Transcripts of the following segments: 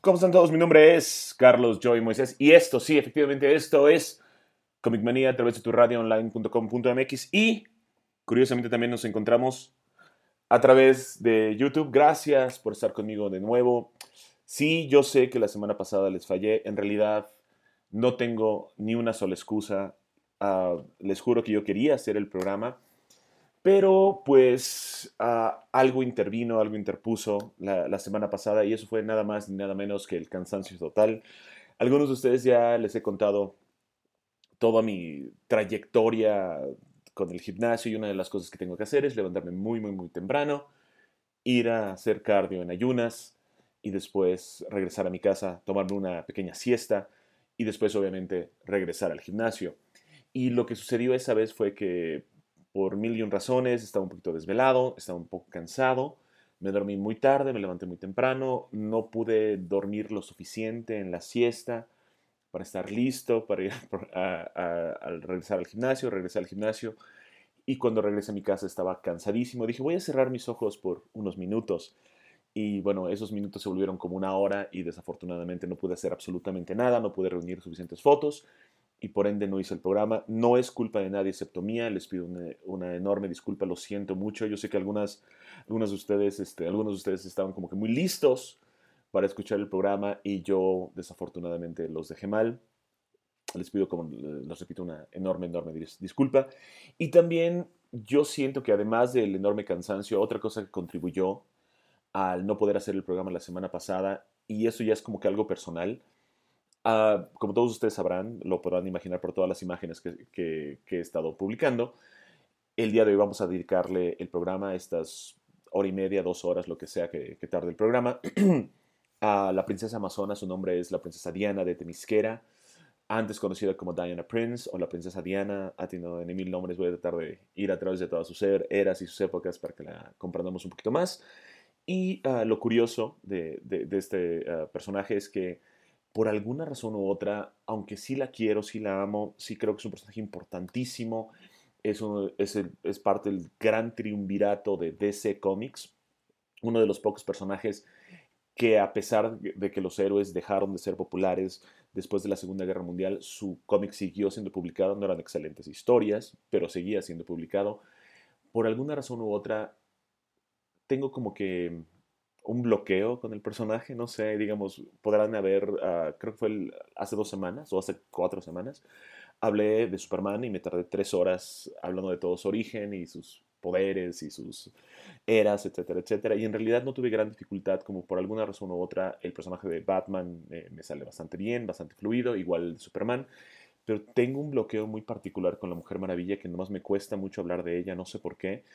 ¿Cómo están todos? Mi nombre es Carlos Joy Moisés y esto, sí, efectivamente, esto es Comic Manía a través de tu radioonline.com.mx y curiosamente también nos encontramos a través de YouTube. Gracias por estar conmigo de nuevo. Sí, yo sé que la semana pasada les fallé. En realidad no tengo ni una sola excusa. Les juro que yo quería hacer el programa, pero pues algo intervino, algo interpuso la semana pasada y eso fue nada más ni nada menos que el cansancio total. Algunos de ustedes ya les he contado toda mi trayectoria con el gimnasio y una de las cosas que tengo que hacer es levantarme muy, muy, muy temprano, ir a hacer cardio en ayunas y después regresar a mi casa, tomarme una pequeña siesta y después obviamente regresar al gimnasio. Y lo que sucedió esa vez fue que por mil y un razones estaba un poquito desvelado, estaba un poco cansado, me dormí muy tarde, me levanté muy temprano, no pude dormir lo suficiente en la siesta para estar listo para ir al regresar al gimnasio y cuando regresé a mi casa estaba cansadísimo. Dije, voy a cerrar mis ojos por unos minutos. Y bueno, esos minutos se volvieron como una hora y desafortunadamente no pude hacer absolutamente nada, no pude reunir suficientes fotos y por ende no hice el programa. No es culpa de nadie excepto mía, les pido una enorme disculpa, lo siento mucho. Yo sé que algunos de ustedes, algunos de ustedes estaban como que muy listos para escuchar el programa y yo desafortunadamente los dejé mal. Les pido, como les repito, una enorme, enorme disculpa. Y también yo siento que además del enorme cansancio, otra cosa que contribuyó al no poder hacer el programa la semana pasada, y eso ya es como que algo personal, como todos ustedes sabrán, lo podrán imaginar por todas las imágenes que he estado publicando, el día de hoy vamos a dedicarle el programa a estas hora y media, 2 horas, lo que sea que tarde el programa, a la princesa amazona. Su nombre es la princesa Diana de Temisquera, antes conocida como Diana Prince o la princesa Diana. Ha tenido en mil nombres. Voy a tratar de ir a través de todas sus eras y sus épocas para que la comprendamos un poquito más. Y lo curioso de este personaje es que por alguna razón u otra, aunque sí la quiero, sí la amo, sí creo que es un personaje importantísimo, es parte del gran triunvirato de DC Comics, uno de los pocos personajes que a pesar de que los héroes dejaron de ser populares después de la Segunda Guerra Mundial, su cómic siguió siendo publicado. No eran excelentes historias, pero seguía siendo publicado. Por alguna razón u otra, tengo como que un bloqueo con el personaje, no sé, digamos, podrán haber, creo que fue hace 2 semanas o hace 4 semanas, hablé de Superman y me tardé 3 horas hablando de todo su origen y sus poderes y sus eras, etcétera, etcétera. Y en realidad no tuve gran dificultad, como por alguna razón u otra, el personaje de Batman me sale bastante bien, bastante fluido, igual el de Superman, pero tengo un bloqueo muy particular con la Mujer Maravilla que nomás me cuesta mucho hablar de ella, no sé por qué.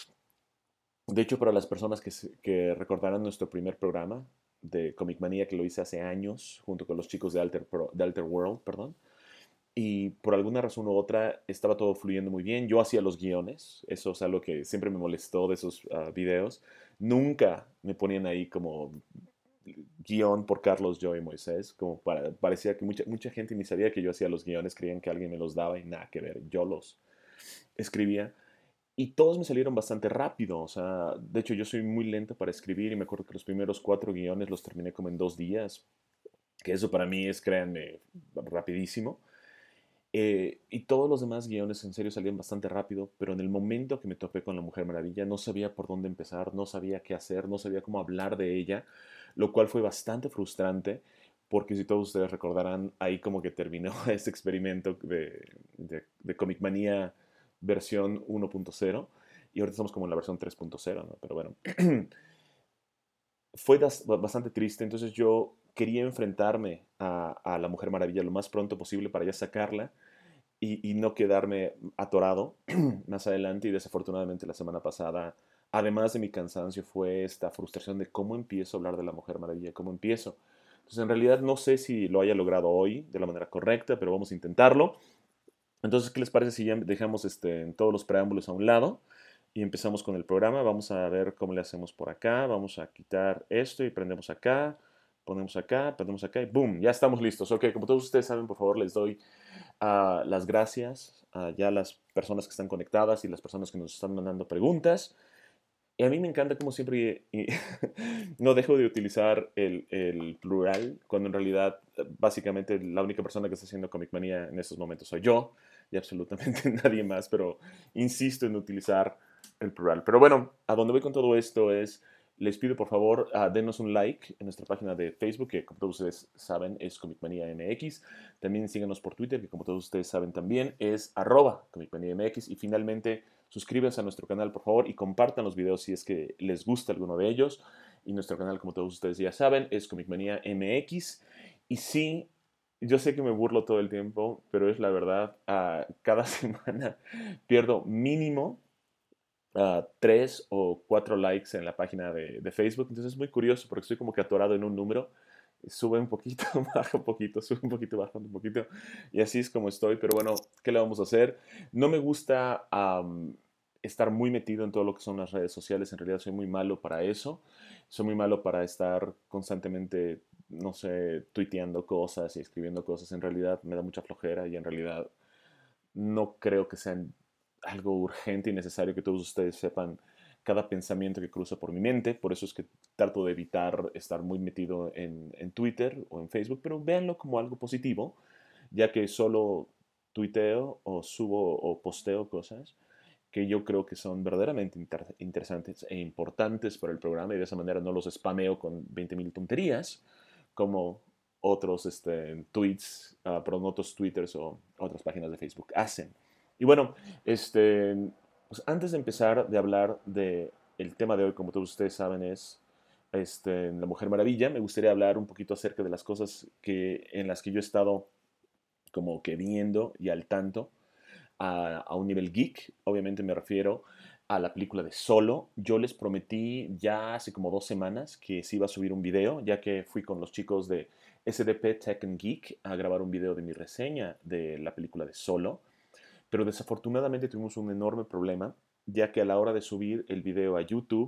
De hecho, para las personas que recordarán nuestro primer programa de Comic Manía, que lo hice hace años, junto con los chicos de Alter World, perdón, y por alguna razón u otra estaba todo fluyendo muy bien. Yo hacía los guiones, eso es algo que siempre me molestó de esos videos. Nunca me ponían ahí como guión por Carlos Joy Moisés, como parecía que mucha gente ni sabía que yo hacía los guiones, creían que alguien me los daba y nada que ver, yo los escribía. Y todos me salieron bastante rápido, o sea, de hecho yo soy muy lento para escribir y me acuerdo que los primeros 4 guiones los terminé como en 2 días, que eso para mí es, créanme, rapidísimo. Y todos los demás guiones en serio salían bastante rápido, pero en el momento que me topé con la Mujer Maravilla no sabía por dónde empezar, no sabía qué hacer, no sabía cómo hablar de ella, lo cual fue bastante frustrante, porque si todos ustedes recordarán, ahí como que terminó ese experimento de Comic Manía versión 1.0 y ahorita estamos como en la versión 3.0, ¿no? Pero bueno, fue bastante triste, entonces yo quería enfrentarme a la Mujer Maravilla lo más pronto posible para ya sacarla y no quedarme atorado más adelante. Y desafortunadamente la semana pasada, además de mi cansancio, fue esta frustración de cómo empiezo a hablar de la Mujer Maravilla, cómo empiezo. Entonces en realidad no sé si lo haya logrado hoy de la manera correcta, pero vamos a intentarlo. Entonces, ¿qué les parece si ya dejamos en todos los preámbulos a un lado y empezamos con el programa? Vamos a ver cómo le hacemos por acá. Vamos a quitar esto y prendemos acá y ¡boom! Ya estamos listos. Ok, como todos ustedes saben, por favor, les doy las gracias a ya las personas que están conectadas y las personas que nos están mandando preguntas. Y a mí me encanta como siempre no dejo de utilizar el plural, cuando en realidad básicamente la única persona que está haciendo Comic Manía en estos momentos soy yo y absolutamente nadie más, pero insisto en utilizar el plural. Pero bueno, a donde voy con todo esto es, les pido por favor, denos un like en nuestra página de Facebook, que como todos ustedes saben es Comic Manía MX. También síganos por Twitter, que como todos ustedes saben también es @Comic Manía MX. Y finalmente, suscríbanse a nuestro canal, por favor, y compartan los videos si es que les gusta alguno de ellos. Y nuestro canal, como todos ustedes ya saben, es Comic Manía MX. Y sí, yo sé que me burlo todo el tiempo, pero es la verdad, cada semana pierdo mínimo 3 o 4 likes en la página de Facebook. Entonces es muy curioso porque estoy como que atorado en un número. Sube un poquito, baja un poquito, sube un poquito, baja un poquito. Y así es como estoy. Pero bueno, ¿qué le vamos a hacer? No me gusta estar muy metido en todo lo que son las redes sociales. En realidad soy muy malo para eso. Soy muy malo para estar constantemente, no sé, tuiteando cosas y escribiendo cosas. En realidad me da mucha flojera y en realidad no creo que sea algo urgente y necesario que todos ustedes sepan cada pensamiento que cruza por mi mente. Por eso es que trato de evitar estar muy metido en Twitter o en Facebook, pero véanlo como algo positivo, ya que solo tuiteo o subo o posteo cosas que yo creo que son verdaderamente interesantes e importantes para el programa, y de esa manera no los spameo con 20.000 tonterías como otros tweets, perdón, otros twitters o otras páginas de Facebook hacen. Y bueno, pues antes de empezar de hablar de el tema de hoy, como todos ustedes saben, es La Mujer Maravilla, me gustaría hablar un poquito acerca de las cosas en las que yo he estado como que viendo y al tanto a un nivel geek. Obviamente me refiero a la película de Solo. Yo les prometí ya hace como 2 semanas que se iba a subir un video, ya que fui con los chicos de SDP Tech and Geek a grabar un video de mi reseña de la película de Solo. Pero desafortunadamente tuvimos un enorme problema, ya que a la hora de subir el video a YouTube,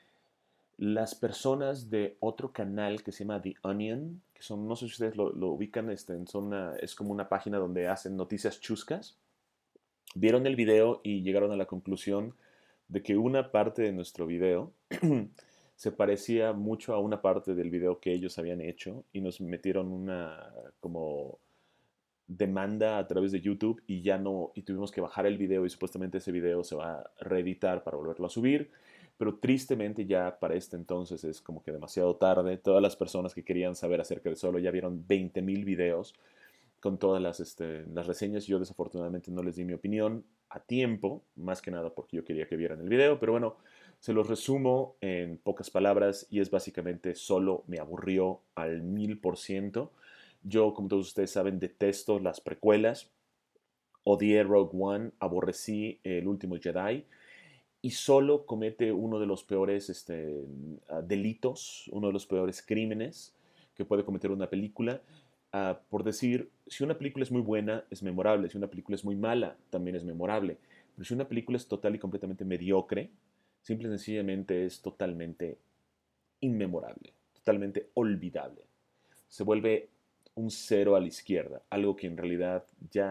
las personas de otro canal que se llama The Onion, que son, no sé si ustedes lo ubican, es como una página donde hacen noticias chuscas, vieron el video y llegaron a la conclusión de que una parte de nuestro video se parecía mucho a una parte del video que ellos habían hecho, y nos metieron una como demanda a través de YouTube y ya no, y tuvimos que bajar el video, y supuestamente ese video se va a reeditar para volverlo a subir, pero tristemente ya para este entonces es como que demasiado tarde. Todas las personas que querían saber acerca de Solo ya vieron 20.000 videos con todas las reseñas. Yo desafortunadamente no les di mi opinión a tiempo, más que nada porque yo quería que vieran el video, pero bueno, se los resumo en pocas palabras y es básicamente Solo me aburrió al 1000%. Yo, como todos ustedes saben, detesto las precuelas, odié Rogue One, aborrecí El Último Jedi, y Solo comete uno de los peores delitos, uno de los peores crímenes que puede cometer una película. Por decir, si una película es muy buena, es memorable; si una película es muy mala, también es memorable; pero si una película es total y completamente mediocre, simple y sencillamente es totalmente inmemorable, totalmente olvidable. Se vuelve un cero a la izquierda, algo que en realidad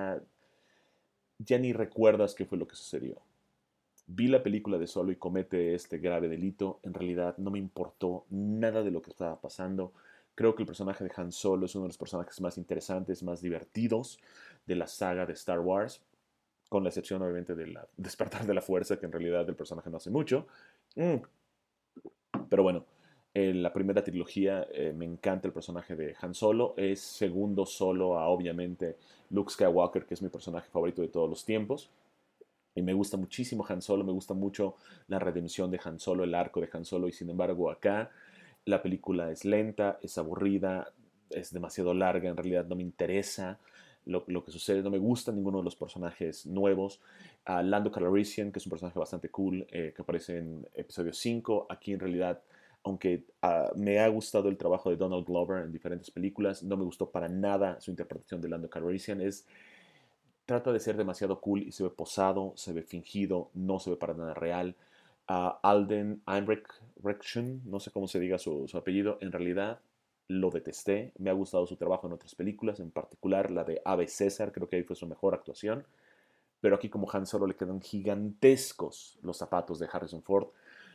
ya ni recuerdas qué fue lo que sucedió. Vi la película de Solo y comete este grave delito. En realidad no me importó nada de lo que estaba pasando. Creo que el personaje de Han Solo es uno de los personajes más interesantes, más divertidos de la saga de Star Wars, con la excepción obviamente de la Despertar de la Fuerza, que en realidad el personaje no hace mucho. Mm, Pero bueno, en la primera trilogía me encanta el personaje de Han Solo. Es segundo solo a obviamente Luke Skywalker, que es mi personaje favorito de todos los tiempos. Y me gusta muchísimo Han Solo, me gusta mucho la redención de Han Solo, el arco de Han Solo, y sin embargo acá la película es lenta, es aburrida, es demasiado larga, en realidad no me interesa lo que sucede, no me gusta ninguno de los personajes nuevos. Lando Calrissian, que es un personaje bastante cool, que aparece en episodio 5, aquí en realidad, aunque me ha gustado el trabajo de Donald Glover en diferentes películas, no me gustó para nada su interpretación de Lando Calrissian. Trata de ser demasiado cool y se ve posado, se ve fingido, no se ve para nada real. Alden Ehrenreich, no sé cómo se diga su apellido, en realidad lo detesté. Me ha gustado su trabajo en otras películas, en particular la de Ave César, creo que ahí fue su mejor actuación. Pero aquí como Han Solo le quedan gigantescos los zapatos de Harrison Ford.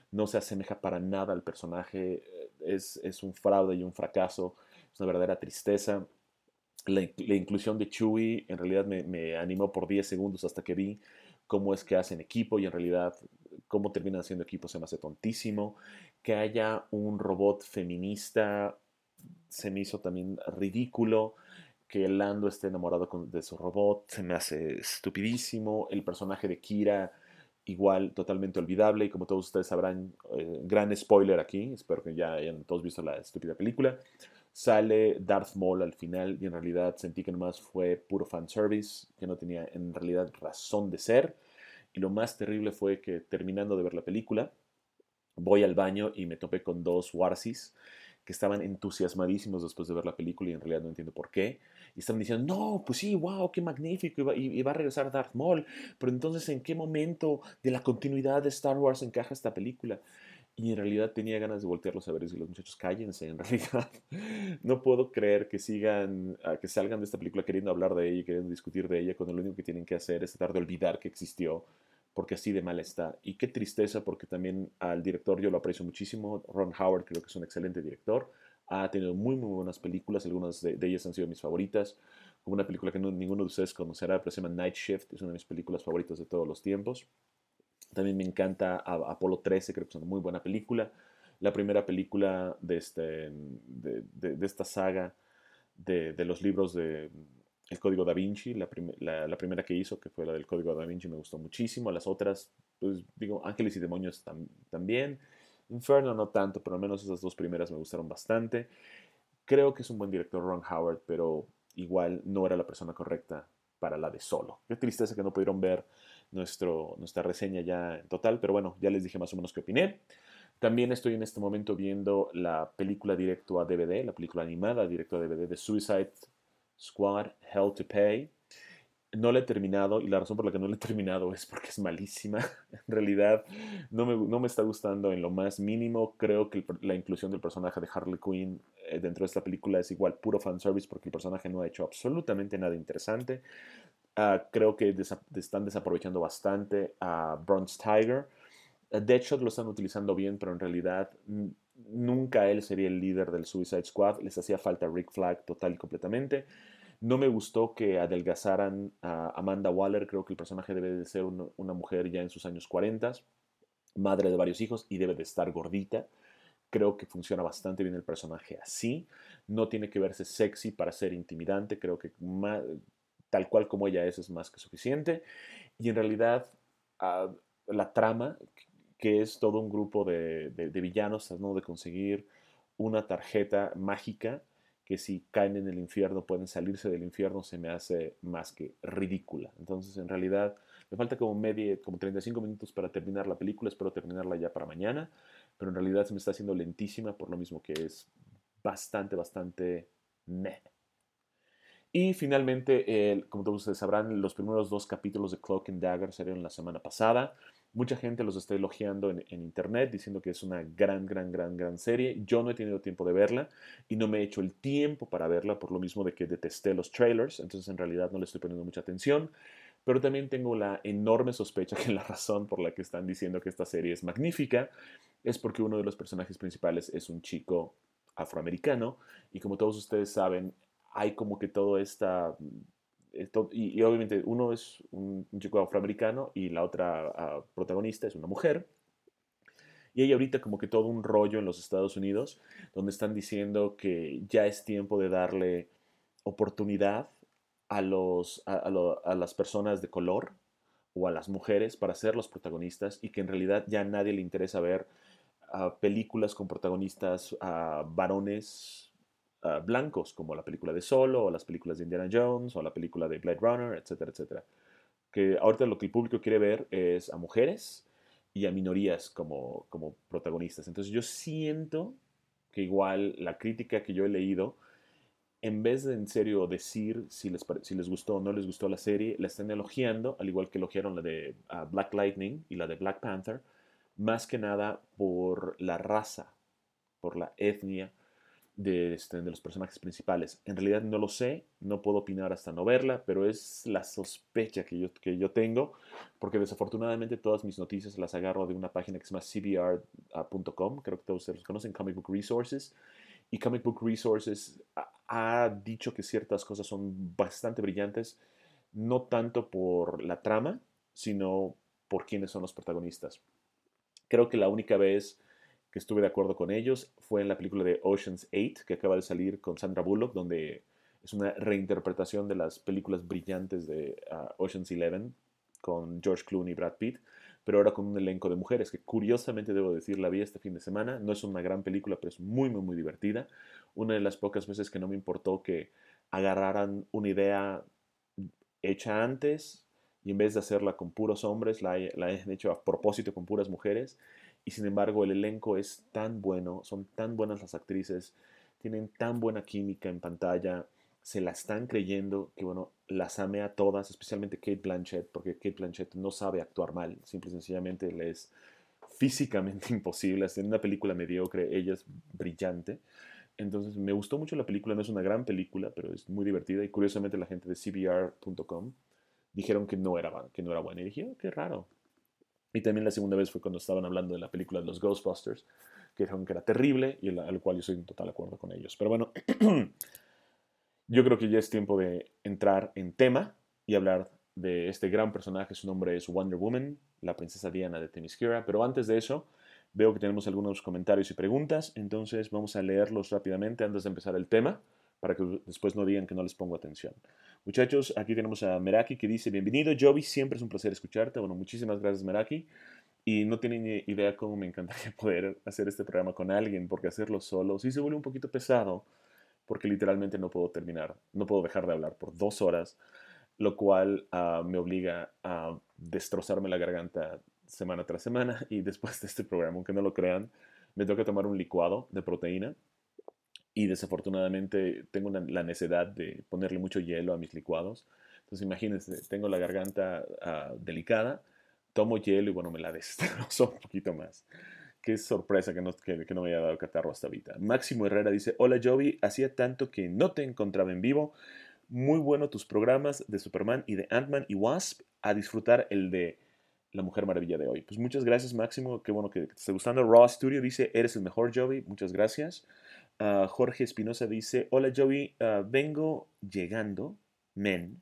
no se asemeja para nada al personaje, es un fraude y un fracaso, es una verdadera tristeza. La inclusión de Chewie en realidad me animó por 10 segundos hasta que vi cómo es que hacen equipo y en realidad cómo terminan haciendo equipo se me hace tontísimo. Que haya un robot feminista se me hizo también ridículo. Que Lando esté enamorado de su robot se me hace estupidísimo. El personaje de Kira igual totalmente olvidable y como todos ustedes sabrán, gran spoiler aquí, espero que ya hayan todos visto la estúpida película. Sale Darth Maul al final y en realidad sentí que nomás fue puro fanservice, que no tenía en realidad razón de ser. Y lo más terrible fue que terminando de ver la película, voy al baño y me topé con dos Warsis que estaban entusiasmadísimos después de ver la película y en realidad no entiendo por qué. Y estaban diciendo, no, pues sí, wow, qué magnífico, y va a regresar Darth Maul. Pero entonces, ¿en qué momento de la continuidad de Star Wars encaja esta película? Y en realidad tenía ganas de voltearlos a ver y decir, los muchachos, cállense, en realidad no puedo creer que sigan, que salgan de esta película queriendo hablar de ella y queriendo discutir de ella, cuando lo único que tienen que hacer es tratar de olvidar que existió, porque así de mal está. Y qué tristeza, porque también al director yo lo aprecio muchísimo, Ron Howard creo que es un excelente director, ha tenido muy, muy buenas películas, algunas de ellas han sido mis favoritas, como una película que ninguno de ustedes conocerá, pero se llama Night Shift, es una de mis películas favoritas de todos los tiempos. También me encanta Apolo 13, creo que es una muy buena película. La primera película de esta saga de los libros de El Código Da Vinci, la primera que hizo, que fue la del Código Da Vinci, me gustó muchísimo. Las otras, pues digo, Ángeles y Demonios también. Inferno no tanto, pero al menos esas dos primeras me gustaron bastante. Creo que es un buen director Ron Howard, pero igual no era la persona correcta para la de Solo. Qué tristeza que no pudieron ver nuestra reseña ya en total, pero bueno, ya les dije más o menos qué opiné. También estoy en este momento viendo la película directo a DVD, la película animada directo a DVD de Suicide Squad, Hell to Pay. No la he terminado y la razón por la que no la he terminado es porque es malísima. En realidad no me está gustando en lo más mínimo. Creo que la inclusión del personaje de Harley Quinn dentro de esta película es igual puro fanservice porque el personaje no ha hecho absolutamente nada interesante. Creo que están desaprovechando bastante a Bronze Tiger. Deadshot lo están utilizando bien, pero en realidad nunca él sería el líder del Suicide Squad. Les hacía falta Rick Flag total y completamente. No me gustó que adelgazaran a Amanda Waller. Creo que el personaje debe de ser una mujer ya en sus años 40, madre de varios hijos y debe de estar gordita. Creo que funciona bastante bien el personaje así. No tiene que verse sexy para ser intimidante. Creo que tal cual como ella es más que suficiente. Y en realidad uh, la trama, que es todo un grupo de villanos, ¿no? De conseguir una tarjeta mágica que si caen en el infierno pueden salirse del infierno, se me hace más que ridícula. Entonces, en realidad, me falta como 35 minutos para terminar la película, espero terminarla ya para mañana, pero en realidad se me está haciendo lentísima por lo mismo que es bastante, bastante meh. Y finalmente, como todos ustedes sabrán, los primeros dos capítulos de Cloak and Dagger salieron la semana pasada. Mucha gente los está elogiando en internet, diciendo que es una gran, gran, gran, gran serie. Yo no he tenido tiempo de verla y no me he hecho el tiempo para verla por lo mismo de que detesté los trailers, entonces en realidad no le estoy poniendo mucha atención. Pero también tengo la enorme sospecha que la razón por la que están diciendo que esta serie es magnífica es porque uno de los personajes principales es un chico afroamericano y como todos ustedes saben, hay como que todo y obviamente uno es un chico afroamericano y la otra protagonista es una mujer. Y hay ahorita como que todo un rollo en los Estados Unidos donde están diciendo que ya es tiempo de darle oportunidad a las personas de color o a las mujeres para ser los protagonistas y que en realidad ya a nadie le interesa ver películas con protagonistas varones blancos, como la película de Solo, o las películas de Indiana Jones, o la película de Blade Runner, etcétera, etcétera. Que ahorita lo que el público quiere ver es a mujeres y a minorías como protagonistas. Entonces yo siento que igual la crítica que yo he leído, en vez de en serio decir si les gustó o no les gustó la serie, la están elogiando, al igual que elogiaron la de Black Lightning y la de Black Panther, más que nada por la raza, por la etnia de los personajes principales. En realidad no lo sé, no puedo opinar hasta no verla, pero es la sospecha que yo tengo, porque desafortunadamente todas mis noticias las agarro de una página que se llama cbr.com, creo que todos ustedes los conocen, Comic Book Resources, y Comic Book Resources ha dicho que ciertas cosas son bastante brillantes, no tanto por la trama, sino por quiénes son los protagonistas. Creo que la única vez que estuve de acuerdo con ellos fue en la película de Ocean's 8, que acaba de salir con Sandra Bullock, donde es una reinterpretación de las películas brillantes de Ocean's 11 con George Clooney y Brad Pitt, pero ahora con un elenco de mujeres, que curiosamente debo decir, la vi este fin de semana. No es una gran película, pero es muy, muy, muy divertida. Una de las pocas veces que no me importó que agarraran una idea hecha antes y en vez de hacerla con puros hombres, la han hecho a propósito con puras mujeres. Y sin embargo, el elenco es tan bueno, son tan buenas las actrices, tienen tan buena química en pantalla, se la están creyendo que, bueno, las amé a todas, especialmente Kate Blanchett, porque Kate Blanchett no sabe actuar mal, simple y sencillamente le es físicamente imposible. Hasta en una película mediocre, ella es brillante. Entonces, me gustó mucho la película, no es una gran película, pero es muy divertida. Y curiosamente, la gente de CBR.com dijeron que no era buena. Y dije, oh, qué raro. Y también la segunda vez fue cuando estaban hablando de la película de los Ghostbusters, que dijeron que era terrible, y al cual yo soy en total acuerdo con ellos. Pero bueno, yo creo que ya es tiempo de entrar en tema y hablar de este gran personaje. Su nombre es Wonder Woman, la princesa Diana de Themyscira. Pero antes de eso, veo que tenemos algunos comentarios y preguntas, entonces vamos a leerlos rápidamente antes de empezar el tema, para que después no digan que no les pongo atención. Muchachos, aquí tenemos a Meraki que dice, bienvenido Jovi, siempre es un placer escucharte. Bueno, muchísimas gracias Meraki. Y no tienen ni idea cómo me encantaría poder hacer este programa con alguien, porque hacerlo solo sí se vuelve un poquito pesado, porque literalmente no puedo terminar, no puedo dejar de hablar por 2 horas, lo cual me obliga a destrozarme la garganta semana tras semana. Y después de este programa, aunque no lo crean, me toca tomar un licuado de proteína y desafortunadamente tengo la necesidad de ponerle mucho hielo a mis licuados. Entonces imagínense, tengo la garganta delicada, tomo hielo y bueno, me la destrozo un poquito más. Qué sorpresa que no me haya dado catarro hasta ahorita. Máximo Herrera dice, hola Jovi, hacía tanto que no te encontraba en vivo. Muy bueno tus programas de Superman y de Ant-Man y Wasp. A disfrutar el de La Mujer Maravilla de hoy. Pues muchas gracias Máximo, qué bueno que te esté gustando. Raw Studio dice, eres el mejor Jovi, muchas gracias. Jorge Espinosa dice, hola Joey, vengo llegando, men.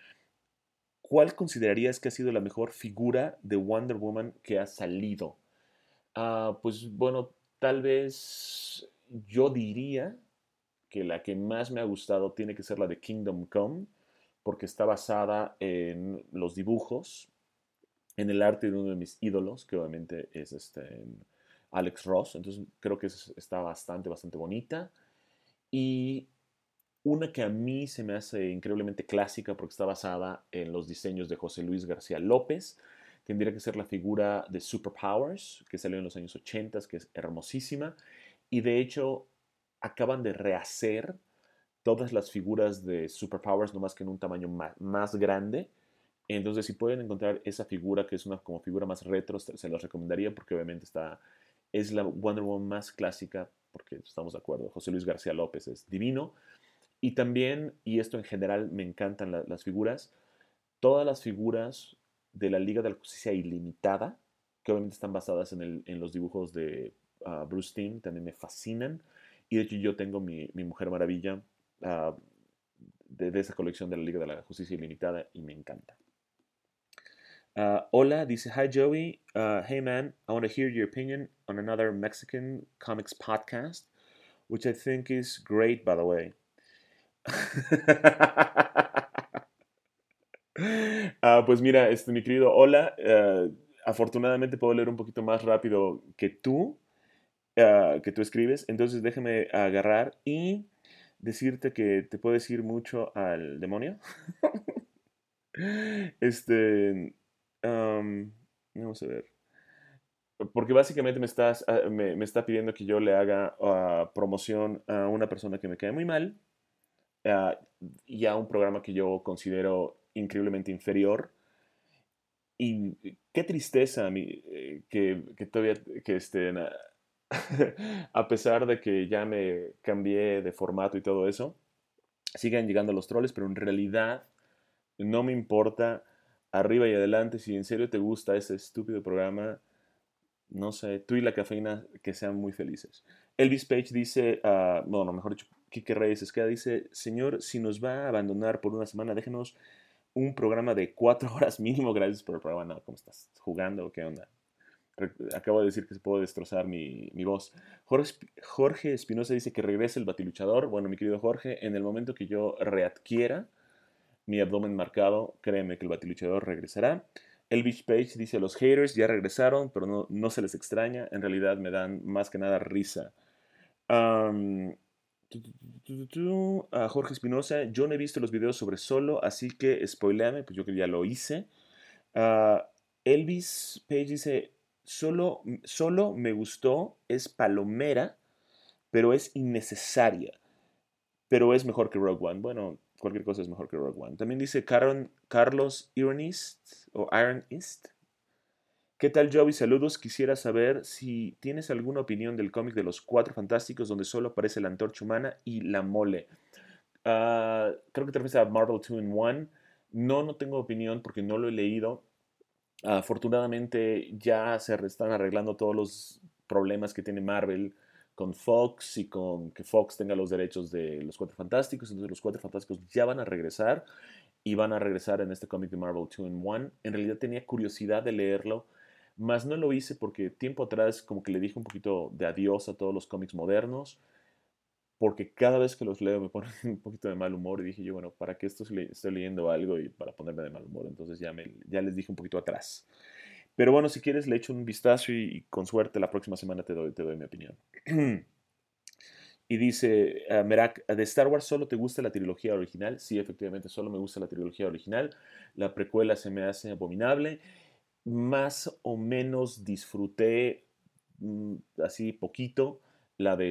¿Cuál considerarías que ha sido la mejor figura de Wonder Woman que ha salido? Pues bueno, tal vez yo diría que la que más me ha gustado tiene que ser la de Kingdom Come, porque está basada en los dibujos, en el arte de uno de mis ídolos, que obviamente es Alex Ross. Entonces creo que está bastante, bastante bonita. Y una que a mí se me hace increíblemente clásica porque está basada en los diseños de José Luis García López. Tendría que ser la figura de Superpowers, que salió en los años 80, que es hermosísima. Y de hecho, acaban de rehacer todas las figuras de Superpowers, nomás que en un tamaño más grande. Entonces, si pueden encontrar esa figura, que es una como figura más retro, se los recomendaría porque obviamente es la Wonder Woman más clásica, porque estamos de acuerdo, José Luis García López es divino. Y también, y esto en general me encantan las figuras, todas las figuras de la Liga de la Justicia Ilimitada, que obviamente están basadas en los dibujos de Bruce Timm, también me fascinan. Y de hecho yo tengo mi Mujer Maravilla uh, de esa colección de la Liga de la Justicia Ilimitada y me encanta. Hola, dice, hi Joey. Hey man, I want to hear your opinion on another Mexican comics podcast, which I think is great, by the way. Pues mira, mi querido, hola. Afortunadamente puedo leer un poquito más rápido que tú escribes. Entonces déjame agarrar y decirte que te puedes ir mucho al demonio. Este, vamos a ver. Porque básicamente me está pidiendo que yo le haga promoción a una persona que me cae muy mal, ah, y a un programa que yo considero increíblemente inferior. Y qué tristeza que todavía que estén. A pesar de que ya me cambié de formato y todo eso, siguen llegando los troles, pero en realidad no me importa. Arriba y adelante, si en serio te gusta ese estúpido programa, no sé, tú y la cafeína que sean muy felices. Elvis Page dice, bueno, mejor dicho, Quique Reyes Esqueda dice, señor, si nos va a abandonar por una semana, déjenos un programa de 4 horas mínimo. Gracias por el programa. No, ¿cómo estás? ¿Jugando o qué onda? Acabo de decir que se puede destrozar mi voz. Jorge Espinosa dice que regrese el batiluchador. Bueno, mi querido Jorge, en el momento que yo readquiera mi abdomen marcado, créeme que el batiluchador regresará. Elvis Page dice, los haters ya regresaron, pero no se les extraña. En realidad me dan más que nada risa. Um, Jorge Espinosa, yo no he visto los videos sobre Solo, así que spoileame, pues yo que ya lo hice. Ah, Elvis Page dice, solo me gustó, es palomera, pero es innecesaria, pero es mejor que Rogue One. Bueno, cualquier cosa es mejor que Rogue One. También dice Carlos Ironist, o Ironist. ¿Qué tal, Joey? Saludos. Quisiera saber si tienes alguna opinión del cómic de los Cuatro Fantásticos donde solo aparece la Antorcha Humana y la Mole. Creo que te refieres a Marvel 2 in 1. No tengo opinión porque no lo he leído. Afortunadamente ya se están arreglando todos los problemas que tiene Marvel con Fox y con que Fox tenga los derechos de los Cuatro Fantásticos. Entonces los Cuatro Fantásticos ya van a regresar y van a regresar en este cómic de Marvel 2 in 1. En realidad tenía curiosidad de leerlo, mas no lo hice porque tiempo atrás como que le dije un poquito de adiós a todos los cómics modernos, porque cada vez que los leo me ponen un poquito de mal humor y dije yo, bueno, ¿para qué estoy leyendo algo y para ponerme de mal humor? Entonces ya les dije un poquito atrás. Pero bueno, si quieres le echo un vistazo y con suerte la próxima semana te doy mi opinión. Y dice, Merak, ¿de Star Wars solo te gusta la trilogía original? Sí, efectivamente, solo me gusta la trilogía original. La precuela se me hace abominable. Más o menos disfruté así poquito la de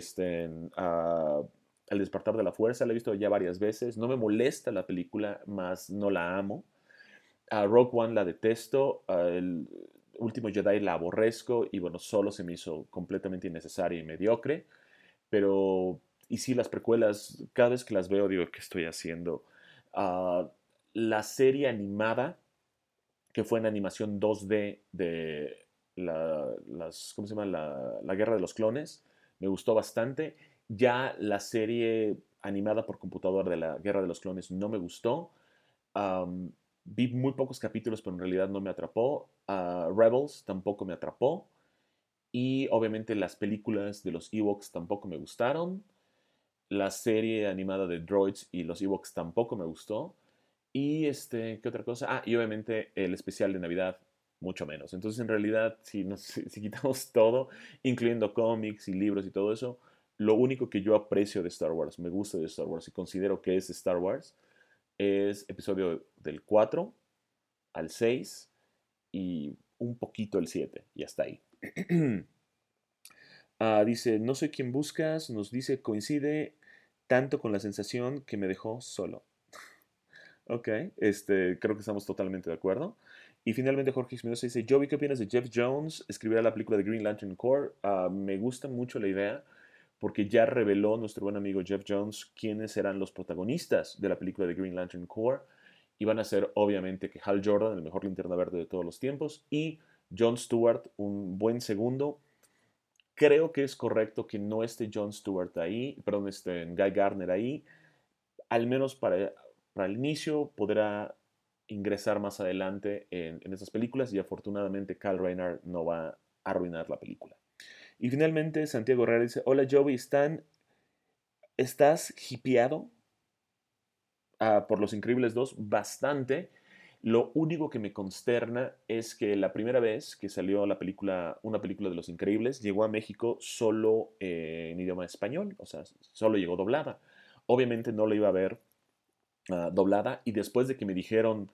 El despertar de la fuerza. La he visto ya varias veces. No me molesta la película, más no la amo. A Rogue One la detesto. El último Jedi la aborrezco. Y bueno, solo se me hizo completamente innecesaria y mediocre. Pero, y sí, las precuelas, cada vez que las veo, digo, ¿qué estoy haciendo? Ah, la serie animada, que fue en animación 2D de ¿cómo se llama? La Guerra de los Clones, me gustó bastante. Ya la serie animada por computador de la Guerra de los Clones no me gustó. Am, Vi muy pocos capítulos, pero en realidad no me atrapó. Rebels tampoco me atrapó. Y obviamente las películas de los Ewoks tampoco me gustaron. La serie animada de Droids y los Ewoks tampoco me gustó. Y ¿qué otra cosa? Y obviamente el especial de Navidad, mucho menos. Entonces, en realidad, si quitamos todo, incluyendo cómics y libros y todo eso, lo único que yo aprecio de Star Wars, me gusta de Star Wars y considero que es Star Wars, es episodio del 4 al 6 y un poquito el 7 y hasta ahí. Dice, no sé quién buscas, nos dice, coincide tanto con la sensación que me dejó solo. Ok, creo que estamos totalmente de acuerdo. Y finalmente Jorge Espinosa dice, Joey, ¿qué opinas de Jeff Jones? Escribirá la película de Green Lantern Corps. Me gusta mucho la idea porque ya reveló nuestro buen amigo Jeff Jones quiénes serán los protagonistas de la película de Green Lantern Corps. Y van a ser obviamente que Hal Jordan, el mejor linterna verde de todos los tiempos, y Jon Stewart, un buen segundo. Creo que es correcto que no esté Jon Stewart ahí, perdón, Guy Gardner ahí, al menos para el inicio podrá ingresar más adelante en esas películas y afortunadamente Kyle Rayner no va a arruinar la película. Y finalmente Santiago Herrera dice, hola Joey, ¿estás hipeado por Los Increíbles 2? Bastante. Lo único que me consterna es que la primera vez que salió una película de Los Increíbles, llegó a México solo en idioma español, o sea, solo llegó doblada. Obviamente no la iba a ver doblada y después de que me dijeron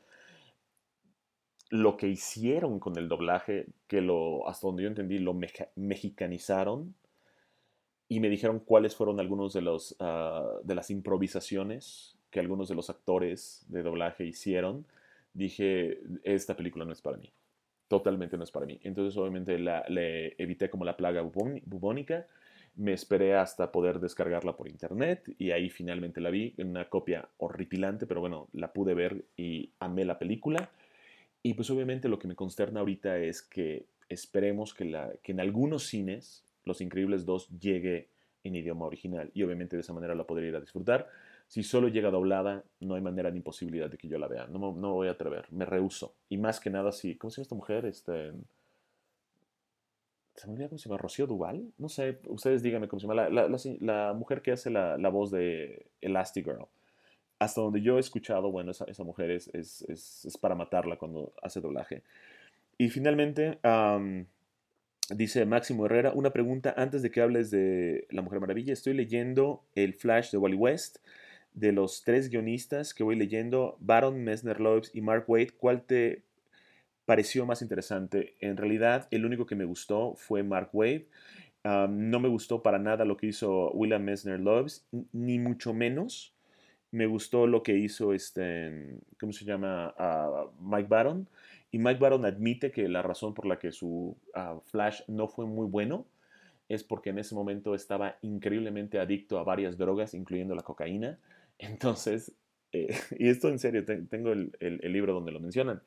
lo que hicieron con el doblaje, hasta donde yo entendí, lo mexicanizaron y me dijeron cuáles fueron algunos de las improvisaciones que algunos de los actores de doblaje hicieron, dije, esta película no es para mí. totalmente no es para mí. Entonces, obviamente, le evité como la plaga bubónica. Me esperé hasta poder descargarla por internet y ahí finalmente la vi en una copia horripilante, pero bueno, la pude ver y amé la película. Y pues obviamente lo que me consterna ahorita es que esperemos que en algunos cines Los Increíbles 2 llegue en idioma original y obviamente de esa manera la podría ir a disfrutar. Si solo llega doblada, no hay manera ni posibilidad de que yo la vea. No, no me voy a atrever, me rehúso. Y más que nada, si, ¿cómo se llama esta mujer? Se me olvida cómo se llama, Rocío Duval. No sé, ustedes díganme cómo se llama. La mujer que hace la voz de Elastigirl. Hasta donde yo he escuchado, bueno, esa mujer es para matarla cuando hace doblaje. Y finalmente, dice Máximo Herrera, una pregunta antes de que hables de La Mujer Maravilla. Estoy leyendo el Flash de Wally West. De los tres guionistas que voy leyendo, Baron, Messner Loebs y Mark Waid, ¿cuál te pareció más interesante? En realidad, el único que me gustó fue Mark Waid. No me gustó para nada lo que hizo William Messner Loebs, ni mucho menos me gustó lo que hizo ¿cómo se llama? Mike Baron. Y Mike Baron admite que la razón por la que su Flash no fue muy bueno es porque en ese momento estaba increíblemente adicto a varias drogas, incluyendo la cocaína. Entonces, y esto en serio, tengo el libro donde lo mencionan.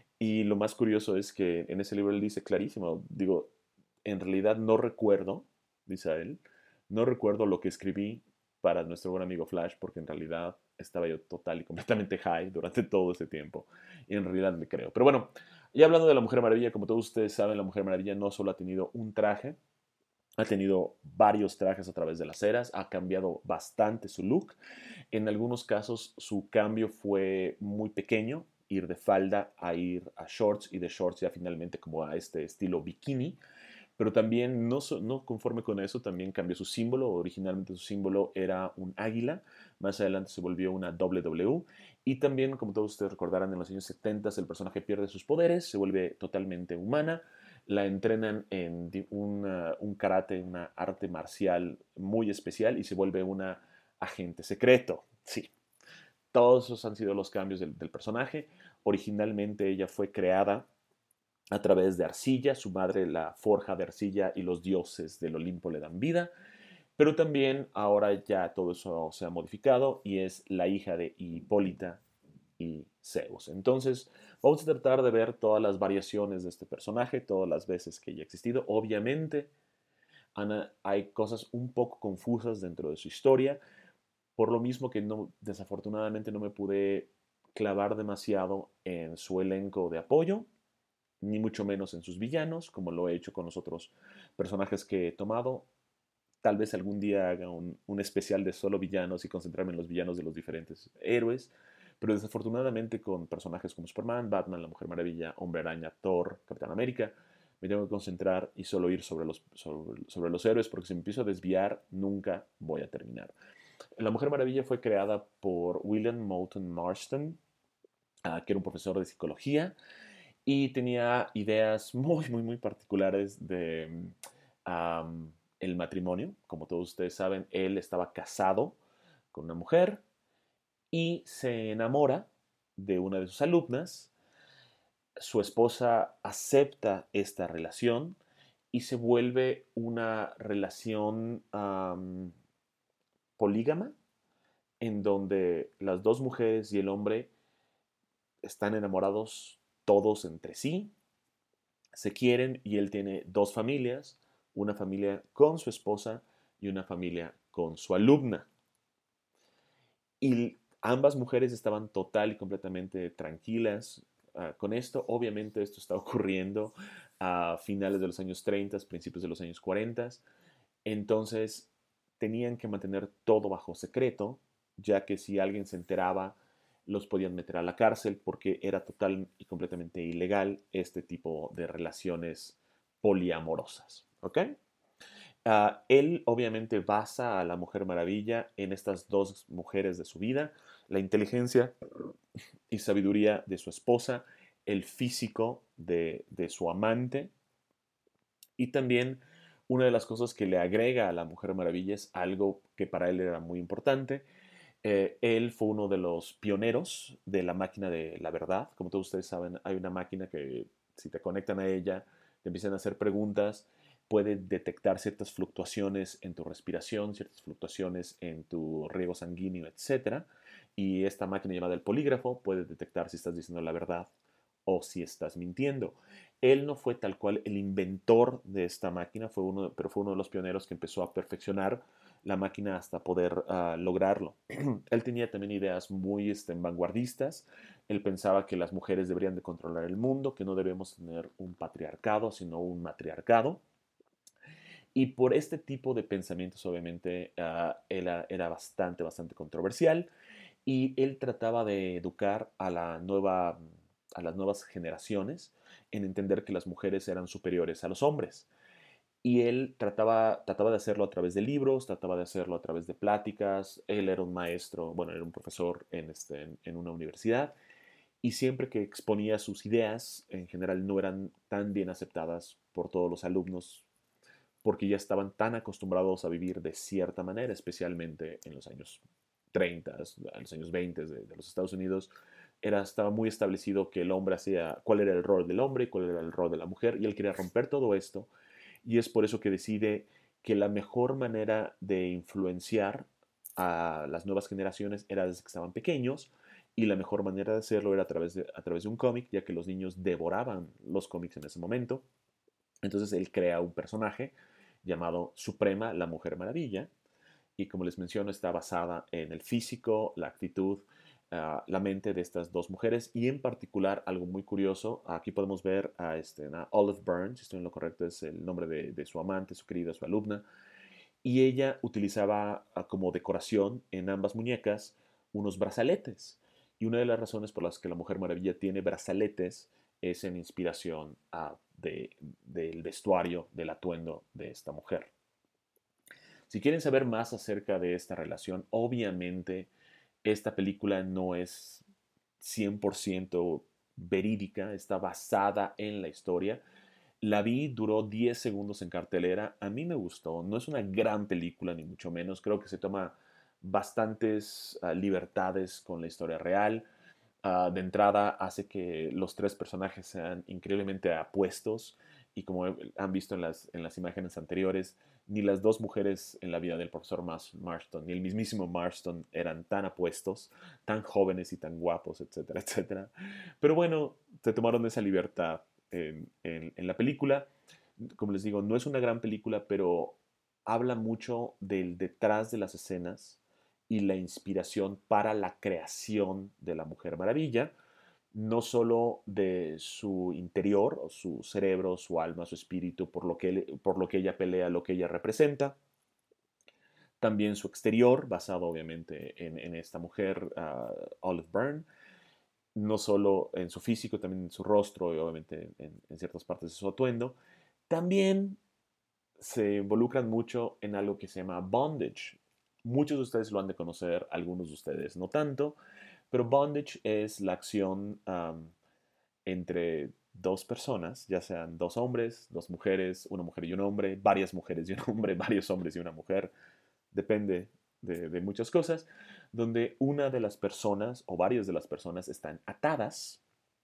Y lo más curioso es que en ese libro él dice clarísimo, digo, en realidad no recuerdo, dice él, no recuerdo lo que escribí para nuestro buen amigo Flash, porque en realidad estaba yo total y completamente high durante todo ese tiempo. Y en realidad me creo. Pero bueno, ya hablando de la Mujer Maravilla, como todos ustedes saben, la Mujer Maravilla no solo ha tenido un traje, ha tenido varios trajes a través de las eras, ha cambiado bastante su look. En algunos casos su cambio fue muy pequeño, ir de falda a ir a shorts y de shorts ya finalmente como a este estilo bikini. Pero también no conforme con eso, también cambió su símbolo. Originalmente su símbolo era un águila, más adelante se volvió una W. Y también, como todos ustedes recordarán, en los años 70 el personaje pierde sus poderes, se vuelve totalmente humana, la entrenan en un karate, una arte marcial muy especial y se vuelve una agente secreto. Sí, todos esos han sido los cambios del personaje. Originalmente ella fue creada a través de arcilla, su madre la forja de arcilla y los dioses del Olimpo le dan vida, pero también ahora ya todo eso se ha modificado y es la hija de Hipólita y Zeus. Entonces, vamos a tratar de ver todas las variaciones de este personaje, todas las veces que haya existido. Obviamente, Ana, hay cosas un poco confusas dentro de su historia, por lo mismo que no, desafortunadamente no me pude clavar demasiado en su elenco de apoyo, ni mucho menos en sus villanos, como lo he hecho con los otros personajes que he tomado. Tal vez algún día haga un especial de solo villanos y concentrarme en los villanos de los diferentes héroes, pero desafortunadamente con personajes como Superman, Batman, La Mujer Maravilla, Hombre Araña, Thor, Capitán América, me tengo que concentrar y solo ir sobre los héroes, porque si me empiezo a desviar, nunca voy a terminar. La Mujer Maravilla fue creada por William Moulton Marston, que era un profesor de psicología, y tenía ideas muy, muy, muy particulares de el matrimonio. Como todos ustedes saben, él estaba casado con una mujer y se enamora de una de sus alumnas. Su esposa acepta esta relación y se vuelve una relación polígama en donde las dos mujeres y el hombre están enamorados todos entre sí, se quieren y él tiene dos familias, una familia con su esposa y una familia con su alumna. Y ambas mujeres estaban total y completamente tranquilas con esto. Obviamente esto está ocurriendo a finales de los años 30, principios de los años 40. Entonces tenían que mantener todo bajo secreto, ya que si alguien se enteraba, los podían meter a la cárcel porque era total y completamente ilegal este tipo de relaciones poliamorosas. ¿Ok? Él obviamente basa a la Mujer Maravilla en estas dos mujeres de su vida, la inteligencia y sabiduría de su esposa, el físico de su amante y también una de las cosas que le agrega a la Mujer Maravilla es algo que para él era muy importante. Él fue uno de los pioneros de la máquina de la verdad. Como todos ustedes saben, hay una máquina que si te conectan a ella, te empiezan a hacer preguntas, puede detectar ciertas fluctuaciones en tu respiración, ciertas fluctuaciones en tu riego sanguíneo, etcétera. Y esta máquina llamada el polígrafo puede detectar si estás diciendo la verdad o si estás mintiendo. Él no fue tal cual el inventor de esta máquina, pero fue uno de los pioneros que empezó a perfeccionar la máquina hasta poder lograrlo. Él tenía también ideas muy vanguardistas. Él pensaba que las mujeres deberían de controlar el mundo, que no debemos tener un patriarcado, sino un matriarcado. Y por este tipo de pensamientos, obviamente, era bastante, bastante controversial. Y él trataba de educar a las nuevas generaciones en entender que las mujeres eran superiores a los hombres. Y él trataba de hacerlo a través de libros, trataba de hacerlo a través de pláticas. Él era un maestro, bueno, era un profesor en una universidad. Y siempre que exponía sus ideas, en general no eran tan bien aceptadas por todos los alumnos porque ya estaban tan acostumbrados a vivir de cierta manera, especialmente en los años 30, en los años 20 de los Estados Unidos. Estaba muy establecido que el hombre hacía, cuál era el rol del hombre y cuál era el rol de la mujer, y él quería romper todo esto, y es por eso que decide que la mejor manera de influenciar a las nuevas generaciones era desde que estaban pequeños, y la mejor manera de hacerlo era a través de un cómic, ya que los niños devoraban los cómics en ese momento. Entonces él crea un personaje llamado Suprema, la Mujer Maravilla, y como les menciono, está basada en el físico, la actitud, la mente de estas dos mujeres, y en particular algo muy curioso, aquí podemos ver a Olive Byrne, si estoy en lo correcto, es el nombre de su amante, su querida, su alumna, y ella utilizaba como decoración en ambas muñecas unos brazaletes. Y una de las razones por las que la Mujer Maravilla tiene brazaletes es en inspiración del vestuario, del atuendo de esta mujer. Si quieren saber más acerca de esta relación, obviamente esta película no es 100% verídica, está basada en la historia. La vi, duró 10 segundos en cartelera, a mí me gustó, no es una gran película ni mucho menos, creo que se toma bastantes libertades con la historia real. De entrada hace que los tres personajes sean increíblemente apuestos y como han visto en las imágenes anteriores, ni las dos mujeres en la vida del profesor Marston ni el mismísimo Marston eran tan apuestos, tan jóvenes y tan guapos, etcétera, etcétera. Pero bueno, se tomaron esa libertad en la película. Como les digo, no es una gran película, pero habla mucho del detrás de las escenas y la inspiración para la creación de la Mujer Maravilla, no solo de su interior, o su cerebro, su alma, su espíritu, por lo que ella pelea, lo que ella representa, también su exterior, basado obviamente en esta mujer, Olive Byrne, no solo en su físico, también en su rostro y obviamente en ciertas partes de su atuendo. También se involucran mucho en algo que se llama bondage. Muchos de ustedes lo han de conocer, algunos de ustedes no tanto, pero bondage es la acción entre dos personas, ya sean dos hombres, dos mujeres, una mujer y un hombre, varias mujeres y un hombre, varios hombres y una mujer, depende de muchas cosas, donde una de las personas o varias de las personas están atadas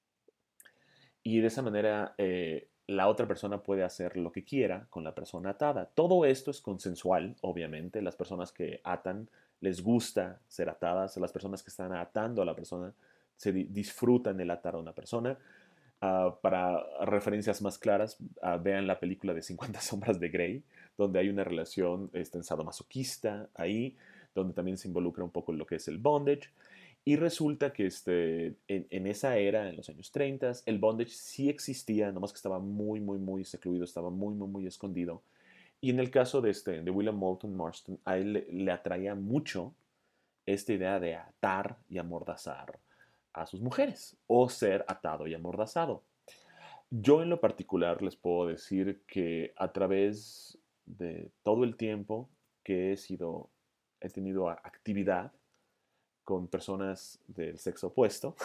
y de esa manera la otra persona puede hacer lo que quiera con la persona atada. Todo esto es consensual, obviamente. Las personas que atan les gusta ser atadas. Las personas que están atando a la persona disfrutan el atar a una persona. Para referencias más claras, vean la película de 50 sombras de Grey, donde hay una relación sadomasoquista ahí, donde también se involucra un poco en lo que es el bondage. Y resulta que en esa era, en los años 30, el bondage sí existía, nomás que estaba muy, muy, muy secluido, estaba muy, muy, muy escondido. Y en el caso de William Moulton Marston, a él le atraía mucho esta idea de atar y amordazar a sus mujeres o ser atado y amordazado. Yo en lo particular les puedo decir que a través de todo el tiempo que he tenido actividad con personas del sexo opuesto,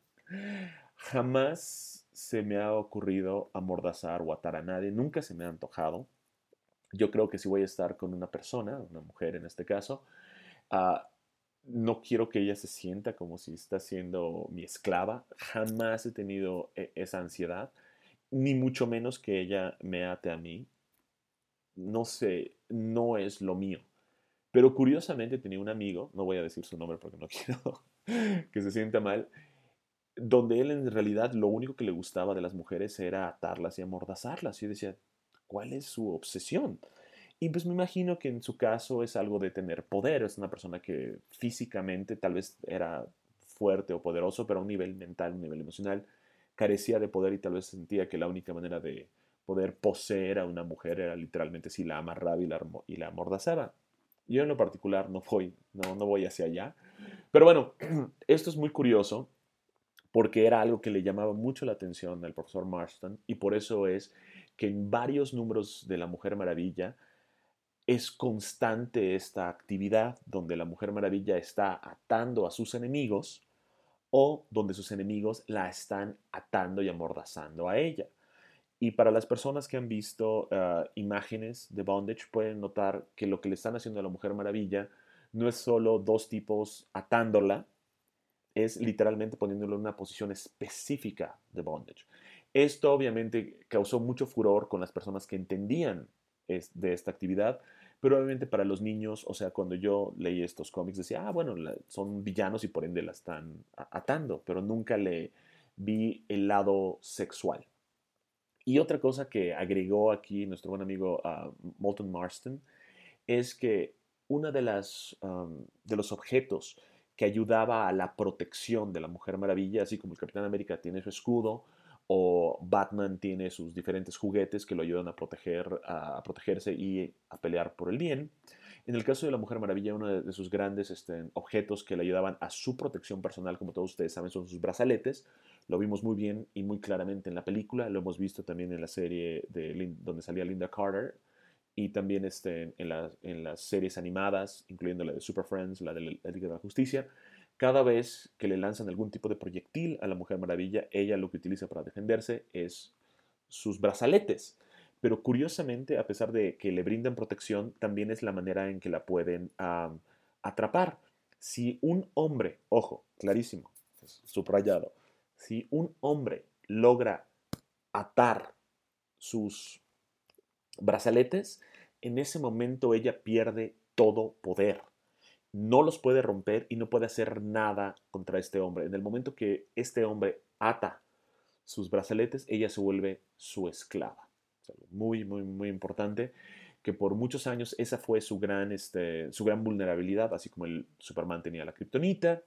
jamás se me ha ocurrido amordazar o atar a nadie, nunca se me ha antojado. Yo creo que si voy a estar con una persona, una mujer en este caso, uh, no quiero que ella se sienta como si está siendo mi esclava. Jamás he tenido esa ansiedad. ni mucho menos que ella me ate a mí. No sé, no es lo mío. Pero curiosamente tenía un amigo, no voy a decir su nombre porque no quiero que se sienta mal, donde él en realidad lo único que le gustaba de las mujeres era atarlas y amordazarlas. Y yo decía, ¿cuál es su obsesión? Y pues me imagino que en su caso es algo de tener poder, es una persona que físicamente tal vez era fuerte o poderoso, pero a un nivel mental, un nivel emocional, carecía de poder y tal vez sentía que la única manera de poder poseer a una mujer era literalmente si la amarraba y la amordazaba. Yo en lo particular no voy hacia allá. Pero bueno, esto es muy curioso porque era algo que le llamaba mucho la atención al profesor Marston y por eso es que en varios números de La Mujer Maravilla es constante esta actividad donde la Mujer Maravilla está atando a sus enemigos o donde sus enemigos la están atando y amordazando a ella. Y para las personas que han visto imágenes de bondage pueden notar que lo que le están haciendo a la Mujer Maravilla no es solo dos tipos atándola, es literalmente poniéndolo en una posición específica de bondage. Esto obviamente causó mucho furor con las personas que entendían de esta actividad, pero obviamente para los niños, o sea, cuando yo leí estos cómics decía, bueno, son villanos y por ende la están atando, pero nunca le vi el lado sexual. Y otra cosa que agregó aquí nuestro buen amigo Moulton Marston es que uno de los objetos que ayudaba a la protección de la Mujer Maravilla, así como el Capitán América tiene su escudo o Batman tiene sus diferentes juguetes que lo ayudan a protegerse y a pelear por el bien. En el caso de la Mujer Maravilla, uno de sus grandes objetos que le ayudaban a su protección personal, como todos ustedes saben, son sus brazaletes. Lo vimos muy bien y muy claramente en la película, lo hemos visto también en la serie donde salía Linda Carter, y también en las series animadas, incluyendo la de Super Friends, la de la Liga de la Justicia. Cada vez que le lanzan algún tipo de proyectil a la Mujer Maravilla, ella lo que utiliza para defenderse es sus brazaletes. Pero curiosamente, a pesar de que le brindan protección, también es la manera en que la pueden atrapar. Si un hombre, ojo, clarísimo, subrayado, si un hombre logra atar sus brazaletes, en ese momento ella pierde todo poder. No los puede romper y no puede hacer nada contra este hombre. En el momento que este hombre ata sus brazaletes, ella se vuelve su esclava. O sea, muy, muy, muy importante que por muchos años esa fue su gran vulnerabilidad, así como el Superman tenía la kriptonita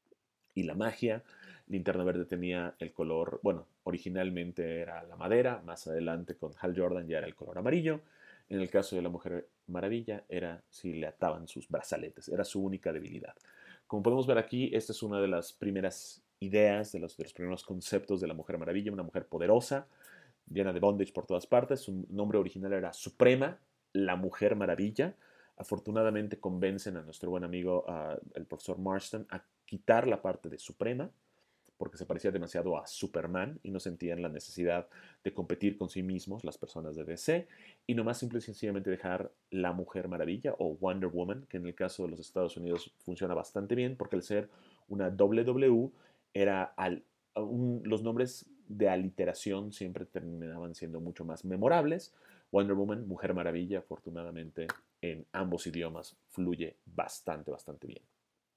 y la magia. Linterna Verde tenía el color, bueno, originalmente era la madera, más adelante con Hal Jordan ya era el color amarillo. En el caso de la Mujer Maravilla era si le ataban sus brazaletes, era su única debilidad. Como podemos ver aquí, esta es una de las primeras ideas, de los primeros conceptos de la Mujer Maravilla, una mujer poderosa, llena de bondage por todas partes. Su nombre original era Suprema, la Mujer Maravilla. Afortunadamente convencen a nuestro buen amigo, el profesor Marston, a quitar la parte de Suprema, porque se parecía demasiado a Superman y no sentían la necesidad de competir con sí mismos las personas de DC, y nomás simple y sencillamente dejar la Mujer Maravilla o Wonder Woman, que en el caso de los Estados Unidos funciona bastante bien, porque al ser una WW era los nombres de aliteración siempre terminaban siendo mucho más memorables. Wonder Woman, Mujer Maravilla, afortunadamente en ambos idiomas fluye bastante, bastante bien.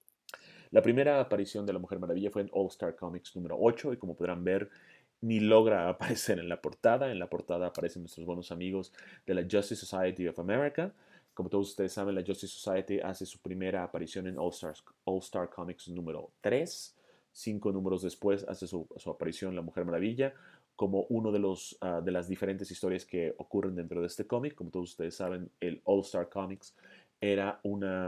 La primera aparición de la Mujer Maravilla fue en All Star Comics número 8 y como podrán ver, ni logra aparecer en la portada. En la portada aparecen nuestros buenos amigos de la Justice Society of America. Como todos ustedes saben, la Justice Society hace su primera aparición en All Star Comics número 3. 5 números después hace su aparición La Mujer Maravilla como uno de las diferentes historias que ocurren dentro de este cómic. Como todos ustedes saben, el All Star Comics era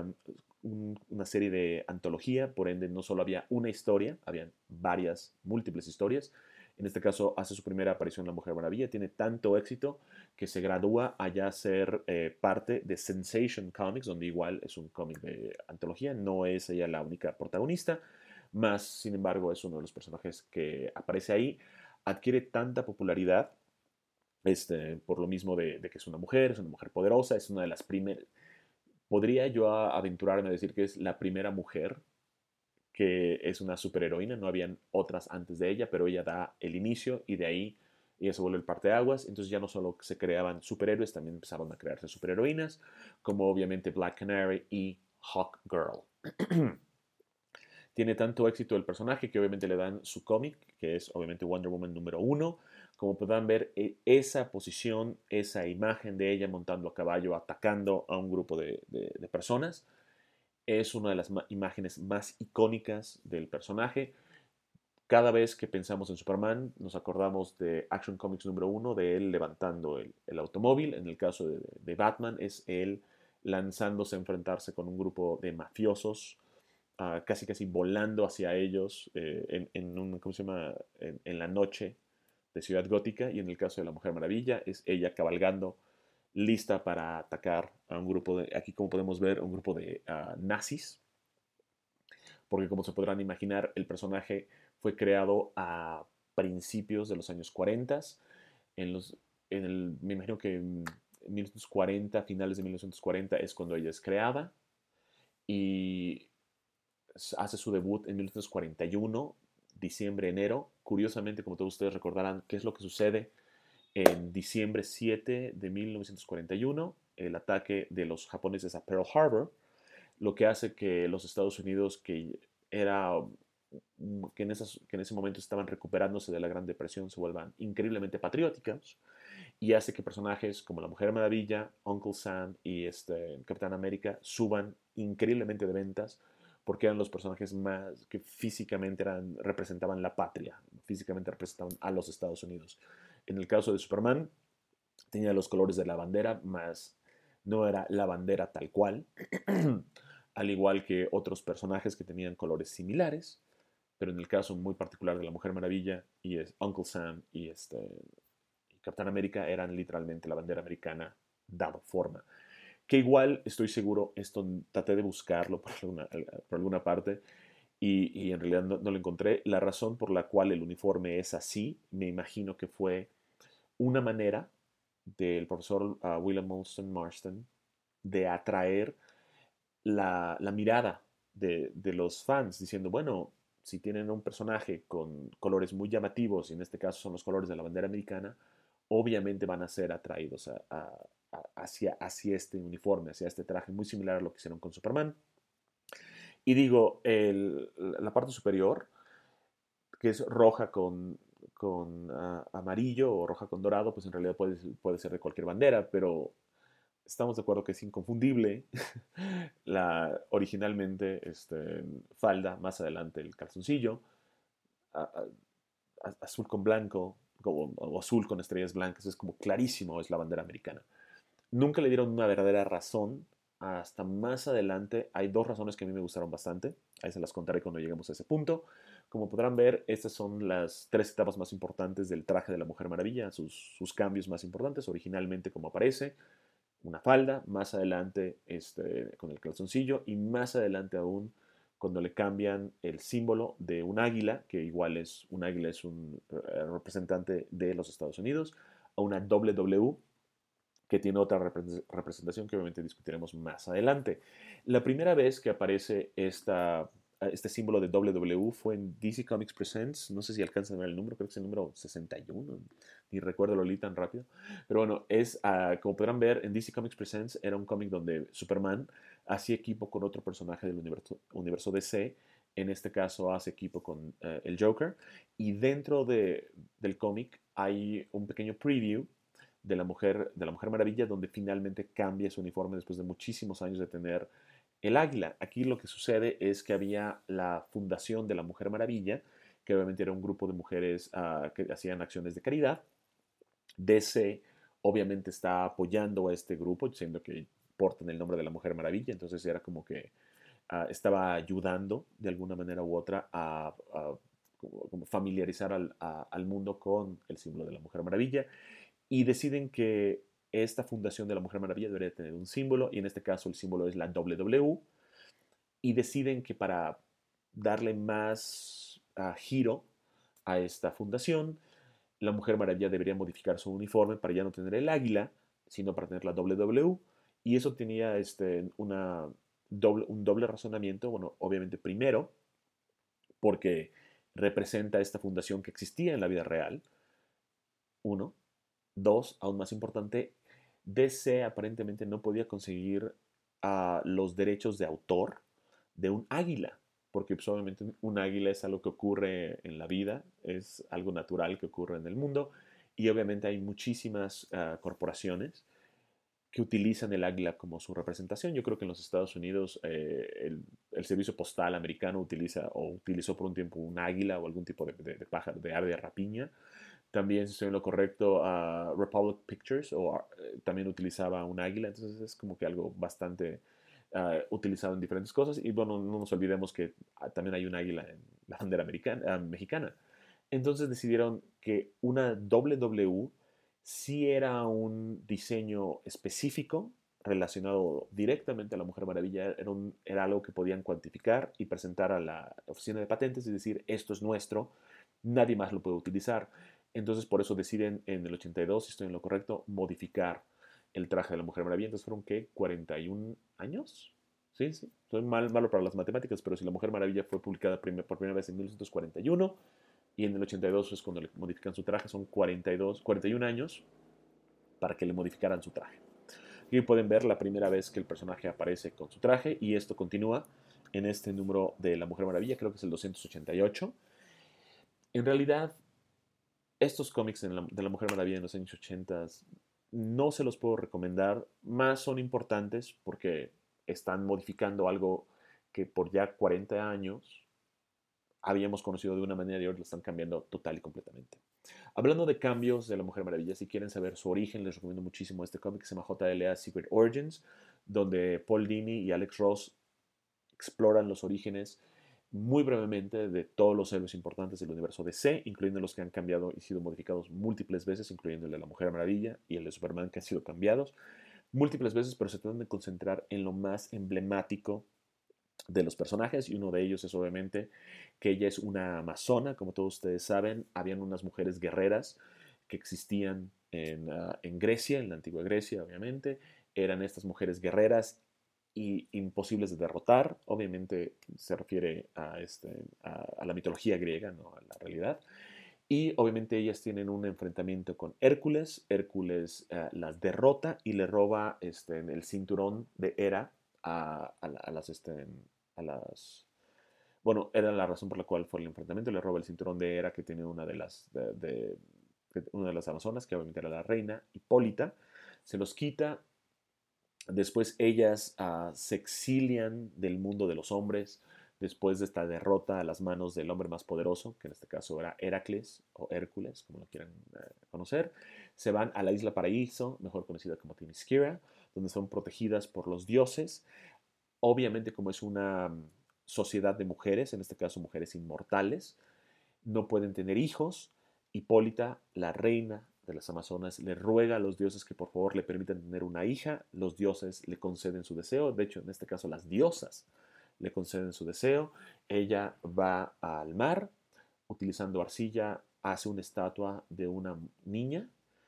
una serie de antología, por ende no solo había una historia, habían varias, múltiples historias. En este caso hace su primera aparición La Mujer Maravilla, tiene tanto éxito que se gradúa a ya ser parte de Sensation Comics, donde igual es un cómic de antología, no es ella la única protagonista, más sin embargo es uno de los personajes que aparece ahí, adquiere tanta popularidad por lo mismo de que es una mujer poderosa, es una de las primeras, podría yo aventurarme a decir que es la primera mujer que es una superheroína, no habían otras antes de ella, pero ella da el inicio y de ahí y eso vuelve el parteaguas. Entonces ya no solo se creaban superhéroes, también empezaron a crearse superheroínas, como obviamente Black Canary y Hawk Girl. Tiene tanto éxito el personaje que obviamente le dan su cómic, que es obviamente Wonder Woman número 1. Como podrán ver, esa posición, esa imagen de ella montando a caballo, atacando a un grupo de personas, es una de las imágenes más icónicas del personaje. Cada vez que pensamos en Superman, nos acordamos de Action Comics número 1, de él levantando el automóvil. En el caso de Batman, es él lanzándose a enfrentarse con un grupo de mafiosos, casi casi volando hacia ellos ¿cómo se llama? En la noche de Ciudad Gótica. Y en el caso de la Mujer Maravilla, es ella cabalgando, lista para atacar a un grupo de, aquí como podemos ver, un grupo de nazis, porque como se podrán imaginar, el personaje fue creado a principios de los años 40, en los, me imagino que en 1940, finales de 1940 es cuando ella es creada, y hace su debut en 1941, diciembre, enero. Curiosamente, como todos ustedes recordarán, ¿qué es lo que sucede en diciembre 7 de 1941? El ataque de los japoneses a Pearl Harbor, lo que hace que los Estados Unidos, era que en ese momento estaban recuperándose de la Gran Depresión, se vuelvan increíblemente patrióticos, y hace que personajes como la Mujer Maravilla, Uncle Sam y Capitán América suban increíblemente de ventas, porque eran los personajes más que físicamente representaban la patria, físicamente representaban a los Estados Unidos. En el caso de Superman, tenía los colores de la bandera, más no era la bandera tal cual, al igual que otros personajes que tenían colores similares, pero en el caso muy particular de la Mujer Maravilla y Uncle Sam y Capitán América eran literalmente la bandera americana dado forma. Que igual estoy seguro, esto traté de buscarlo por alguna parte y en realidad no lo encontré. La razón por la cual el uniforme es así, me imagino que fue una manera del profesor William Moulton Marston de atraer la mirada de los fans, diciendo, bueno, si tienen un personaje con colores muy llamativos, y en este caso son los colores de la bandera americana, obviamente van a ser atraídos hacia este uniforme, hacia este traje, muy similar a lo que hicieron con Superman. Y digo, la parte superior, que es roja con amarillo o roja con dorado, pues en realidad puede ser de cualquier bandera, pero estamos de acuerdo que es inconfundible originalmente falda, más adelante el calzoncillo, azul con blanco, o azul con estrellas blancas, es como clarísimo, es la bandera americana. Nunca le dieron una verdadera razón. Hasta más adelante hay dos razones que a mí me gustaron bastante. Ahí se las contaré cuando lleguemos a ese punto. Como podrán ver, estas son las tres etapas más importantes del traje de la Mujer Maravilla, sus cambios más importantes, originalmente como aparece, una falda, más adelante con el calzoncillo, y más adelante aún cuando le cambian el símbolo de un águila, que igual es un águila, es un representante de los Estados Unidos, a una WW, que tiene otra representación que obviamente discutiremos más adelante. La primera vez que aparece este símbolo de WW fue en DC Comics Presents. No sé si alcanzan a ver el número, creo que es el número 61, ni recuerdo lo leí tan rápido. Pero bueno, como podrán ver, en DC Comics Presents era un cómic donde Superman hacía equipo con otro personaje del universo DC. En este caso hace equipo con el Joker. Y dentro del cómic hay un pequeño preview de la Mujer Maravilla, donde finalmente cambia su uniforme después de muchísimos años de tener el águila. Aquí lo que sucede es que había la fundación de la Mujer Maravilla, que obviamente era un grupo de mujeres que hacían acciones de caridad. DC obviamente está apoyando a este grupo, diciendo que portan el nombre de la Mujer Maravilla, entonces era como que estaba ayudando de alguna manera u otra a como familiarizar al mundo con el símbolo de la Mujer Maravilla, y deciden que esta fundación de la Mujer Maravilla debería tener un símbolo, y en este caso el símbolo es la WW, y deciden que para darle más giro a esta fundación, la Mujer Maravilla debería modificar su uniforme para ya no tener el águila, sino para tener la WW, y eso tenía un doble razonamiento. Bueno, obviamente primero, porque representa esta fundación que existía en la vida real, uno. Dos, aún más importante, DC aparentemente no podía conseguir los derechos de autor de un águila, porque pues, obviamente un águila es algo que ocurre en la vida, es algo natural que ocurre en el mundo, y obviamente hay muchísimas corporaciones que utilizan el águila como su representación. Yo creo que en los Estados Unidos el servicio postal americano utiliza o utilizó por un tiempo un águila o algún tipo de pájaro, de ave de rapiña. También, si estoy en lo correcto, Republic Pictures también utilizaba un águila, entonces es como que algo bastante utilizado en diferentes cosas. Y bueno, no nos olvidemos que también hay un águila en la bandera mexicana. Entonces decidieron que una WW sí era un diseño específico relacionado directamente a la Mujer Maravilla, era algo que podían cuantificar y presentar a la oficina de patentes y decir, esto es nuestro, nadie más lo puede utilizar. Entonces por eso deciden en el 82, si estoy en lo correcto, modificar el traje de la Mujer Maravilla. Entonces fueron, ¿qué? ¿41 años? Sí, sí. Soy malo para las matemáticas, pero si la Mujer Maravilla fue publicada por primera vez en 1941 y en el 82 es cuando le modifican su traje, son 41 años para que le modificaran su traje. Aquí pueden ver la primera vez que el personaje aparece con su traje y esto continúa en este número de la Mujer Maravilla, creo que es el 288. En realidad, estos cómics de la Mujer Maravilla en los años 80 no se los puedo recomendar, más son importantes porque están modificando algo que por ya 40 años habíamos conocido de una manera y ahora lo están cambiando total y completamente. Hablando de cambios de la Mujer Maravilla, si quieren saber su origen, les recomiendo muchísimo este cómic que se llama JLA Secret Origins, donde Paul Dini y Alex Ross exploran los orígenes muy brevemente de todos los héroes importantes del universo DC, incluyendo los que han cambiado y sido modificados múltiples veces, incluyendo el de la Mujer Maravilla y el de Superman, que han sido cambiados múltiples veces, pero se tratan de concentrar en lo más emblemático de los personajes, y uno de ellos es obviamente que ella es una amazona. Como todos ustedes saben, habían unas mujeres guerreras que existían en Grecia, en la antigua Grecia, obviamente. Eran estas mujeres guerreras y imposibles de derrotar. Obviamente se refiere a la mitología griega, no a la realidad. Y obviamente ellas tienen un enfrentamiento con Hércules. Hércules las derrota y le roba el cinturón de Hera a las... Bueno, era la razón por la cual fue el enfrentamiento. Le roba el cinturón de Hera que tiene una de las amazonas, que obviamente era la reina, Hipólita. Se los quita. Después ellas se exilian del mundo de los hombres después de esta derrota a las manos del hombre más poderoso, que en este caso era Heracles o Hércules, como lo quieran conocer. Se van a la isla Paraíso, mejor conocida como Themyscira, donde son protegidas por los dioses. Obviamente, como es una sociedad de mujeres, en este caso mujeres inmortales, no pueden tener hijos. Hipólita, la reina de las Amazonas, le ruega a los dioses que por favor le permitan tener una hija. Los dioses le conceden su deseo. De hecho, en este caso, las diosas le conceden su deseo. Ella va al mar, utilizando arcilla, hace una estatua de una niña.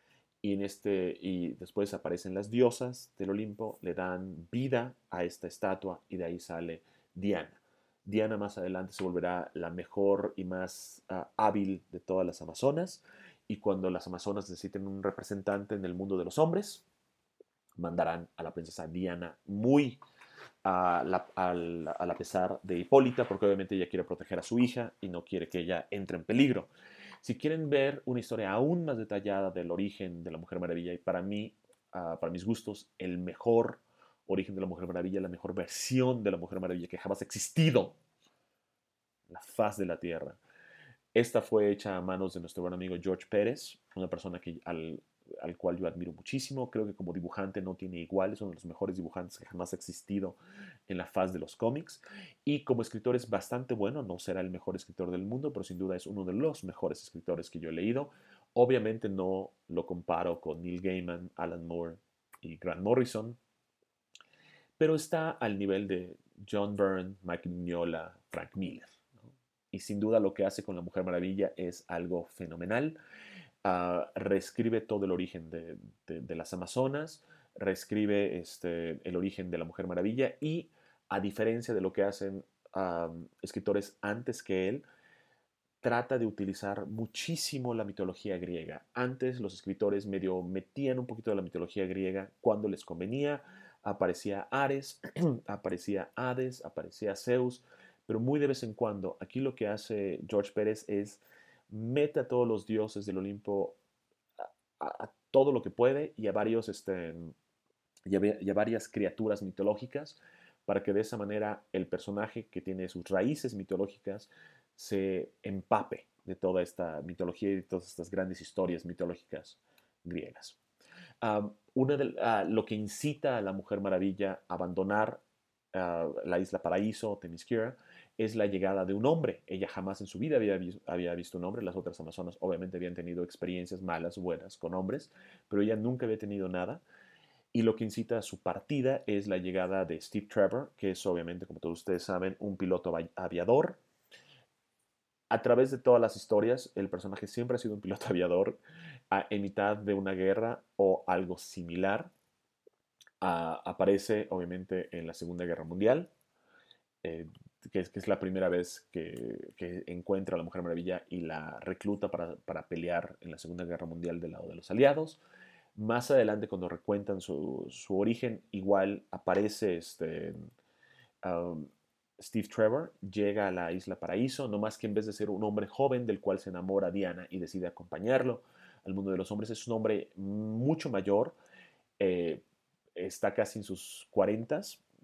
Y después aparecen las diosas del Olimpo, le dan vida a esta estatua y de ahí sale Diana. Diana más adelante se volverá la mejor y más hábil de todas las amazonas, y cuando las amazonas necesiten un representante en el mundo de los hombres, mandarán a la princesa Diana, muy a la pesar de Hipólita, porque obviamente ella quiere proteger a su hija y no quiere que ella entre en peligro. Si quieren ver una historia aún más detallada del origen de la Mujer Maravilla, y para mí, para mis gustos, el mejor origen de la Mujer Maravilla, la mejor versión de la Mujer Maravilla que jamás ha existido en la faz de la Tierra. Esta fue hecha a manos de nuestro buen amigo George Pérez, una persona al cual yo admiro muchísimo. Creo que como dibujante no tiene igual, es uno de los mejores dibujantes que jamás ha existido en la faz de los cómics. Y como escritor es bastante bueno, no será el mejor escritor del mundo, pero sin duda es uno de los mejores escritores que yo he leído. Obviamente no lo comparo con Neil Gaiman, Alan Moore y Grant Morrison, pero está al nivel de John Byrne, Mike Mignola, Frank Miller. Y sin duda lo que hace con la Mujer Maravilla es algo fenomenal. Reescribe todo el origen de las Amazonas, reescribe el origen de la Mujer Maravilla, y a diferencia de lo que hacen escritores antes que él, trata de utilizar muchísimo la mitología griega. Antes los escritores medio metían un poquito de la mitología griega cuando les convenía. Aparecía Ares, aparecía Hades, aparecía Zeus, pero muy de vez en cuando. Aquí lo que hace George Pérez es mete a todos los dioses del Olimpo a todo lo que puede y a varios y a varias criaturas mitológicas para que de esa manera el personaje que tiene sus raíces mitológicas se empape de toda esta mitología y de todas estas grandes historias mitológicas griegas. Lo que incita a la Mujer Maravilla a abandonar la isla Paraíso, Themyscira, es la llegada de un hombre. Ella jamás en su vida había visto un hombre. Las otras amazonas obviamente habían tenido experiencias malas, buenas con hombres, pero ella nunca había tenido nada. Y lo que incita a su partida es la llegada de Steve Trevor, que es obviamente, como todos ustedes saben, un piloto aviador. A través de todas las historias, el personaje siempre ha sido un piloto aviador en mitad de una guerra o algo similar. Aparece obviamente en la Segunda Guerra Mundial, eh, que es la primera vez que encuentra a la Mujer Maravilla y la recluta para pelear en la Segunda Guerra Mundial del lado de los aliados. Más adelante, cuando recuentan su origen, igual aparece um, Steve Trevor, llega a la isla Paraíso, no más que en vez de ser un hombre joven del cual se enamora Diana y decide acompañarlo al mundo de los hombres, es un hombre mucho mayor, eh, está casi en sus 40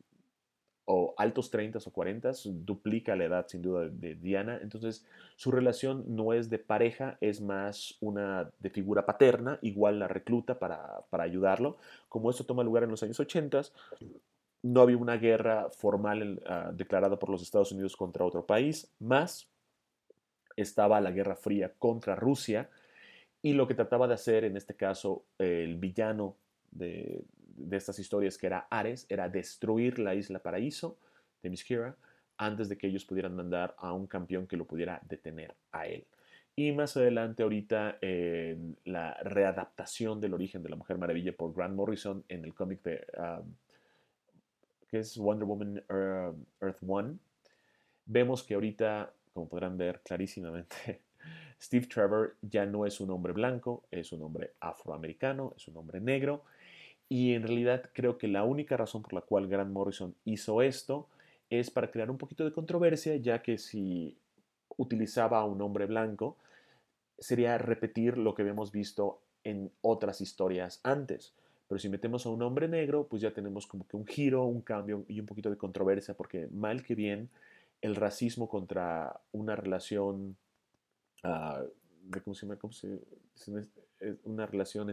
o altos 30 o 40, duplica la edad sin duda de Diana, entonces su relación no es de pareja, es más una de figura paterna, igual la recluta para ayudarlo. Como esto toma lugar en los años 80, no había una guerra formal declarada por los Estados Unidos contra otro país, más estaba la Guerra Fría contra Rusia, y lo que trataba de hacer en este caso el villano de estas historias, que era Ares, era destruir la isla Paraíso de Themyscira antes de que ellos pudieran mandar a un campeón que lo pudiera detener a él. Y más adelante, ahorita, en la readaptación del origen de la Mujer Maravilla por Grant Morrison en el cómic que es Wonder Woman Earth One, vemos que ahorita, como podrán ver clarísimamente, Steve Trevor ya no es un hombre blanco, es un hombre afroamericano, es un hombre negro. Y en realidad creo que la única razón por la cual Grant Morrison hizo esto es para crear un poquito de controversia, ya que si utilizaba a un hombre blanco, sería repetir lo que habíamos visto en otras historias antes. Pero si metemos a un hombre negro, pues ya tenemos como que un giro, un cambio y un poquito de controversia, porque mal que bien, el racismo contra una relación, ¿cómo se llama? Una relación,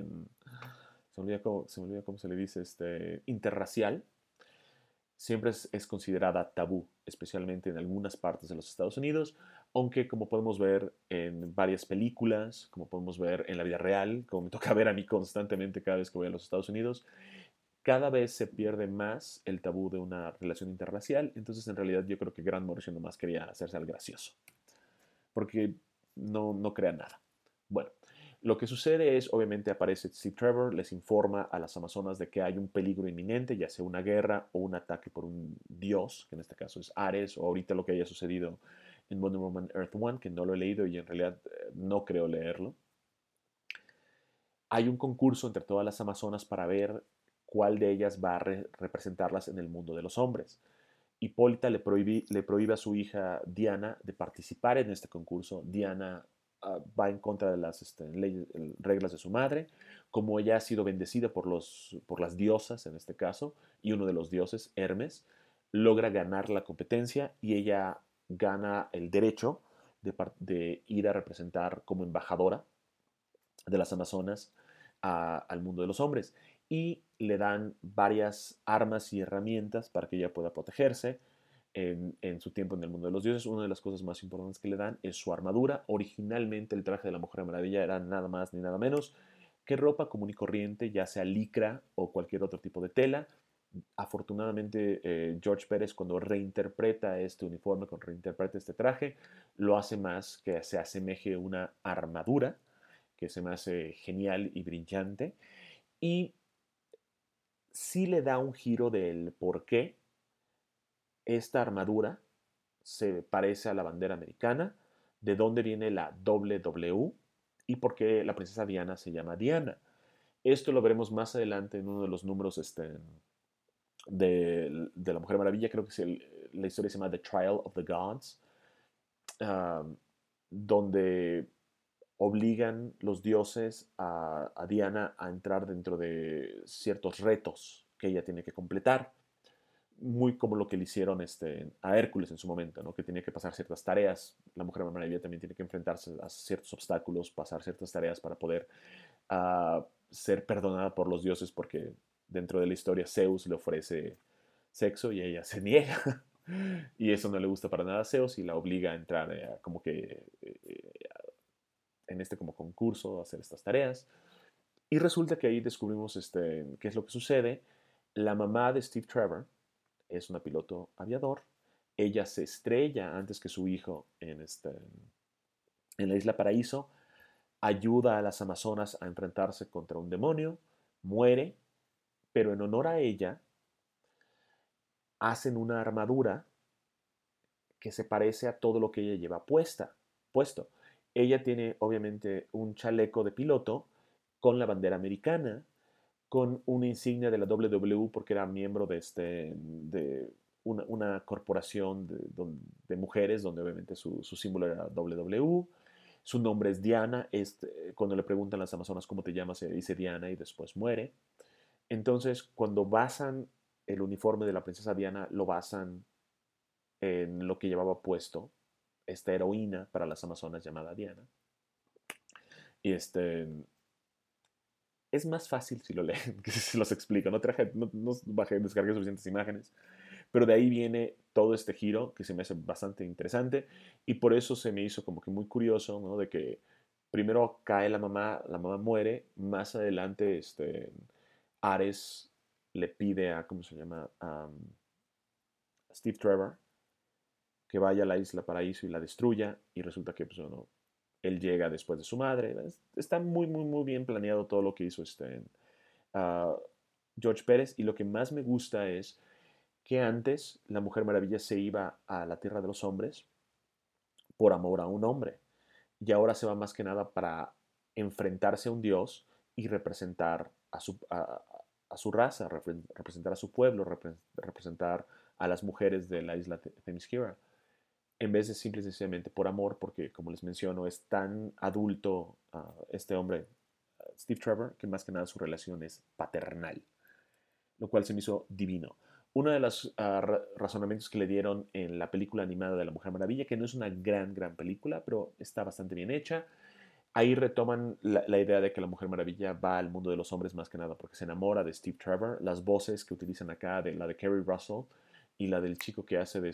se me olvida cómo se le dice, interracial, siempre es considerada tabú, especialmente en algunas partes de los Estados Unidos, aunque como podemos ver en varias películas, como podemos ver en la vida real, como me toca ver a mí constantemente cada vez que voy a los Estados Unidos, cada vez se pierde más el tabú de una relación interracial. Entonces, en realidad, yo creo que Grant Morrison nomás quería hacerse al gracioso, porque no crea nada. Bueno, lo que sucede es, obviamente, aparece Steve Trevor, les informa a las Amazonas de que hay un peligro inminente, ya sea una guerra o un ataque por un dios, que en este caso es Ares, o ahorita lo que haya sucedido en Wonder Woman Earth One, que no lo he leído y en realidad no creo leerlo. Hay un concurso entre todas las Amazonas para ver cuál de ellas va a representarlas en el mundo de los hombres. Hipólita le prohíbe a su hija Diana de participar en este concurso. Diana va en contra de las reglas de su madre. Como ella ha sido bendecida por las diosas, en este caso, y uno de los dioses, Hermes, logra ganar la competencia y ella gana el derecho de ir a representar como embajadora de las Amazonas al mundo de los hombres. Y le dan varias armas y herramientas para que ella pueda protegerse en su tiempo en el mundo de los dioses. Una de las cosas más importantes que le dan es su armadura. Originalmente el traje de la Mujer Maravilla era nada más ni nada menos que ropa común y corriente, ya sea licra o cualquier otro tipo de tela. Afortunadamente, George Pérez, cuando reinterpreta este uniforme, cuando reinterpreta este traje, lo hace más que se asemeje a una armadura, que se me hace genial y brillante. Y sí le da un giro del por qué esta armadura se parece a la bandera americana, de dónde viene la WW y por qué la princesa Diana se llama Diana. Esto lo veremos más adelante en uno de los números de la Mujer Maravilla. Creo que la historia se llama The Trial of the Gods, um, donde obligan los dioses a Diana a entrar dentro de ciertos retos que ella tiene que completar, muy como lo que le hicieron a Hércules en su momento, ¿no? Que tenía que pasar ciertas tareas. La Mujer Maravilla también tiene que enfrentarse a ciertos obstáculos, pasar ciertas tareas para poder ser perdonada por los dioses, porque dentro de la historia Zeus le ofrece sexo y ella se niega. Y eso no le gusta para nada a Zeus y la obliga a entrar como que en como concurso a hacer estas tareas. Y resulta que ahí descubrimos qué es lo que sucede. La mamá de Steve Trevor es una piloto aviador. Ella se estrella antes que su hijo en la isla Paraíso. Ayuda a las amazonas a enfrentarse contra un demonio. Muere, pero en honor a ella hacen una armadura que se parece a todo lo que ella lleva puesto. Ella tiene obviamente un chaleco de piloto con la bandera americana, con una insignia de la WW porque era miembro de una corporación de mujeres donde obviamente su símbolo era WW. Su nombre es Diana. Cuando le preguntan a las amazonas cómo te llamas, se dice Diana y después muere. Entonces, cuando basan el uniforme de la princesa Diana, lo basan en lo que llevaba puesto esta heroína para las amazonas llamada Diana. Y es más fácil si lo leen que si se los explico. No bajé, descargué suficientes imágenes. Pero de ahí viene todo este giro que se me hace bastante interesante y por eso se me hizo como que muy curioso, ¿no? De que primero cae la mamá muere, más adelante Ares le pide a, ¿cómo se llama? A Steve Trevor que vaya a la isla Paraíso y la destruya y resulta que pues, bueno, él llega después de su madre. Está muy, muy, muy bien planeado todo lo que hizo uh, George Pérez y lo que más me gusta es que antes la Mujer Maravilla se iba a la Tierra de los Hombres por amor a un hombre y ahora se va más que nada para enfrentarse a un dios y representar a su raza, representar a su pueblo, representar a las mujeres de la isla Themyscira, en vez de simple y sencillamente por amor, porque como les menciono, es tan adulto este hombre, Steve Trevor, que más que nada su relación es paternal, lo cual se me hizo divino. Uno de los razonamientos que le dieron en la película animada de La Mujer Maravilla, que no es una gran película, pero está bastante bien hecha. Ahí retoman la idea de que la Mujer Maravilla va al mundo de los hombres más que nada porque se enamora de Steve Trevor. Las voces que utilizan acá, de la de Kerry Russell y la del chico que hace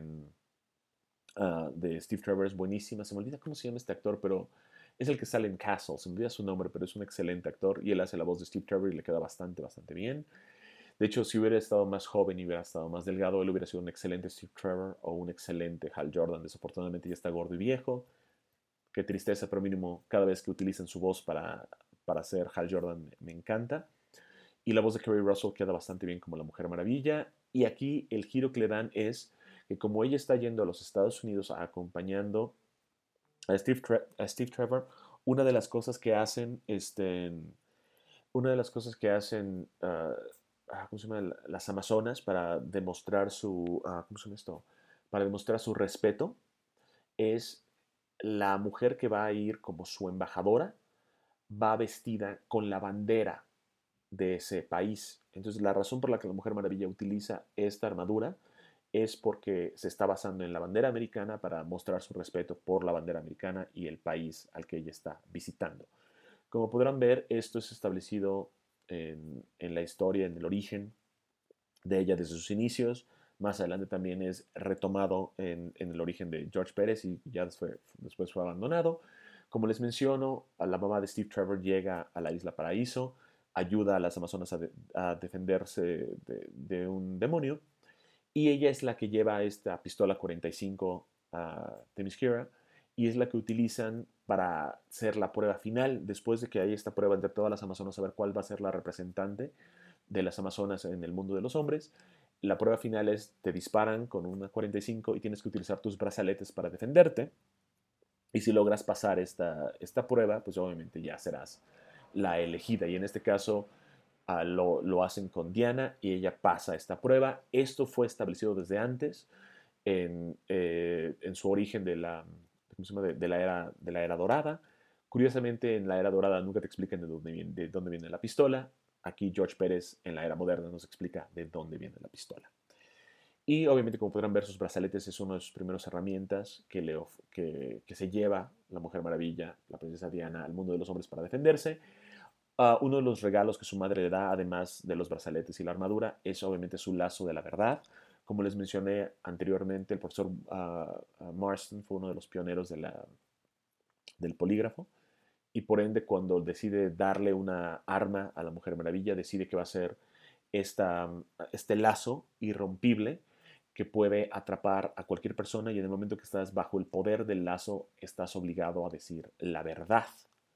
de Steve Trevor es buenísima. Se me olvida cómo se llama este actor, pero es el que sale en Castle. Se me olvida su nombre, pero es un excelente actor y él hace la voz de Steve Trevor y le queda bastante bien. De hecho, si hubiera estado más joven y hubiera estado más delgado, él hubiera sido un excelente Steve Trevor o un excelente Hal Jordan. Desafortunadamente ya está gordo y viejo. Qué tristeza, pero mínimo cada vez que utilizan su voz para hacer Hal Jordan me encanta. Y la voz de Kerry Russell queda bastante bien como la Mujer Maravilla. Y aquí el giro que le dan es que como ella está yendo a los Estados Unidos acompañando a Steve Trevor, una de las cosas que hacen, una de las cosas que hacen ¿cómo se llama? Las Amazonas para demostrar ¿cómo se llama esto? Para demostrar su respeto es la mujer que va a ir como su embajadora, va vestida con la bandera de ese país. Entonces, la razón por la que la Mujer Maravilla utiliza esta armadura es porque se está basando en la bandera americana para mostrar su respeto por la bandera americana y el país al que ella está visitando. Como podrán ver, esto es establecido en la historia, en el origen de ella desde sus inicios. Más adelante también es retomado en el origen de George Pérez y ya después fue abandonado. Como les menciono, a la mamá de Steve Trevor llega a la isla Paraíso, ayuda a las amazonas a defenderse de un demonio y ella es la que lleva esta pistola 45 a Themyscira y es la que utilizan para hacer la prueba final. Después de que hay esta prueba entre todas las amazonas, a ver cuál va a ser la representante de las amazonas en el mundo de los hombres. La prueba final es, te disparan con una 45 y tienes que utilizar tus brazaletes para defenderte. Y si logras pasar esta prueba, pues obviamente ya serás la elegida. Y en este caso lo hacen con Diana y ella pasa esta prueba. Esto fue establecido desde antes en su origen ¿cómo se llama? De la era dorada. Curiosamente, en la era dorada nunca te explican de dónde viene la pistola. Aquí George Pérez en la era moderna nos explica de dónde viene la pistola. Y obviamente, como podrán ver, sus brazaletes es una de sus primeras herramientas que se lleva la Mujer Maravilla, la princesa Diana, al mundo de los hombres para defenderse. Uno de los regalos que su madre le da, además de los brazaletes y la armadura, es obviamente su lazo de la verdad. Como les mencioné anteriormente, el profesor Marston fue uno de los pioneros del polígrafo y por ende cuando decide darle una arma a la Mujer Maravilla, decide que va a ser este lazo irrompible que puede atrapar a cualquier persona y en el momento que estás bajo el poder del lazo estás obligado a decir la verdad,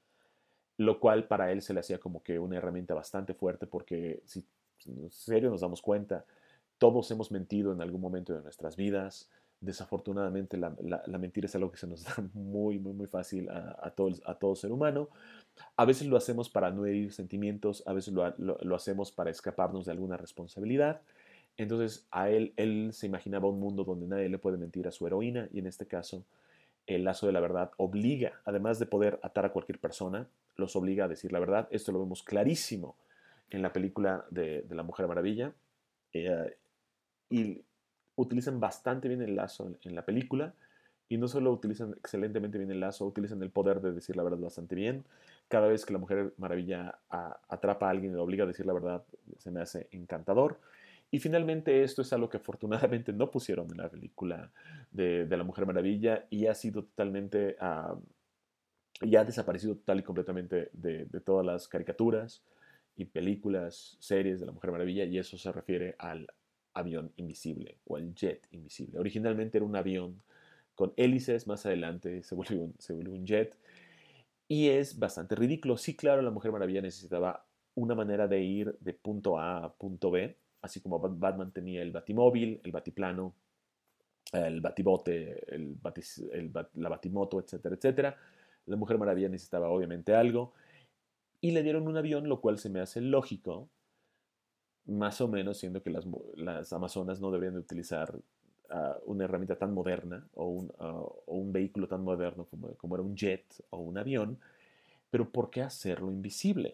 lo cual para él se le hacía como que una herramienta bastante fuerte porque si en serio nos damos cuenta, todos hemos mentido en algún momento de nuestras vidas. Desafortunadamente la mentira es algo que se nos da muy, muy, muy fácil a todo ser humano. A veces lo hacemos para no herir sentimientos, a veces lo hacemos para escaparnos de alguna responsabilidad. Entonces él se imaginaba un mundo donde nadie le puede mentir a su heroína y en este caso el lazo de la verdad obliga, además de poder atar a cualquier persona, los obliga a decir la verdad. Esto lo vemos clarísimo en la película de La Mujer Maravilla. Eh, y utilizan bastante bien el lazo en la película. Y no solo utilizan excelentemente bien el lazo, utilizan el poder de decir la verdad bastante bien. Cada vez que la Mujer Maravilla atrapa a alguien y lo obliga a decir la verdad, se me hace encantador. Y finalmente esto es algo que afortunadamente no pusieron en la película de La Mujer Maravilla y ha sido totalmente, ya ha desaparecido total y completamente de todas las caricaturas y películas, series de La Mujer Maravilla y eso se refiere al avión invisible o al jet invisible. Originalmente era un avión con hélices, más adelante se volvió un jet y es bastante ridículo. Sí, claro, la Mujer Maravilla necesitaba una manera de ir de punto A a punto B, así como Batman tenía el batimóvil, el batiplano, el batibote, la batimoto, etcétera, etcétera. La Mujer Maravilla necesitaba obviamente algo y le dieron un avión, lo cual se me hace lógico, más o menos, siendo que las Amazonas no deberían de utilizar una herramienta tan moderna o un vehículo tan moderno como era un jet o un avión, pero ¿por qué hacerlo invisible?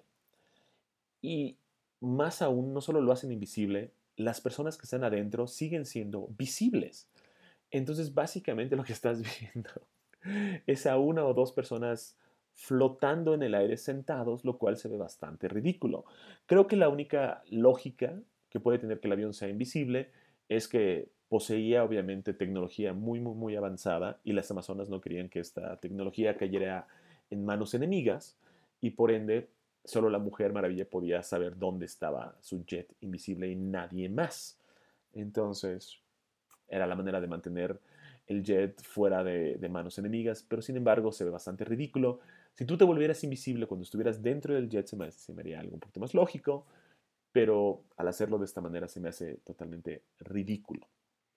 Y más aún, no solo lo hacen invisible, las personas que están adentro siguen siendo visibles. Entonces, básicamente lo que estás viendo es a una o dos personas flotando en el aire sentados, lo cual se ve bastante ridículo. Creo que la única lógica que puede tener que el avión sea invisible es que poseía obviamente tecnología muy, muy, muy avanzada y las Amazonas no querían que esta tecnología cayera en manos enemigas y por ende solo la Mujer Maravilla podía saber dónde estaba su jet invisible y nadie más. Entonces, era la manera de mantener el jet fuera de manos enemigas, pero sin embargo se ve bastante ridículo. Si tú te volvieras invisible cuando estuvieras dentro del jet, se me haría algo un poquito más lógico, pero al hacerlo de esta manera se me hace totalmente ridículo.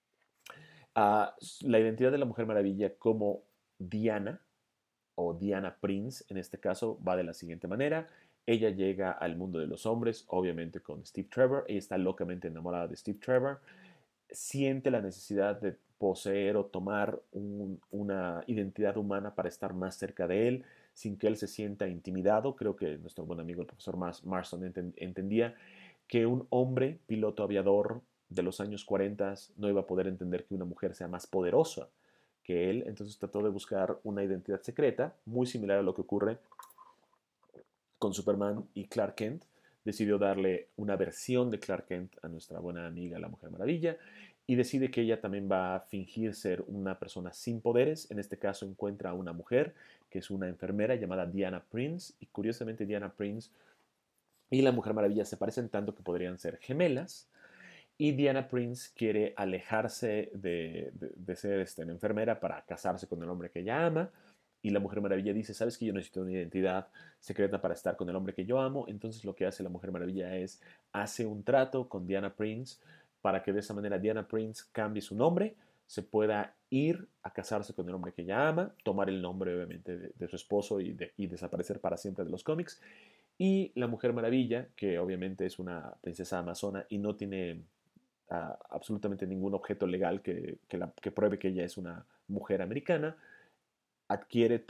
La identidad de la Mujer Maravilla como Diana, o Diana Prince en este caso, va de la siguiente manera. Ella llega al mundo de los hombres, obviamente con Steve Trevor. Ella está locamente enamorada de Steve Trevor. Siente la necesidad de poseer o tomar una identidad humana para estar más cerca de él, sin que él se sienta intimidado. Creo que nuestro buen amigo el profesor Marston entendía que un hombre piloto aviador de los años 40 no iba a poder entender que una mujer sea más poderosa que él, entonces trató de buscar una identidad secreta, muy similar a lo que ocurre con Superman y Clark Kent. Decidió darle una versión de Clark Kent a nuestra buena amiga la Mujer Maravilla y decide que ella también va a fingir ser una persona sin poderes. En este caso encuentra a una mujer que es una enfermera llamada Diana Prince y curiosamente Diana Prince y la Mujer Maravilla se parecen tanto que podrían ser gemelas. Y Diana Prince quiere alejarse de ser una enfermera para casarse con el hombre que ella ama. Y la Mujer Maravilla dice, ¿sabes que yo necesito una identidad secreta para estar con el hombre que yo amo? Entonces lo que hace la Mujer Maravilla es, hace un trato con Diana Prince para que de esa manera Diana Prince cambie su nombre se pueda ir a casarse con el hombre que ella ama, tomar el nombre obviamente de su esposo y desaparecer para siempre de los cómics. Y la Mujer Maravilla, que obviamente es una princesa amazona y no tiene absolutamente ningún objeto legal que pruebe que ella es una mujer americana, adquiere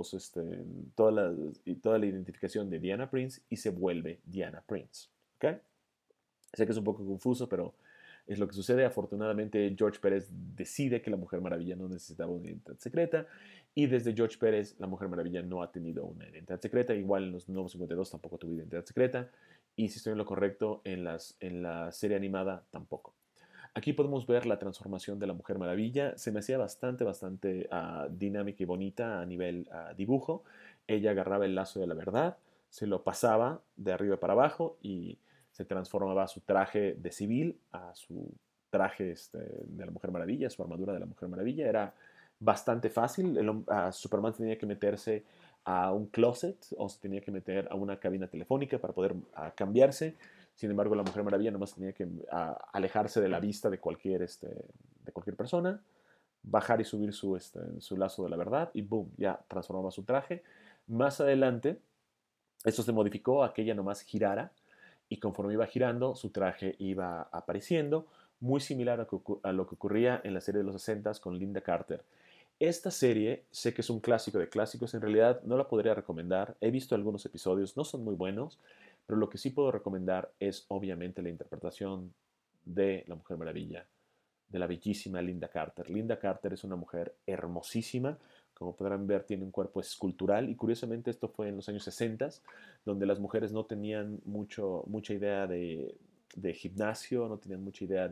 toda la identificación de Diana Prince y se vuelve Diana Prince. ¿Okay? Sé que es un poco confuso, pero es lo que sucede. Afortunadamente, George Pérez decide que la Mujer Maravilla no necesitaba una identidad secreta y desde George Pérez la Mujer Maravilla no ha tenido una identidad secreta. Igual en los Nuevos 52 tampoco tuvo identidad secreta y si estoy en lo correcto, en la serie animada tampoco. Aquí podemos ver la transformación de la Mujer Maravilla. Se me hacía bastante dinámica y bonita a nivel dibujo. Ella agarraba el lazo de la verdad, se lo pasaba de arriba para abajo y se transformaba su traje de civil a su traje de la Mujer Maravilla, su armadura de la Mujer Maravilla. Era bastante fácil. Superman tenía que meterse a un closet o se tenía que meter a una cabina telefónica para poder cambiarse. Sin embargo, la Mujer Maravilla nomás tenía que alejarse de la vista de cualquier persona, bajar y subir su lazo de la verdad y boom, ya transformaba su traje. Más adelante, esto se modificó a que ella nomás girara y conforme iba girando, su traje iba apareciendo, muy similar a lo que ocurría en la serie de los 60 con Linda Carter. Esta serie, sé que es un clásico de clásicos, en realidad no la podría recomendar. He visto algunos episodios, no son muy buenos, pero lo que sí puedo recomendar es obviamente la interpretación de la Mujer Maravilla, de la bellísima Linda Carter. Linda Carter es una mujer hermosísima, como podrán ver tiene un cuerpo escultural y curiosamente esto fue en los años 60, donde las mujeres no tenían mucha idea de gimnasio, no tenían mucha idea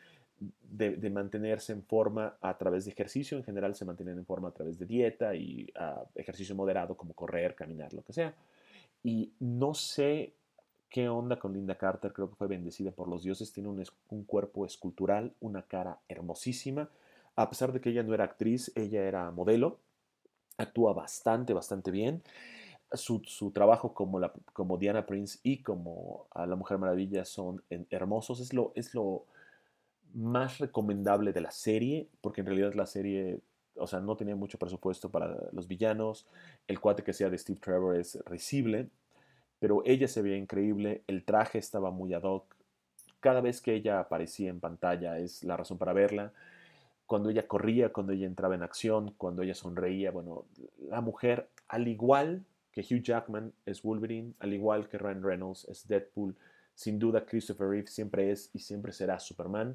de mantenerse en forma a través de ejercicio. En general se mantienen en forma a través de dieta y ejercicio moderado como correr, caminar, lo que sea. Y no sé qué onda con Linda Carter, creo que fue bendecida por los dioses, tiene un cuerpo escultural, una cara hermosísima. A pesar de que ella no era actriz, ella era modelo, actúa bastante bien. Su trabajo como Diana Prince y como a la Mujer Maravilla son hermosos. Es lo más recomendable de la serie, porque en realidad la serie, o sea, no tenía mucho presupuesto para los villanos. El cuate que sea de Steve Trevor es risible, pero ella se veía increíble, el traje estaba muy ad hoc. Cada vez que ella aparecía en pantalla es la razón para verla. Cuando ella corría, cuando ella entraba en acción, cuando ella sonreía, bueno, la mujer, al igual que Hugh Jackman es Wolverine, al igual que Ryan Reynolds es Deadpool, sin duda Christopher Reeve siempre es y siempre será Superman.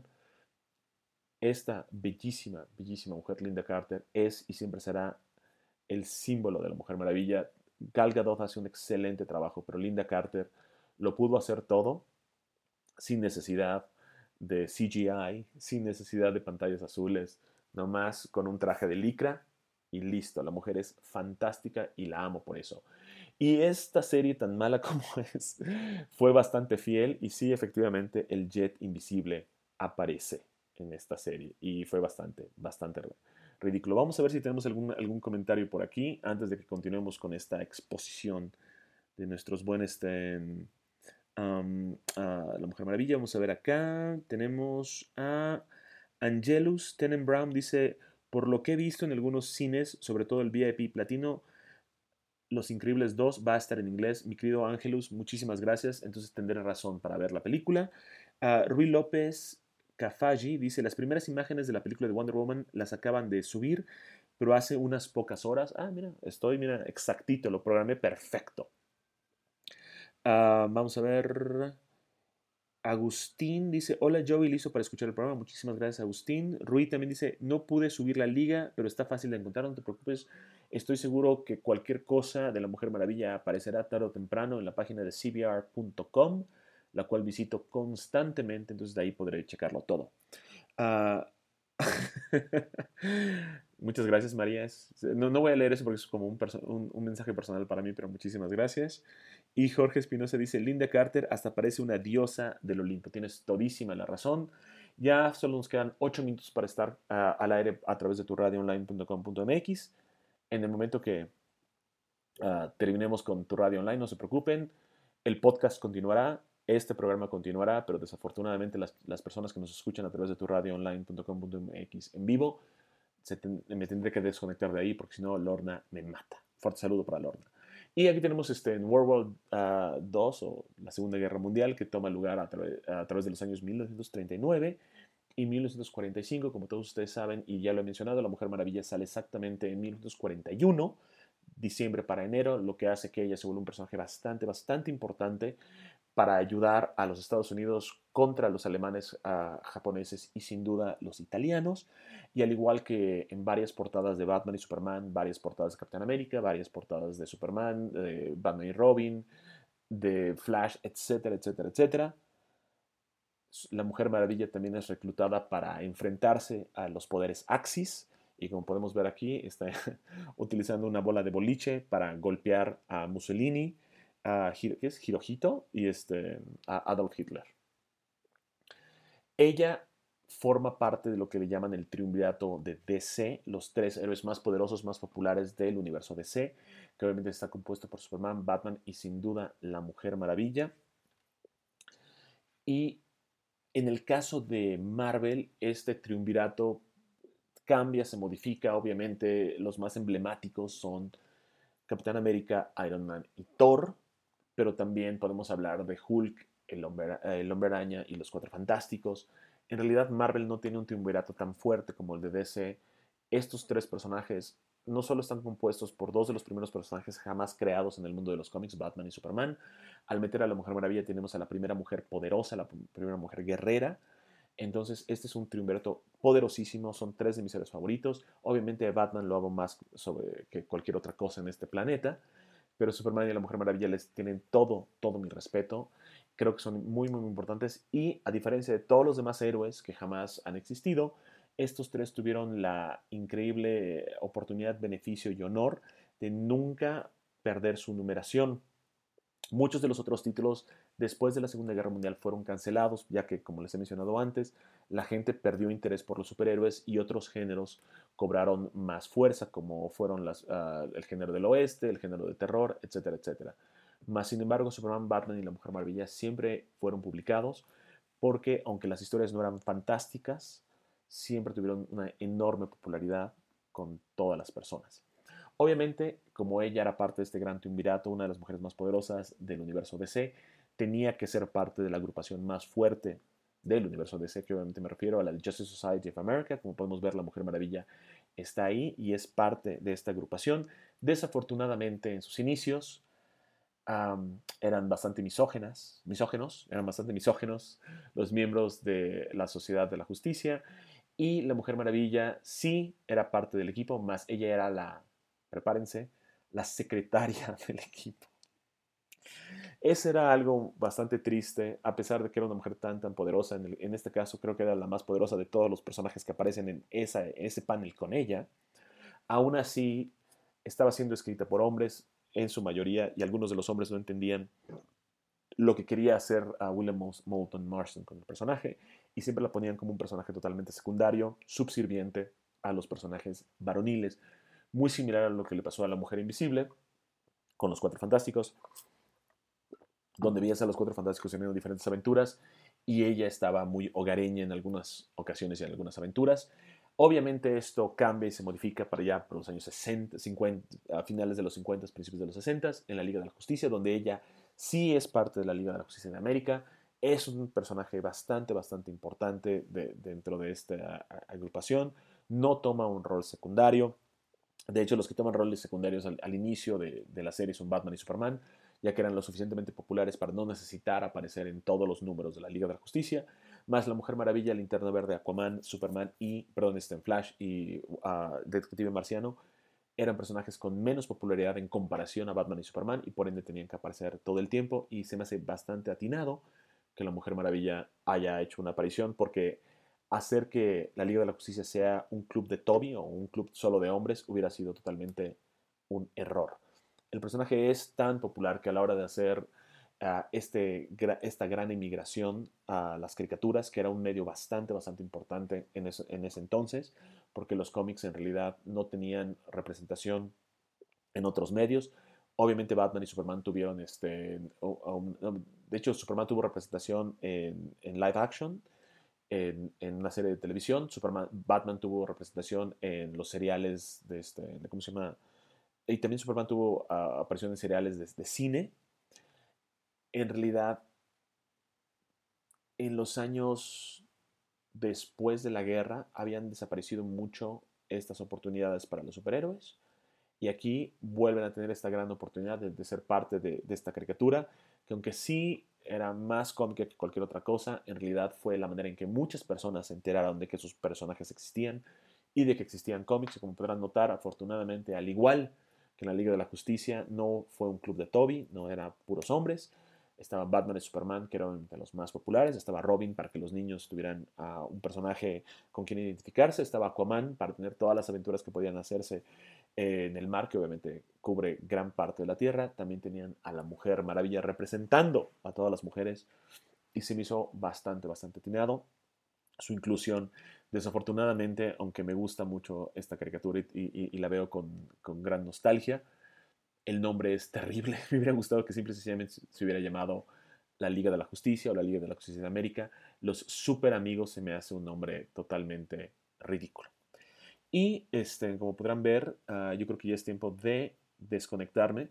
Esta bellísima mujer, Linda Carter, es y siempre será el símbolo de la Mujer Maravilla. Gal Gadot hace un excelente trabajo, pero Linda Carter lo pudo hacer todo sin necesidad de CGI, sin necesidad de pantallas azules, nomás con un traje de licra y listo. La mujer es fantástica y la amo por eso. Y esta serie, tan mala como es, fue bastante fiel y sí, efectivamente, el Jet Invisible aparece en esta serie y fue bastante ridículo. Vamos a ver si tenemos algún comentario por aquí antes de que continuemos con esta exposición de nuestros buenos a la Mujer Maravilla. Vamos a ver acá. Tenemos a Angelus Tenenbaum. Dice, por lo que he visto en algunos cines, sobre todo el VIP Platino, Los Increíbles 2 va a estar en inglés. Mi querido Angelus, muchísimas gracias. Entonces tendré razón para ver la película. Rui López Cafagi dice, las primeras imágenes de la película de Wonder Woman las acaban de subir, pero hace unas pocas horas. Mira, exactito, lo programé perfecto. Vamos a ver. Agustín dice, hola Joey, listo para escuchar el programa. Muchísimas gracias, Agustín. Rui también dice, no pude subir la liga, pero está fácil de encontrar, no te preocupes. Estoy seguro que cualquier cosa de la Mujer Maravilla aparecerá tarde o temprano en la página de cbr.com, la cual visito constantemente, entonces de ahí podré checarlo todo. Uh, Muchas gracias, María. No voy a leer eso porque es como un mensaje personal para mí, pero muchísimas gracias. Y Jorge Espinosa dice, Linda Carter hasta parece una diosa del Olimpo. Tienes todísima la razón. Ya solo nos quedan 8 minutos para estar al aire a través de tu radioonline.com.mx. En el momento que terminemos con tu radio online, no se preocupen. El podcast continuará Este programa continuará, pero desafortunadamente las personas que nos escuchan a través de turradioonline.com.mx en vivo, me tendré que desconectar de ahí porque si no Lorna me mata. Fuerte saludo para Lorna. Y aquí tenemos en World War II o la Segunda Guerra Mundial que toma lugar a través de los años 1939 y 1945, como todos ustedes saben, y ya lo he mencionado, La Mujer Maravilla sale exactamente en 1941, diciembre para enero, lo que hace que ella se vuelva un personaje bastante, bastante importante para ayudar a los Estados Unidos contra los alemanes, japoneses y sin duda los italianos. Y al igual que en varias portadas de Batman y Superman, varias portadas de Capitán América, varias portadas de Superman, de Batman y Robin, de Flash, etcétera, etcétera, etcétera, la Mujer Maravilla también es reclutada para enfrentarse a los poderes Axis. Y como podemos ver aquí, está utilizando una bola de boliche para golpear a Mussolini, ¿qué es? Hirohito y a Adolf Hitler. Ella forma parte de lo que le llaman el triunvirato de DC, los tres héroes más poderosos, más populares del universo DC, que obviamente está compuesto por Superman, Batman y sin duda la Mujer Maravilla. Y en el caso de Marvel, este triunvirato cambia, se modifica. Obviamente, los más emblemáticos son Capitán América, Iron Man y Thor, pero también podemos hablar de Hulk, el Hombre Araña y los Cuatro Fantásticos. En realidad, Marvel no tiene un triunvirato tan fuerte como el de DC. Estos tres personajes no solo están compuestos por dos de los primeros personajes jamás creados en el mundo de los cómics, Batman y Superman. Al meter a la Mujer Maravilla tenemos a la primera mujer poderosa, la primera mujer guerrera. Entonces, este es un triunvirato poderosísimo, son tres de mis héroes favoritos. Obviamente, Batman lo hago más sobre que cualquier otra cosa en este planeta, pero Superman y la Mujer Maravilla les tienen todo mi respeto. Creo que son muy, muy importantes y a diferencia de todos los demás héroes que jamás han existido, estos tres tuvieron la increíble oportunidad, beneficio y honor de nunca perder su numeración. Muchos de los otros títulos después de la Segunda Guerra Mundial fueron cancelados, ya que, como les he mencionado antes, la gente perdió interés por los superhéroes y otros géneros cobraron más fuerza, como fueron el género del oeste, el género de terror, etcétera, etcétera. Más sin embargo, Superman, Batman y la Mujer Maravilla siempre fueron publicados porque, aunque las historias no eran fantásticas, siempre tuvieron una enorme popularidad con todas las personas. Obviamente, como ella era parte de este gran triunvirato, una de las mujeres más poderosas del universo DC, tenía que ser parte de la agrupación más fuerte del universo DC, que obviamente me refiero a la Justice Society of America. Como podemos ver, la Mujer Maravilla está ahí y es parte de esta agrupación. Desafortunadamente, en sus inicios, eran bastante misógenos, eran bastante misógenos los miembros de la Sociedad de la Justicia. Y la Mujer Maravilla sí era parte del equipo, más ella era prepárense, la secretaria del equipo. Ese era algo bastante triste, a pesar de que era una mujer tan poderosa. En este caso, creo que era la más poderosa de todos los personajes que aparecen en ese panel con ella. Aún así, estaba siendo escrita por hombres en su mayoría, y algunos de los hombres no entendían lo que quería hacer a William Moulton Marston con el personaje, y siempre la ponían como un personaje totalmente secundario, subsirviente a los personajes varoniles, muy similar a lo que le pasó a la Mujer Invisible con los Cuatro Fantásticos, donde veías a los Cuatro Fantásticos teniendo diferentes aventuras y ella estaba muy hogareña en algunas ocasiones y en algunas aventuras. Obviamente esto cambia y se modifica para ya por los años 60, 50, a finales de los 50, principios de los 60, en la Liga de la Justicia, donde ella sí es parte de la Liga de la Justicia de América. Es un personaje bastante importante dentro de esta agrupación. No toma un rol secundario. De hecho, los que toman roles secundarios al inicio de la serie son Batman y Superman, ya que eran lo suficientemente populares para no necesitar aparecer en todos los números de la Liga de la Justicia, más la Mujer Maravilla, Linterna Verde, Aquaman, Superman Flash y Detective Marciano eran personajes con menos popularidad en comparación a Batman y Superman y por ende tenían que aparecer todo el tiempo y se me hace bastante atinado que la Mujer Maravilla haya hecho una aparición porque hacer que la Liga de la Justicia sea un club de Toby o un club solo de hombres hubiera sido totalmente un error. El personaje es tan popular que a la hora de hacer esta gran emigración a las caricaturas, que era un medio bastante importante en ese entonces, porque los cómics en realidad no tenían representación en otros medios. Obviamente Batman y Superman tuvieron de hecho, Superman tuvo representación en live action, en una serie de televisión. Batman tuvo representación en los seriales ¿cómo se llama? Y también Superman tuvo aparición en seriales de cine. En realidad, en los años después de la guerra habían desaparecido mucho estas oportunidades para los superhéroes. Y aquí vuelven a tener esta gran oportunidad de ser parte de esta caricatura, que aunque sí era más cómica que cualquier otra cosa, en realidad fue la manera en que muchas personas se enteraron de que sus personajes existían y de que existían cómics. Y como podrán notar, afortunadamente, al igual que en la Liga de la Justicia, no fue un club de Toby, no eran puros hombres. Estaba Batman y Superman, que eran de los más populares. Estaba Robin, para que los niños tuvieran un personaje con quien identificarse. Estaba Aquaman, para tener todas las aventuras que podían hacerse en el mar, que obviamente cubre gran parte de la Tierra. También tenían a la Mujer Maravilla representando a todas las mujeres. Y se me hizo bastante, bastante atinado su inclusión. Desafortunadamente, aunque me gusta mucho esta caricatura y la veo con gran nostalgia, el nombre es terrible. Me hubiera gustado que simple y sencillamente se hubiera llamado la Liga de la Justicia o la Liga de la Justicia de América. Los Super Amigos se me hace un nombre totalmente ridículo. Y como podrán ver, yo creo que ya es tiempo de desconectarme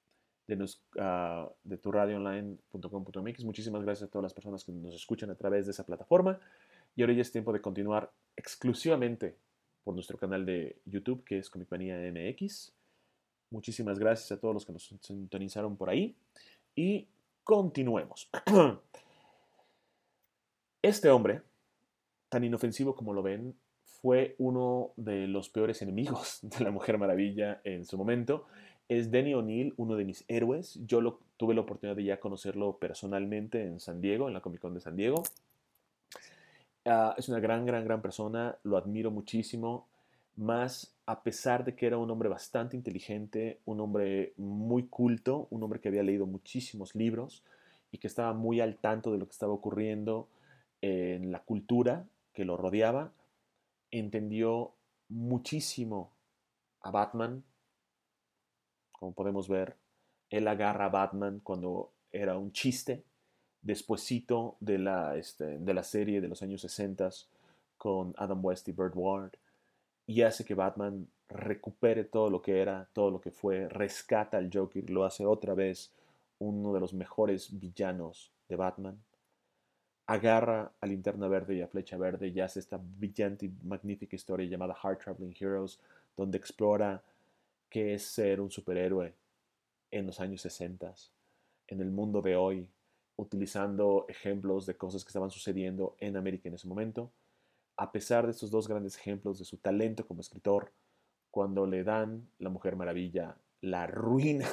de turadioonline.com.mx. Muchísimas gracias a todas las personas que nos escuchan a través de esa plataforma. Y ahora ya es tiempo de continuar exclusivamente por nuestro canal de YouTube, que es Comicmanía MX. Muchísimas gracias a todos los que nos sintonizaron por ahí. Y continuemos. Este hombre, tan inofensivo como lo ven, fue uno de los peores enemigos de la Mujer Maravilla en su momento. Es Denny O'Neil, uno de mis héroes. Yo tuve la oportunidad de ya conocerlo personalmente en San Diego, en la Comic Con de San Diego. Es una gran, gran, gran persona. Lo admiro muchísimo. Más a pesar de que era un hombre bastante inteligente, un hombre muy culto, un hombre que había leído muchísimos libros y que estaba muy al tanto de lo que estaba ocurriendo en la cultura que lo rodeaba, entendió muchísimo a Batman, como podemos ver. Él agarra a Batman cuando era un chiste, despuesito de la serie de los años 60 con Adam West y Burt Ward, y hace que Batman recupere todo lo que era, todo lo que fue, rescata al Joker, lo hace otra vez uno de los mejores villanos de Batman. Agarra a Linterna Verde y a Flecha Verde y hace esta brillante y magnífica historia llamada Heart Traveling Heroes, donde explora qué es ser un superhéroe en los años 60, en el mundo de hoy, utilizando ejemplos de cosas que estaban sucediendo en América en ese momento. A pesar de estos dos grandes ejemplos de su talento como escritor, cuando le dan la Mujer Maravilla, la ruina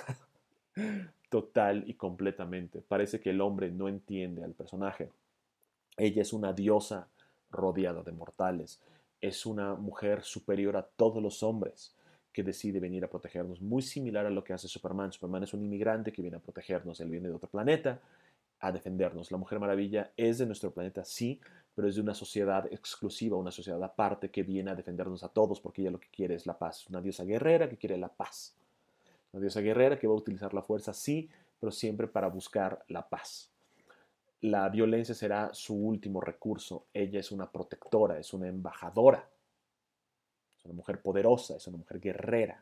total y completamente. Parece que el hombre no entiende al personaje. Ella es una diosa rodeada de mortales. Es una mujer superior a todos los hombres que decide venir a protegernos, muy similar a lo que hace Superman. Superman es un inmigrante que viene a protegernos, él viene de otro planeta a defendernos. La Mujer Maravilla es de nuestro planeta, sí, pero es de una sociedad exclusiva, una sociedad aparte que viene a defendernos a todos porque ella lo que quiere es la paz. Una diosa guerrera que quiere la paz. Una diosa guerrera que va a utilizar la fuerza, sí, pero siempre para buscar la paz. La violencia será su último recurso. Ella es una protectora, es una embajadora, es una mujer poderosa, es una mujer guerrera.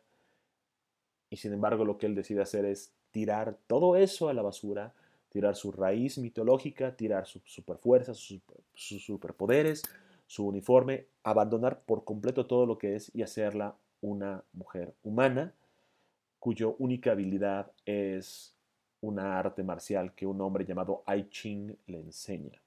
Y sin embargo lo que él decide hacer es tirar todo eso a la basura, tirar su raíz mitológica, tirar su superfuerza, sus superpoderes, su uniforme, abandonar por completo todo lo que es y hacerla una mujer humana cuya única habilidad es una arte marcial que un hombre llamado I Ching le enseña.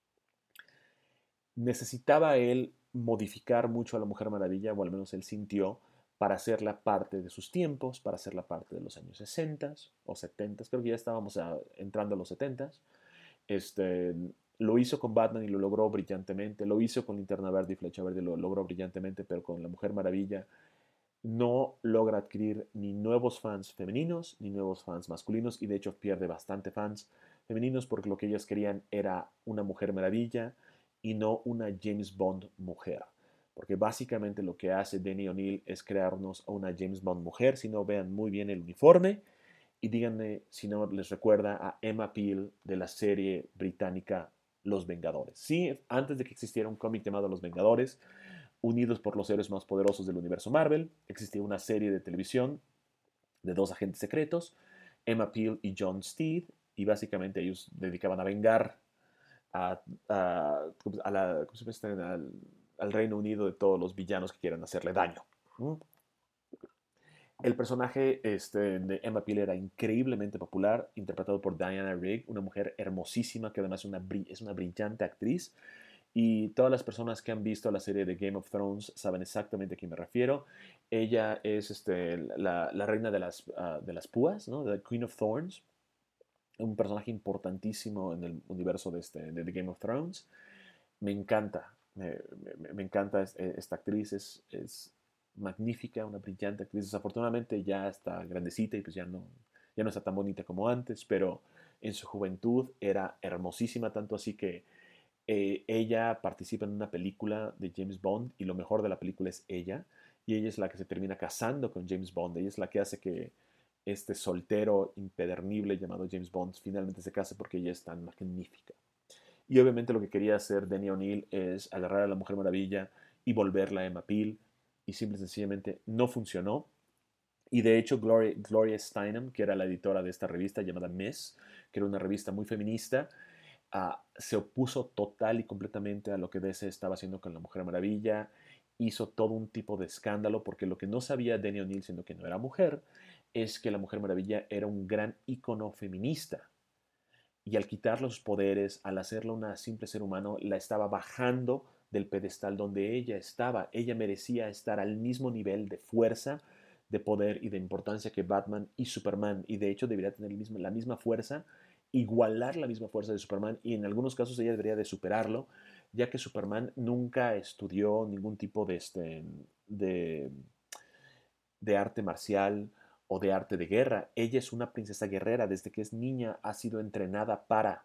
Necesitaba él modificar mucho a la Mujer Maravilla, o al menos él sintió, para hacerla parte de sus tiempos, para hacerla parte de los años 60 o 70, creo que ya estábamos entrando a los 70. Este, lo hizo con Batman y lo logró brillantemente, lo hizo con Linterna Verde y Flecha Verde, lo logró brillantemente, pero con la Mujer Maravilla no logra adquirir ni nuevos fans femeninos ni nuevos fans masculinos, y de hecho pierde bastante fans femeninos porque lo que ellos querían era una Mujer Maravilla y no una James Bond mujer. Porque básicamente lo que hace Denny O'Neil es crearnos a una James Bond mujer. Si no, vean muy bien el uniforme. Y díganme si no les recuerda a Emma Peel de la serie británica Los Vengadores. Sí, antes de que existiera un cómic llamado Los Vengadores, unidos por los héroes más poderosos del universo Marvel, existía una serie de televisión de dos agentes secretos, Emma Peel y John Steed, y básicamente ellos dedicaban a vengar a, ¿cómo se llama? Al Reino Unido de todos los villanos que quieran hacerle daño. ¿Mm? El personaje de Emma Peel era increíblemente popular, interpretado por Diana Rigg, una mujer hermosísima que además es una brillante actriz. Y todas las personas que han visto la serie de Game of Thrones saben exactamente a quién me refiero. Ella es la reina de las púas, ¿no? The Queen of Thorns, un personaje importantísimo en el universo de The Game of Thrones. Me encanta, me encanta esta actriz, es magnífica, una brillante actriz. Desafortunadamente ya está grandecita y pues ya no está tan bonita como antes, pero en su juventud era hermosísima, tanto así que ella participa en una película de James Bond y lo mejor de la película es ella, y ella es la que se termina casando con James Bond, ella es la que hace que este soltero impedernible llamado James Bond finalmente se case porque ella es tan magnífica. Y obviamente lo que quería hacer Denny O'Neil es agarrar a la Mujer Maravilla y volverla a Emma Peel, y simple y sencillamente no funcionó. Y de hecho Gloria Steinem, que era la editora de esta revista llamada Miss, que era una revista muy feminista, se opuso total y completamente a lo que DC estaba haciendo con la Mujer Maravilla, hizo todo un tipo de escándalo, porque lo que no sabía Denny O'Neil, siendo que no era mujer, es que la Mujer Maravilla era un gran ícono feminista. Y al quitarle los poderes, al hacerla una simple ser humano, la estaba bajando del pedestal donde ella estaba. Ella merecía estar al mismo nivel de fuerza, de poder y de importancia que Batman y Superman. Y de hecho debería tener la misma fuerza, igualar la misma fuerza de Superman, y en algunos casos ella debería de superarlo, ya que Superman nunca estudió ningún tipo de, de arte marcial o de arte de guerra. Ella es una princesa guerrera. Desde que es niña ha sido entrenada para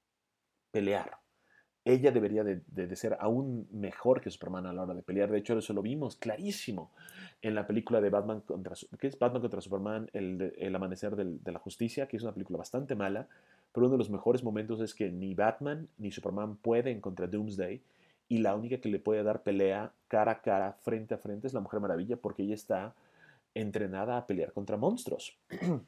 pelear. Ella debería de ser aún mejor que Superman a la hora de pelear. De hecho, eso lo vimos clarísimo en la película de Batman ¿qué es Batman contra Superman? El amanecer de la justicia, que es una película bastante mala, pero uno de los mejores momentos es que ni Batman ni Superman pueden contra Doomsday, y la única que le puede dar pelea cara a cara, frente a frente, es la Mujer Maravilla, porque ella está entrenada a pelear contra monstruos.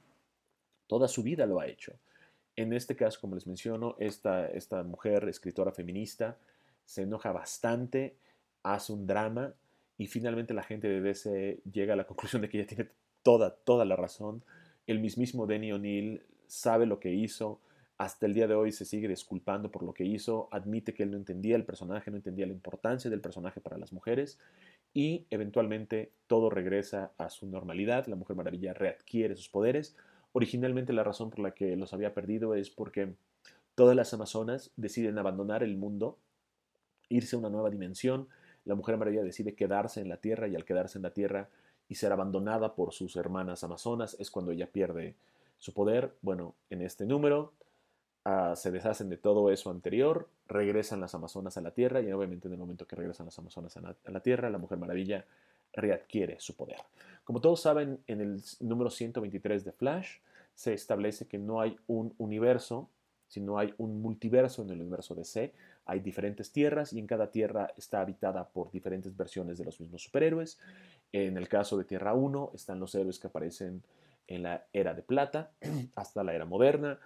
Toda su vida lo ha hecho. En este caso, como les menciono, esta mujer, escritora feminista, se enoja bastante, hace un drama, y finalmente la gente de DC llega a la conclusión de que ella tiene toda la razón. El mismísimo Denny O'Neil sabe lo que hizo. Hasta el día de hoy se sigue disculpando por lo que hizo, admite que él no entendía el personaje, no entendía la importancia del personaje para las mujeres, y eventualmente todo regresa a su normalidad. La Mujer Maravilla readquiere sus poderes. Originalmente la razón por la que los había perdido es porque todas las Amazonas deciden abandonar el mundo, irse a una nueva dimensión. La Mujer Maravilla decide quedarse en la Tierra, y al quedarse en la Tierra y ser abandonada por sus hermanas Amazonas es cuando ella pierde su poder. Bueno, en este número se deshacen de todo eso anterior, regresan las Amazonas a la Tierra, y obviamente en el momento que regresan las Amazonas a la Tierra, la Mujer Maravilla readquiere su poder. Como todos saben, en el número 123 de Flash se establece que no hay un universo, sino hay un multiverso en el universo DC. Hay diferentes tierras, y en cada tierra está habitada por diferentes versiones de los mismos superhéroes. En el caso de Tierra 1 están los héroes que aparecen en la era de plata hasta la era moderna.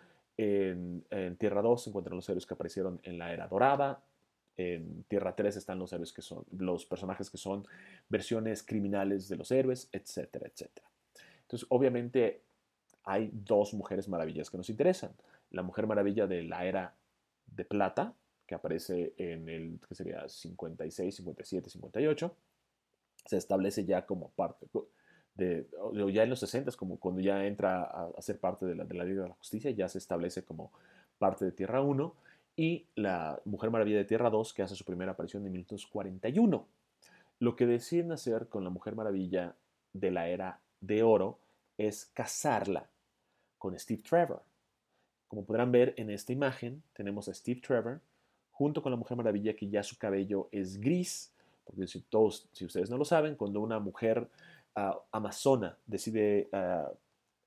En Tierra 2 se encuentran los héroes que aparecieron en la era dorada. En Tierra 3 están los héroes que son los personajes que son versiones criminales de los héroes, etcétera, etcétera. Entonces, obviamente, hay dos Mujeres Maravillas que nos interesan. La Mujer Maravilla de la era de plata, que aparece en el que sería 56, 57, 58, se establece ya como parte ya en los 60, como cuando ya entra a ser parte de la Liga de la Justicia, ya se establece como parte de Tierra 1, y la Mujer Maravilla de Tierra 2, que hace su primera aparición en 1941. Lo que deciden hacer con la Mujer Maravilla de la era de oro es casarla con Steve Trevor. Como podrán ver en esta imagen, tenemos a Steve Trevor junto con la Mujer Maravilla, que ya su cabello es gris, porque si ustedes no lo saben, cuando una mujer amazona decide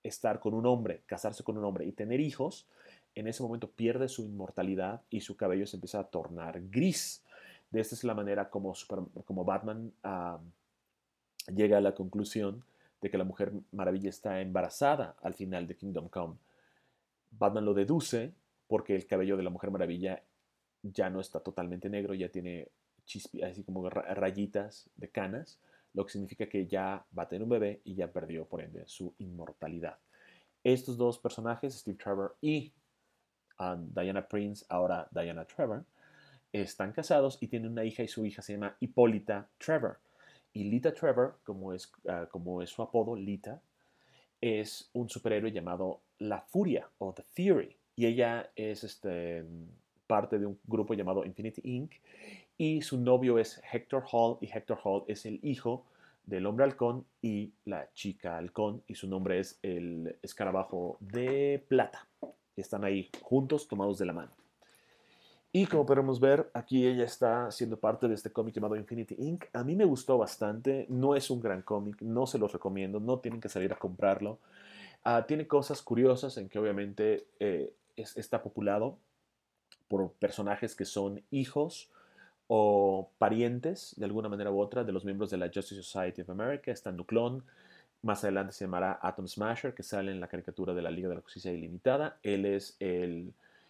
estar con un hombre, casarse con un hombre y tener hijos, en ese momento pierde su inmortalidad y su cabello se empieza a tornar gris. De esta es la manera como Batman llega a la conclusión de que la Mujer Maravilla está embarazada al final de Kingdom Come. Batman lo deduce porque el cabello de la Mujer Maravilla ya no está totalmente negro, ya tiene así como rayitas de canas, lo que significa que ya va a tener un bebé y ya perdió, por ende, su inmortalidad. Estos dos personajes, Steve Trevor y Diana Prince, ahora Diana Trevor, están casados y tienen una hija y su hija se llama Hipólita Trevor. Y Lita Trevor, como es su apodo, Lita, es un superhéroe llamado La Furia o The Fury. Y ella es parte de un grupo llamado Infinity Inc. Y su novio es Hector Hall. Y Hector Hall es el hijo del hombre halcón y la chica halcón. Y su nombre es el escarabajo de plata. Y están ahí juntos, tomados de la mano. Y como podemos ver, aquí ella está siendo parte de este cómic llamado Infinity Inc. A mí me gustó bastante. No es un gran cómic, no se los recomiendo, no tienen que salir a comprarlo. Tiene cosas curiosas en que obviamente está populado por personajes que son hijos o parientes de alguna manera u otra de los miembros de la Justice Society of America. Está Nuclón, más adelante se llamará Atom Smasher, que sale en la caricatura de la Liga de la Justicia Ilimitada. Él es el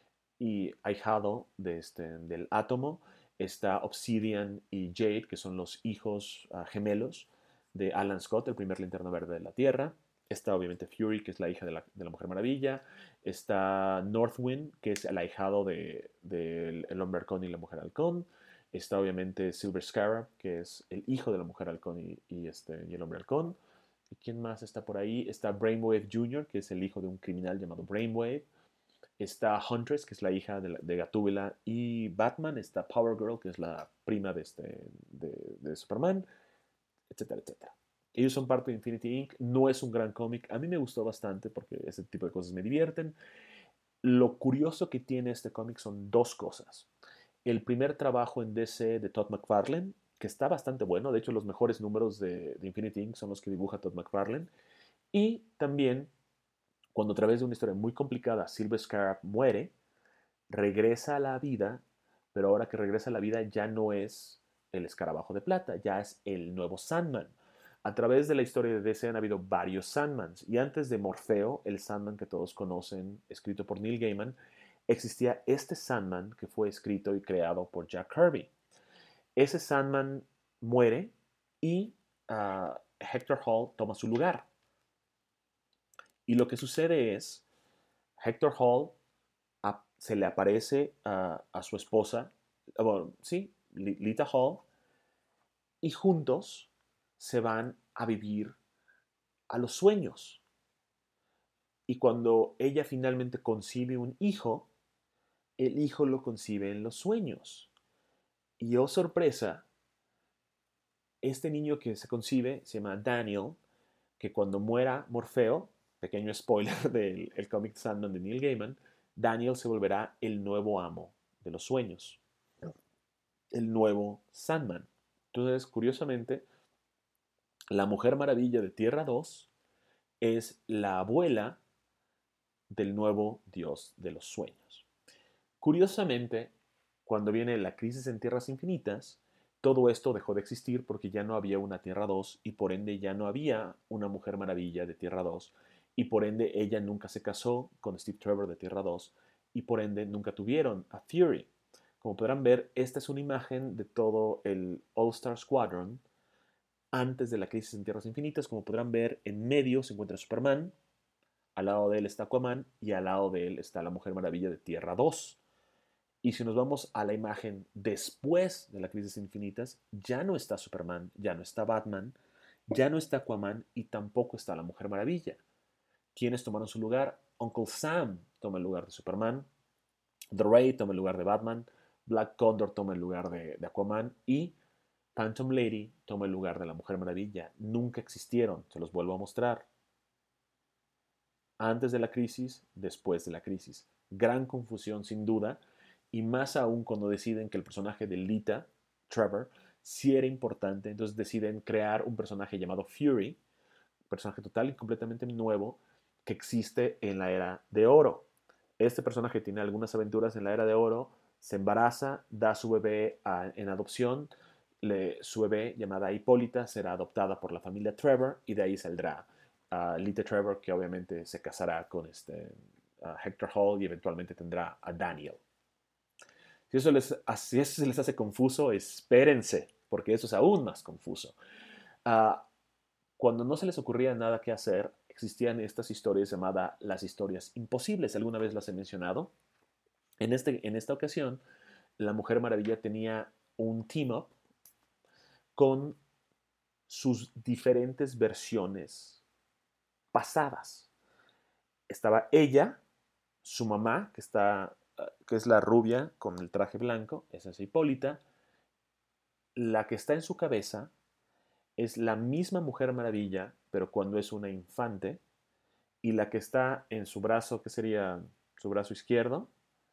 ahijado del Átomo. Está Obsidian y Jade, que son los hijos gemelos de Alan Scott, el primer Linterna Verde de la Tierra. Está obviamente Fury, que es la hija de la Mujer Maravilla. Está Northwind, que es el ahijado del Hombre Halcón y la Mujer Halcón. Está obviamente Silver Scarab, que es el hijo de la Mujer Halcón y el Hombre Halcón. ¿Y quién más está por ahí? Está Brainwave Jr., que es el hijo de un criminal llamado Brainwave. Está Huntress, que es la hija de Gatúbela y Batman. Está Power Girl, que es la prima de Superman, etcétera, etcétera. Ellos son parte de Infinity Inc. No es un gran cómic. A mí me gustó bastante porque ese tipo de cosas me divierten. Lo curioso que tiene este cómic son dos cosas. El primer trabajo en DC de Todd McFarlane, que está bastante bueno. De hecho, los mejores números de Infinity Inc. son los que dibuja Todd McFarlane. Y también, cuando a través de una historia muy complicada, Silver Scarab muere, regresa a la vida, pero ahora que regresa a la vida ya no es el escarabajo de plata, ya es el nuevo Sandman. A través de la historia de DC han habido varios Sandmans, y antes de Morfeo, el Sandman que todos conocen, escrito por Neil Gaiman, existía este Sandman que fue escrito y creado por Jack Kirby. Ese Sandman muere y Hector Hall toma su lugar. Y lo que sucede es, Hector Hall se le aparece a su esposa, bueno, sí, Lita Hall, y juntos se van a vivir a los sueños. Y cuando ella finalmente concibe un hijo, el hijo lo concibe en los sueños. Y oh sorpresa, este niño que se concibe se llama Daniel, que cuando muera Morfeo, pequeño spoiler del cómic Sandman de Neil Gaiman, Daniel se volverá el nuevo amo de los sueños, el nuevo Sandman. Entonces, curiosamente, la Mujer Maravilla de Tierra 2 es la abuela del nuevo dios de los sueños. Curiosamente, cuando viene la crisis en Tierras Infinitas, todo esto dejó de existir porque ya no había una Tierra 2 y por ende ya no había una Mujer Maravilla de Tierra 2 y por ende ella nunca se casó con Steve Trevor de Tierra 2 y por ende nunca tuvieron a Fury. Como podrán ver, esta es una imagen de todo el All-Star Squadron antes de la crisis en Tierras Infinitas. Como podrán ver, en medio se encuentra Superman, al lado de él está Aquaman y al lado de él está la Mujer Maravilla de Tierra 2. Y si nos vamos a la imagen después de la crisis infinitas, ya no está Superman, ya no está Batman, ya no está Aquaman y tampoco está la Mujer Maravilla. ¿Quiénes tomaron su lugar? Uncle Sam toma el lugar de Superman, The Ray toma el lugar de Batman, Black Condor toma el lugar de Aquaman y Phantom Lady toma el lugar de la Mujer Maravilla. Nunca existieron, se los vuelvo a mostrar. Antes de la crisis, después de la crisis. Gran confusión sin duda, y más aún cuando deciden que el personaje de Lita, Trevor, sí era importante, entonces deciden crear un personaje llamado Fury, un personaje total y completamente nuevo, que existe en la Era de Oro. Este personaje tiene algunas aventuras en la Era de Oro, se embaraza, da su bebé en adopción, su bebé llamada Hipólita será adoptada por la familia Trevor y de ahí saldrá Lita Trevor, que obviamente se casará con Hector Hall y eventualmente tendrá a Daniel. Si eso se les hace confuso, espérense, porque eso es aún más confuso. Cuando no se les ocurría nada que hacer, existían estas historias llamadas las historias imposibles. Alguna vez las he mencionado. En esta ocasión, la Mujer Maravilla tenía un team-up con sus diferentes versiones pasadas. Estaba ella, su mamá, que es la rubia con el traje blanco, esa es Hipólita. La que está en su cabeza es la misma Mujer Maravilla, pero cuando es una infante, y la que está en su brazo, que sería su brazo izquierdo,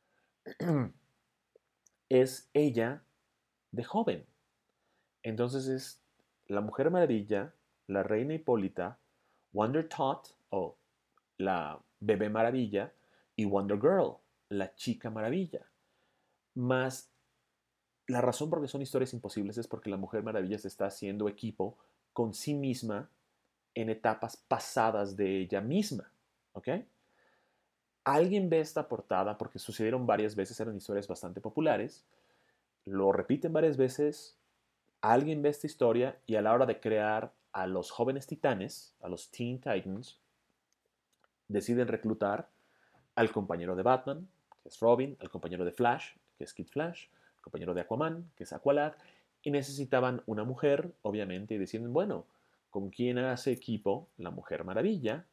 es ella de joven. Entonces es la Mujer Maravilla, la Reina Hipólita, Wonder Tot o la Bebé Maravilla y Wonder Girl, la Chica Maravilla. Más la razón por la que son historias imposibles es porque la Mujer Maravilla se está haciendo equipo con sí misma en etapas pasadas de ella misma. ¿Ok? Alguien ve esta portada porque sucedieron varias veces, eran historias bastante populares, lo repiten varias veces, alguien ve esta historia y a la hora de crear a los jóvenes titanes, a los Teen Titans, deciden reclutar al compañero de Batman, que es Robin, al compañero de Flash, que es Kid Flash, al compañero de Aquaman, que es Aqualad, y necesitaban una mujer, obviamente, y deciden, bueno, ¿con quién hace equipo la Mujer Maravilla?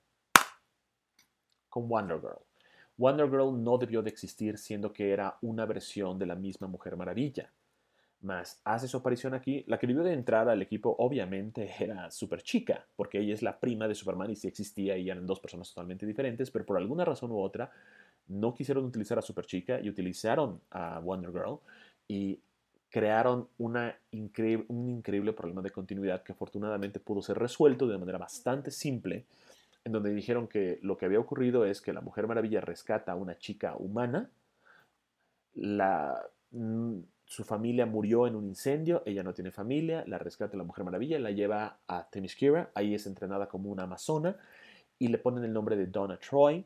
Con Wonder Girl. Wonder Girl no debió de existir, siendo que era una versión de la misma Mujer Maravilla. Más hace su aparición aquí. La que debió de entrar al equipo obviamente era Super Chica, porque ella es la prima de Superman y sí existía y eran dos personas totalmente diferentes, pero por alguna razón u otra no quisieron utilizar a Super Chica y utilizaron a Wonder Girl y crearon un increíble problema de continuidad que afortunadamente pudo ser resuelto de manera bastante simple, en donde dijeron que lo que había ocurrido es que la Mujer Maravilla rescata a una chica humana, la, su familia murió en un incendio, ella no tiene familia, la rescata la Mujer Maravilla, la lleva a Themyscira, ahí es entrenada como una amazona y le ponen el nombre de Donna Troy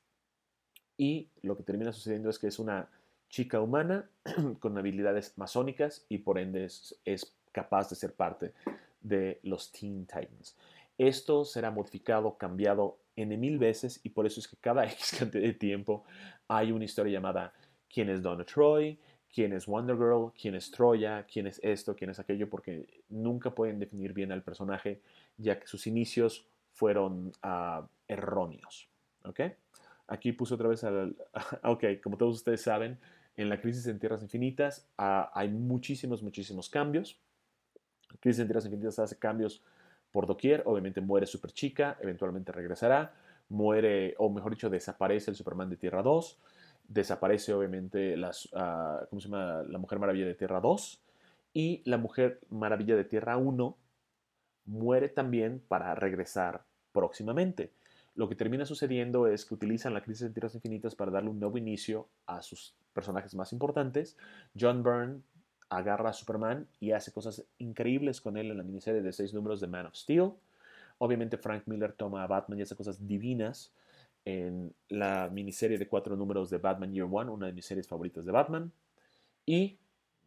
y lo que termina sucediendo es que es una chica humana con habilidades masónicas y por ende es capaz de ser parte de los Teen Titans. Esto será modificado, cambiado N mil veces y por eso es que cada X cantidad de tiempo hay una historia llamada ¿quién es Donna Troy? ¿Quién es Wonder Girl? ¿Quién es Troya? ¿Quién es esto? ¿Quién es aquello? Porque nunca pueden definir bien al personaje ya que sus inicios fueron erróneos. ¿Ok? Aquí puse otra vez ok, como todos ustedes saben, en la Crisis en Tierras Infinitas hay muchísimos cambios. La Crisis en Tierras Infinitas hace cambios por doquier. Obviamente muere Super Chica, eventualmente regresará. Muere, o mejor dicho, desaparece el Superman de Tierra 2. Desaparece obviamente ¿cómo se llama? La Mujer Maravilla de Tierra 2. Y la Mujer Maravilla de Tierra 1 muere también para regresar próximamente. Lo que termina sucediendo es que utilizan la Crisis en Tierras Infinitas para darle un nuevo inicio a sus personajes más importantes. John Byrne agarra a Superman y hace cosas increíbles con él en la miniserie de 6 números de Man of Steel. Obviamente Frank Miller toma a Batman y hace cosas divinas en la miniserie de 4 números de Batman Year One, una de mis series favoritas de Batman. Y,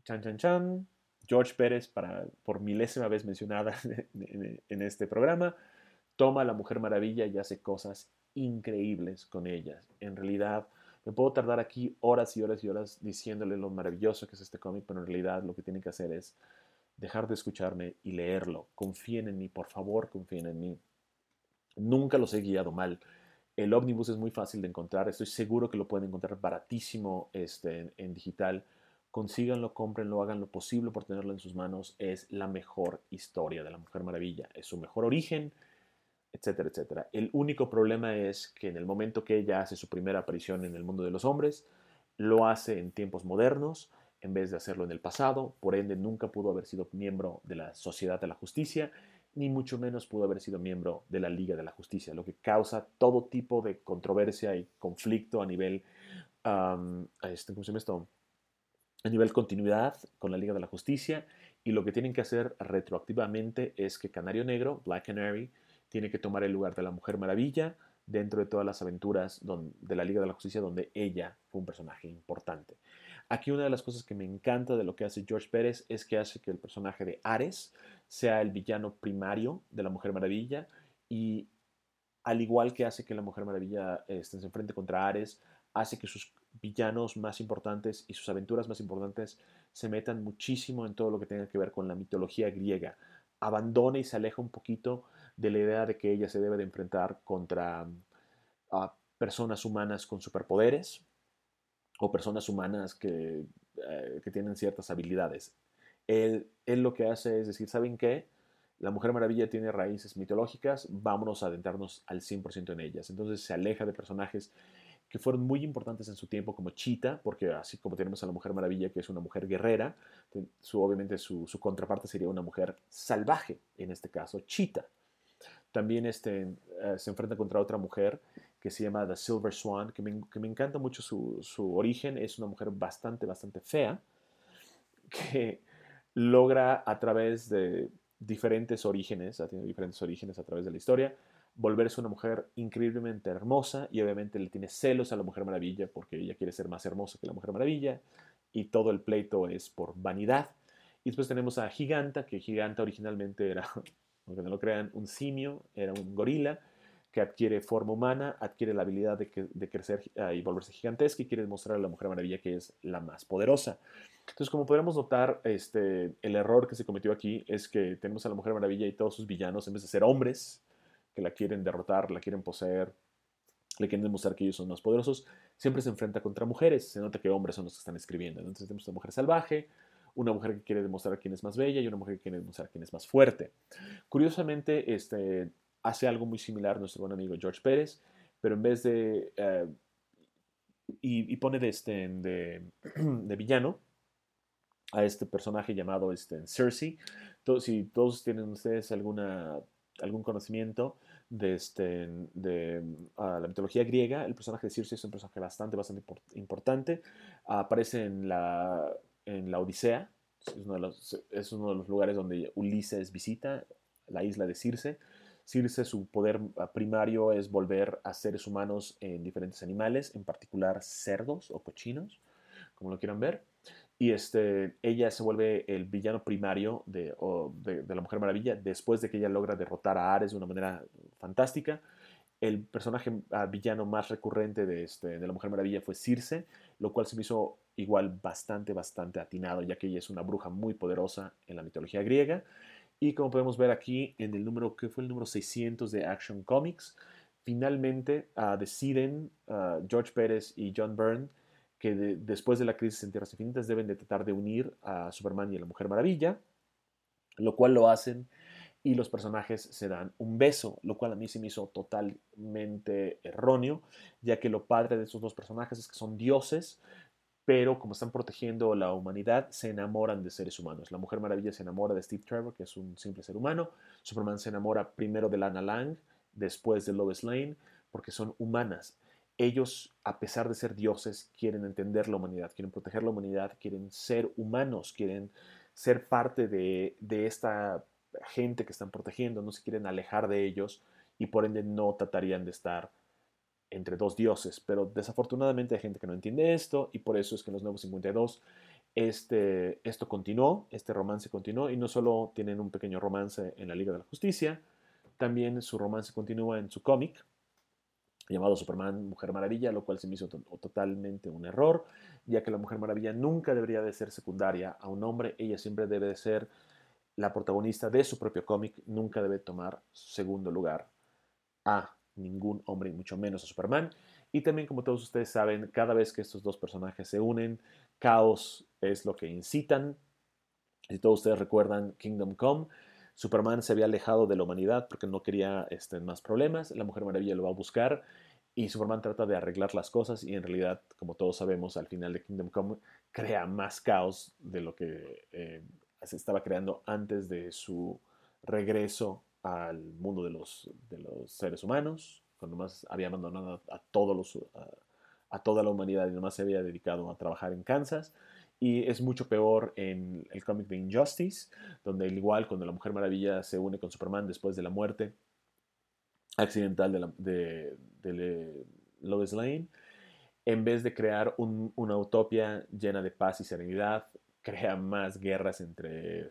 George Pérez, por milésima vez mencionada en este programa, toma a la Mujer Maravilla y hace cosas increíbles con ellas. En realidad, me puedo tardar aquí horas y horas y horas diciéndole lo maravilloso que es este cómic, pero en realidad lo que tienen que hacer es dejar de escucharme y leerlo. Confíen en mí, por favor, confíen en mí. Nunca los he guiado mal. El ómnibus es muy fácil de encontrar. Estoy seguro que lo pueden encontrar baratísimo en digital. Consíganlo, cómprenlo, hagan lo posible por tenerlo en sus manos. Es la mejor historia de la Mujer Maravilla. Es su mejor origen, etcétera, etcétera. El único problema es que en el momento que ella hace su primera aparición en el mundo de los hombres, lo hace en tiempos modernos en vez de hacerlo en el pasado. Por ende, nunca pudo haber sido miembro de la Sociedad de la Justicia ni mucho menos pudo haber sido miembro de la Liga de la Justicia, lo que causa todo tipo de controversia y conflicto a nivel, ¿cómo se llama esto? A nivel continuidad con la Liga de la Justicia, y lo que tienen que hacer retroactivamente es que Canario Negro, Black Canary, tiene que tomar el lugar de la Mujer Maravilla dentro de todas las aventuras de la Liga de la Justicia donde ella fue un personaje importante. Aquí una de las cosas que me encanta de lo que hace George Pérez es que hace que el personaje de Ares sea el villano primario de la Mujer Maravilla, y al igual que hace que la Mujer Maravilla se enfrente contra Ares, hace que sus villanos más importantes y sus aventuras más importantes se metan muchísimo en todo lo que tenga que ver con la mitología griega. Abandona y se aleja un poquito de la idea de que ella se debe de enfrentar contra personas humanas con superpoderes o personas humanas que tienen ciertas habilidades. Él lo que hace es decir, ¿saben qué? La Mujer Maravilla tiene raíces mitológicas, vámonos a adentrarnos al 100% en ellas. Entonces se aleja de personajes que fueron muy importantes en su tiempo, como Cheetah, porque así como tenemos a la Mujer Maravilla, que es una mujer guerrera, obviamente su contraparte sería una mujer salvaje, en este caso Cheetah. También se enfrenta contra otra mujer que se llama The Silver Swan, que me encanta mucho su origen. Es una mujer bastante, bastante fea, que logra a través de diferentes orígenes, ha tenido diferentes orígenes a través de la historia, volverse una mujer increíblemente hermosa, y obviamente le tiene celos a la Mujer Maravilla porque ella quiere ser más hermosa que la Mujer Maravilla, y todo el pleito es por vanidad. Y después tenemos a Giganta, que Giganta originalmente era, aunque no lo crean, un simio, era un gorila que adquiere forma humana, adquiere la habilidad de crecer y volverse gigantesca, y quiere demostrar a la Mujer Maravilla que es la más poderosa. Entonces, como podemos notar, el error que se cometió aquí es que tenemos a la Mujer Maravilla y todos sus villanos, en vez de ser hombres que la quieren derrotar, la quieren poseer, le quieren demostrar que ellos son más poderosos, siempre se enfrenta contra mujeres. Se nota que hombres son los que están escribiendo. Entonces tenemos una mujer salvaje, una mujer que quiere demostrar quién es más bella y una mujer que quiere demostrar quién es más fuerte. Curiosamente, hace algo muy similar nuestro buen amigo George Pérez, pero en vez de... y pone de villano a este personaje llamado Cersei. Si todos tienen ustedes algún conocimiento de la mitología griega, el personaje de Cersei es un personaje bastante, bastante importante. Aparece en la Odisea. Es uno de los lugares donde Ulises visita la isla de Circe. Circe, su poder primario es volver a seres humanos en diferentes animales, en particular cerdos o cochinos, como lo quieran ver. Y ella se vuelve el villano primario de la Mujer Maravilla después de que ella logra derrotar a Ares de una manera fantástica. El personaje villano más recurrente de la Mujer Maravilla fue Circe, lo cual se me hizo igual bastante, bastante atinado, ya que ella es una bruja muy poderosa en la mitología griega. Y como podemos ver aquí en el número, que fue el número 600 de Action Comics, finalmente deciden George Pérez y John Byrne que después de la crisis en Tierras Infinitas deben de tratar de unir a Superman y a la Mujer Maravilla, lo cual lo hacen, y los personajes se dan un beso, lo cual a mí se me hizo totalmente erróneo, ya que lo padre de estos dos personajes es que son dioses, pero como están protegiendo la humanidad, se enamoran de seres humanos. La Mujer Maravilla se enamora de Steve Trevor, que es un simple ser humano. Superman se enamora primero de Lana Lang, después de Lois Lane, porque son humanas. Ellos, a pesar de ser dioses, quieren entender la humanidad, quieren proteger la humanidad, quieren ser humanos, quieren ser parte de esta gente que están protegiendo, no se quieren alejar de ellos, y por ende no tratarían de estar entre dos dioses. Pero desafortunadamente hay gente que no entiende esto, y por eso es que en los Nuevos 52 esto continuó, este romance continuó, y no solo tienen un pequeño romance en la Liga de la Justicia, también su romance continúa en su cómic llamado Superman Mujer Maravilla, lo cual se me hizo totalmente un error, ya que la Mujer Maravilla nunca debería de ser secundaria a un hombre. Ella siempre debe de ser la protagonista de su propio cómic, nunca debe tomar segundo lugar a ningún hombre, y mucho menos a Superman. Y también, como todos ustedes saben, cada vez que estos dos personajes se unen, caos es lo que incitan. Si todos ustedes recuerdan Kingdom Come, Superman se había alejado de la humanidad porque no quería más problemas. La Mujer Maravilla lo va a buscar y Superman trata de arreglar las cosas, y en realidad, como todos sabemos, al final de Kingdom Come crea más caos de lo que se estaba creando antes regreso al mundo de los seres humanos, cuando más había abandonado a toda la humanidad y nomás se había dedicado a trabajar en Kansas. Y es mucho peor en el cómic de Injustice, donde al igual cuando la Mujer Maravilla se une con Superman después de la muerte accidental de Lois Lane, en vez de crear una utopía llena de paz y serenidad, crea más guerras entre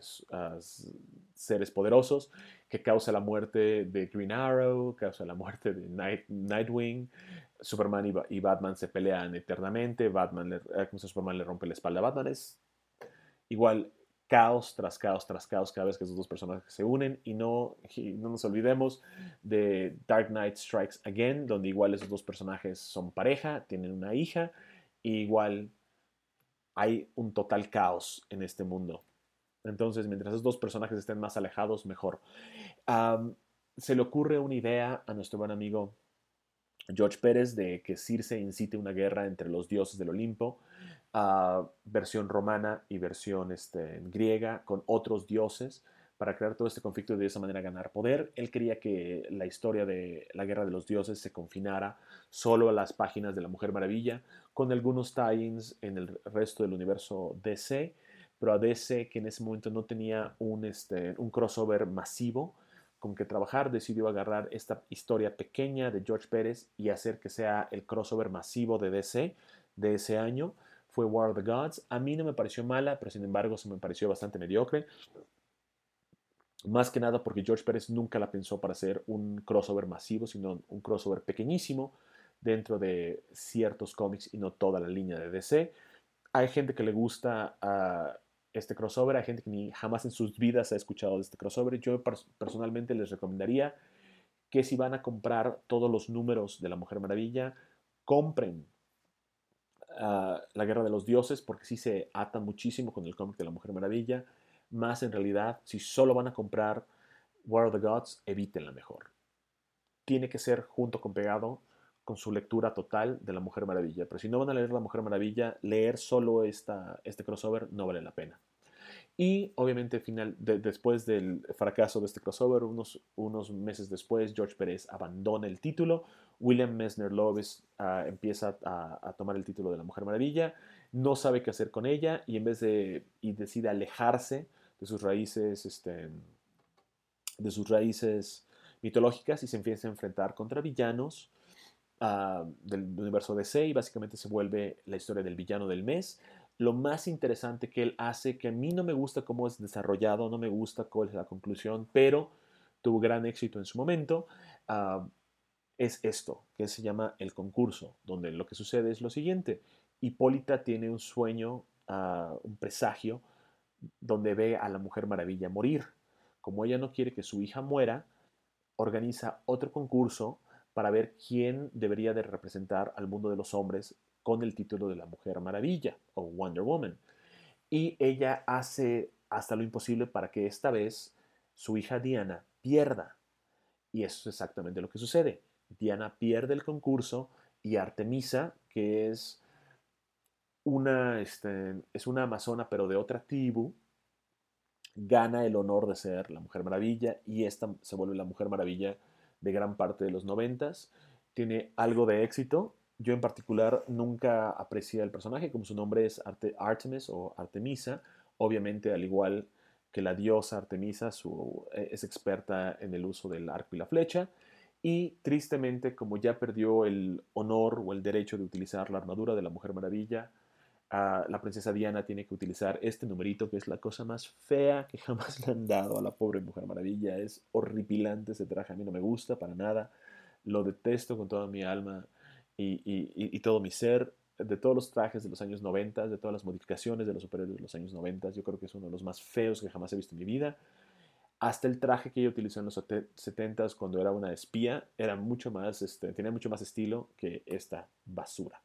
seres poderosos, que causa la muerte de Green Arrow, causa la muerte de Nightwing. Superman y Batman se pelean eternamente. Superman le rompe la espalda a Batman. Es igual caos tras caos tras caos cada vez que esos dos personajes se unen. Y no nos olvidemos de Dark Knight Strikes Again, donde igual esos dos personajes son pareja, tienen una hija, y igual hay un total caos en este mundo. Entonces, mientras esos dos personajes estén más alejados, mejor. Um, Se le ocurre una idea a nuestro buen amigo George Pérez de que Circe incite una guerra entre los dioses del Olimpo, versión romana y versión griega, con otros dioses, para crear todo este conflicto y de esa manera ganar poder. Él quería que la historia de la Guerra de los Dioses se confinara solo a las páginas de la Mujer Maravilla, con algunos tie-ins en el resto del universo DC, pero a DC, que en ese momento no tenía un crossover masivo con que trabajar, decidió agarrar esta historia pequeña de George Pérez y hacer que sea el crossover masivo de DC de ese año. Fue War of the Gods. A mí no me pareció mala, pero sin embargo se me pareció bastante mediocre. Más que nada porque George Pérez nunca la pensó para hacer un crossover masivo, sino un crossover pequeñísimo dentro de ciertos cómics y no toda la línea de DC. Hay gente que le gusta este crossover, hay gente que ni jamás en sus vidas ha escuchado de este crossover. Yo personalmente les recomendaría que si van a comprar todos los números de la Mujer Maravilla, compren La Guerra de los Dioses, porque sí se ata muchísimo con el cómic de la Mujer Maravilla. Más en realidad, si solo van a comprar War of the Gods, evítenla mejor. Tiene que ser junto con pegado con su lectura total de la Mujer Maravilla. Pero si no van a leer la Mujer Maravilla, leer solo este crossover no vale la pena. Y obviamente después del fracaso de este crossover, unos meses después, George Pérez abandona el título. William Messner Loebs empieza a tomar el título de la Mujer Maravilla. No sabe qué hacer con ella y decide alejarse de sus raíces, mitológicas, y se empieza a enfrentar contra villanos del universo DC, y básicamente se vuelve la historia del villano del mes. Lo más interesante que él hace, que a mí no me gusta cómo es desarrollado, no me gusta cuál es la conclusión, pero tuvo gran éxito en su momento, es esto, que se llama el concurso, donde lo que sucede es lo siguiente. Hipólita tiene un sueño, un presagio, donde ve a la Mujer Maravilla morir. Como ella no quiere que su hija muera, organiza otro concurso para ver quién debería de representar al mundo de los hombres con el título de la Mujer Maravilla o Wonder Woman. Y ella hace hasta lo imposible para que esta vez su hija Diana pierda. Y eso es exactamente lo que sucede. Diana pierde el concurso y Artemisa, que es una amazona pero de otra tribu, gana el honor de ser la Mujer Maravilla, y esta se vuelve la Mujer Maravilla de gran parte de los noventas. Tiene algo de éxito. Yo en particular nunca aprecié el personaje, como su nombre es Artemis o Artemisa. Obviamente, al igual que la diosa Artemisa, es experta en el uso del arco y la flecha. Y tristemente, como ya perdió el honor o el derecho de utilizar la armadura de la Mujer Maravilla, la princesa Diana tiene que utilizar este numerito, que es la cosa más fea que jamás le han dado a la pobre Mujer Maravilla. Es horripilante ese traje, a mí no me gusta para nada, lo detesto con toda mi alma y todo mi ser. De todos los trajes de los años 90, de todas las modificaciones de los superhéroes de los años 90, yo creo que es uno de los más feos que jamás he visto en mi vida. Hasta el traje que ella utilizó en los 70s cuando era una espía era mucho más, tenía mucho más estilo que esta basura.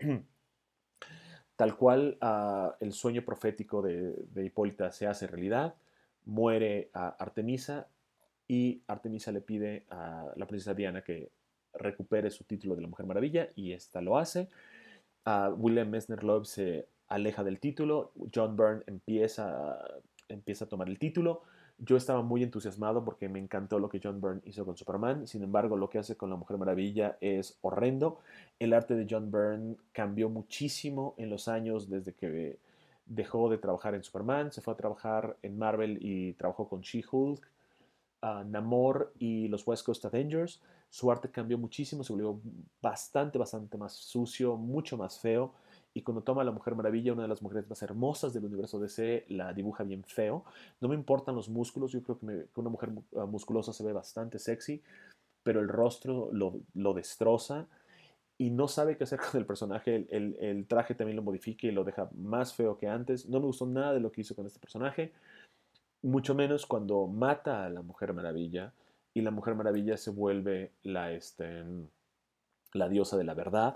Tal cual, el sueño profético de Hipólita se hace realidad, muere Artemisa, y Artemisa le pide a la princesa Diana que recupere su título de la Mujer Maravilla, y esta lo hace. William Messner Loeb se aleja del título, John Byrne empieza a tomar el título. Yo estaba muy entusiasmado porque me encantó lo que John Byrne hizo con Superman. Sin embargo, lo que hace con la Mujer Maravilla es horrendo. El arte de John Byrne cambió muchísimo en los años desde que dejó de trabajar en Superman, se fue a trabajar en Marvel y trabajó con She-Hulk, Namor y los West Coast Avengers. Su arte cambió muchísimo, se volvió bastante más sucio, mucho más feo. Y cuando toma a la Mujer Maravilla, una de las mujeres más hermosas del universo DC, la dibuja bien feo. No me importan los músculos, yo creo que una mujer musculosa se ve bastante sexy, pero el rostro lo destroza y no sabe qué hacer con el personaje. El traje también lo modifica y lo deja más feo que antes. No me gustó nada de lo que hizo con este personaje, mucho menos cuando mata a la Mujer Maravilla y la Mujer Maravilla se vuelve la diosa de la verdad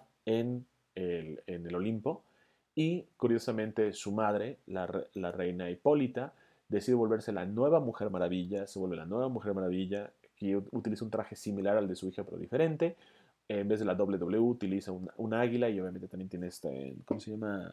en el Olimpo. Y curiosamente su madre, la reina Hipólita, decide volverse la nueva Mujer Maravilla, se vuelve la nueva Mujer Maravilla, que utiliza un traje similar al de su hija pero diferente. En vez de la WWE utiliza un águila y obviamente también tiene ¿cómo se llama?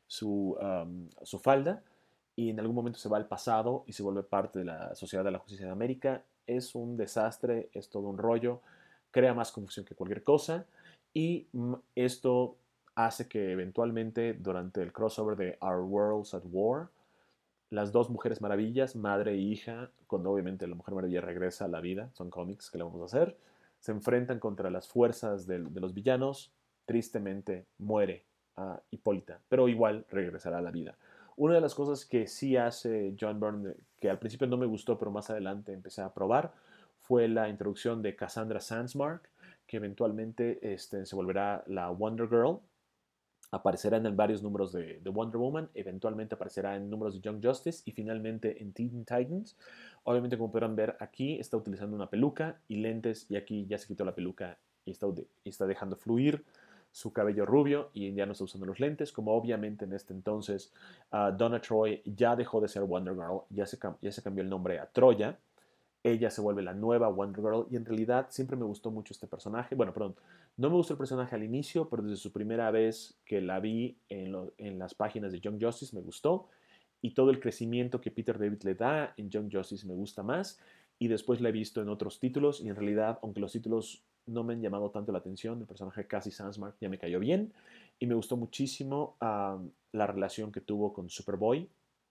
Su falda. Y en algún momento se va al pasado y se vuelve parte de la Sociedad de la Justicia de América. Es un desastre, es todo un rollo, crea más confusión que cualquier cosa. Y esto hace que eventualmente durante el crossover de Our Worlds at War, las dos Mujeres Maravillas, madre e hija, cuando obviamente la Mujer Maravilla regresa a la vida, son cómics que le vamos a hacer, se enfrentan contra las fuerzas de los villanos. Tristemente muere Hipólita, pero igual regresará a la vida. Una de las cosas que sí hace John Byrne, que al principio no me gustó, pero más adelante empecé a probar, fue la introducción de Cassandra Sandsmark, que eventualmente se volverá la Wonder Girl. Aparecerá en varios números de Wonder Woman, eventualmente aparecerá en números de Young Justice y finalmente en Teen Titans. Obviamente, como podrán ver aquí, está utilizando una peluca y lentes, y aquí ya se quitó la peluca y está dejando fluir su cabello rubio y ya no está usando los lentes, como obviamente en este entonces Donna Troy ya dejó de ser Wonder Girl, ya se cambió el nombre a Troya. Ella se vuelve la nueva Wonder Girl y en realidad siempre me gustó mucho este personaje. Bueno, perdón, no me gustó el personaje al inicio, pero desde su primera vez que la vi en las páginas de Young Justice me gustó, y todo el crecimiento que Peter David le da en Young Justice me gusta más, y después la he visto en otros títulos y en realidad, aunque los títulos no me han llamado tanto la atención, el personaje Cassie Sandsmark ya me cayó bien y me gustó muchísimo la relación que tuvo con Superboy,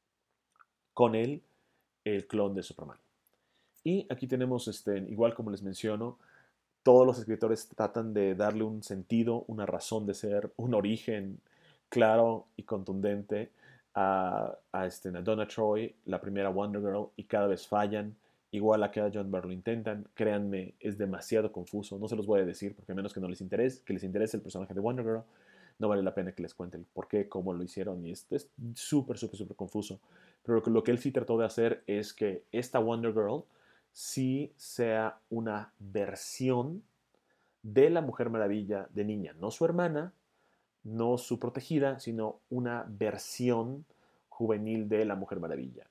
con él, el clon de Superman. Y aquí tenemos, igual como les menciono, todos los escritores tratan de darle un sentido, una razón de ser, un origen claro y contundente a Donna Troy, la primera Wonder Girl, y cada vez fallan. Igual a que a John Byrne lo intentan, créanme, es demasiado confuso. No se los voy a decir porque a menos que no les interese, que les interese el personaje de Wonder Girl, no vale la pena que les cuente el por qué, cómo lo hicieron, y esto es súper confuso. Pero lo que él sí trató de hacer es que esta Wonder Girl sí sea una versión de la Mujer Maravilla de niña, no su hermana, no su protegida, sino una versión juvenil de la Mujer Maravilla.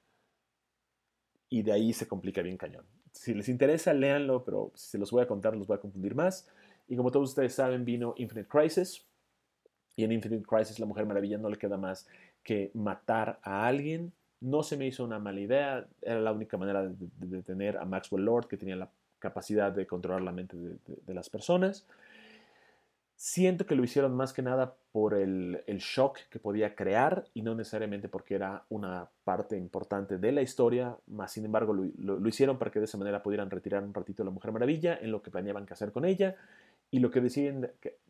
Y de ahí se complica bien cañón. Si les interesa, léanlo, pero si se los voy a contar, los voy a confundir más. Y como todos ustedes saben, vino Infinite Crisis. Y en Infinite Crisis la Mujer Maravilla no le queda más que matar a alguien. No se me hizo una mala idea, era la única manera de detener a Maxwell Lord, que tenía la capacidad de controlar la mente de las personas. Siento que lo hicieron más que nada por el shock que podía crear y no necesariamente porque era una parte importante de la historia, más sin embargo lo hicieron para que de esa manera pudieran retirar un ratito a la Mujer Maravilla en lo que planeaban que hacer con ella, y lo que deciden,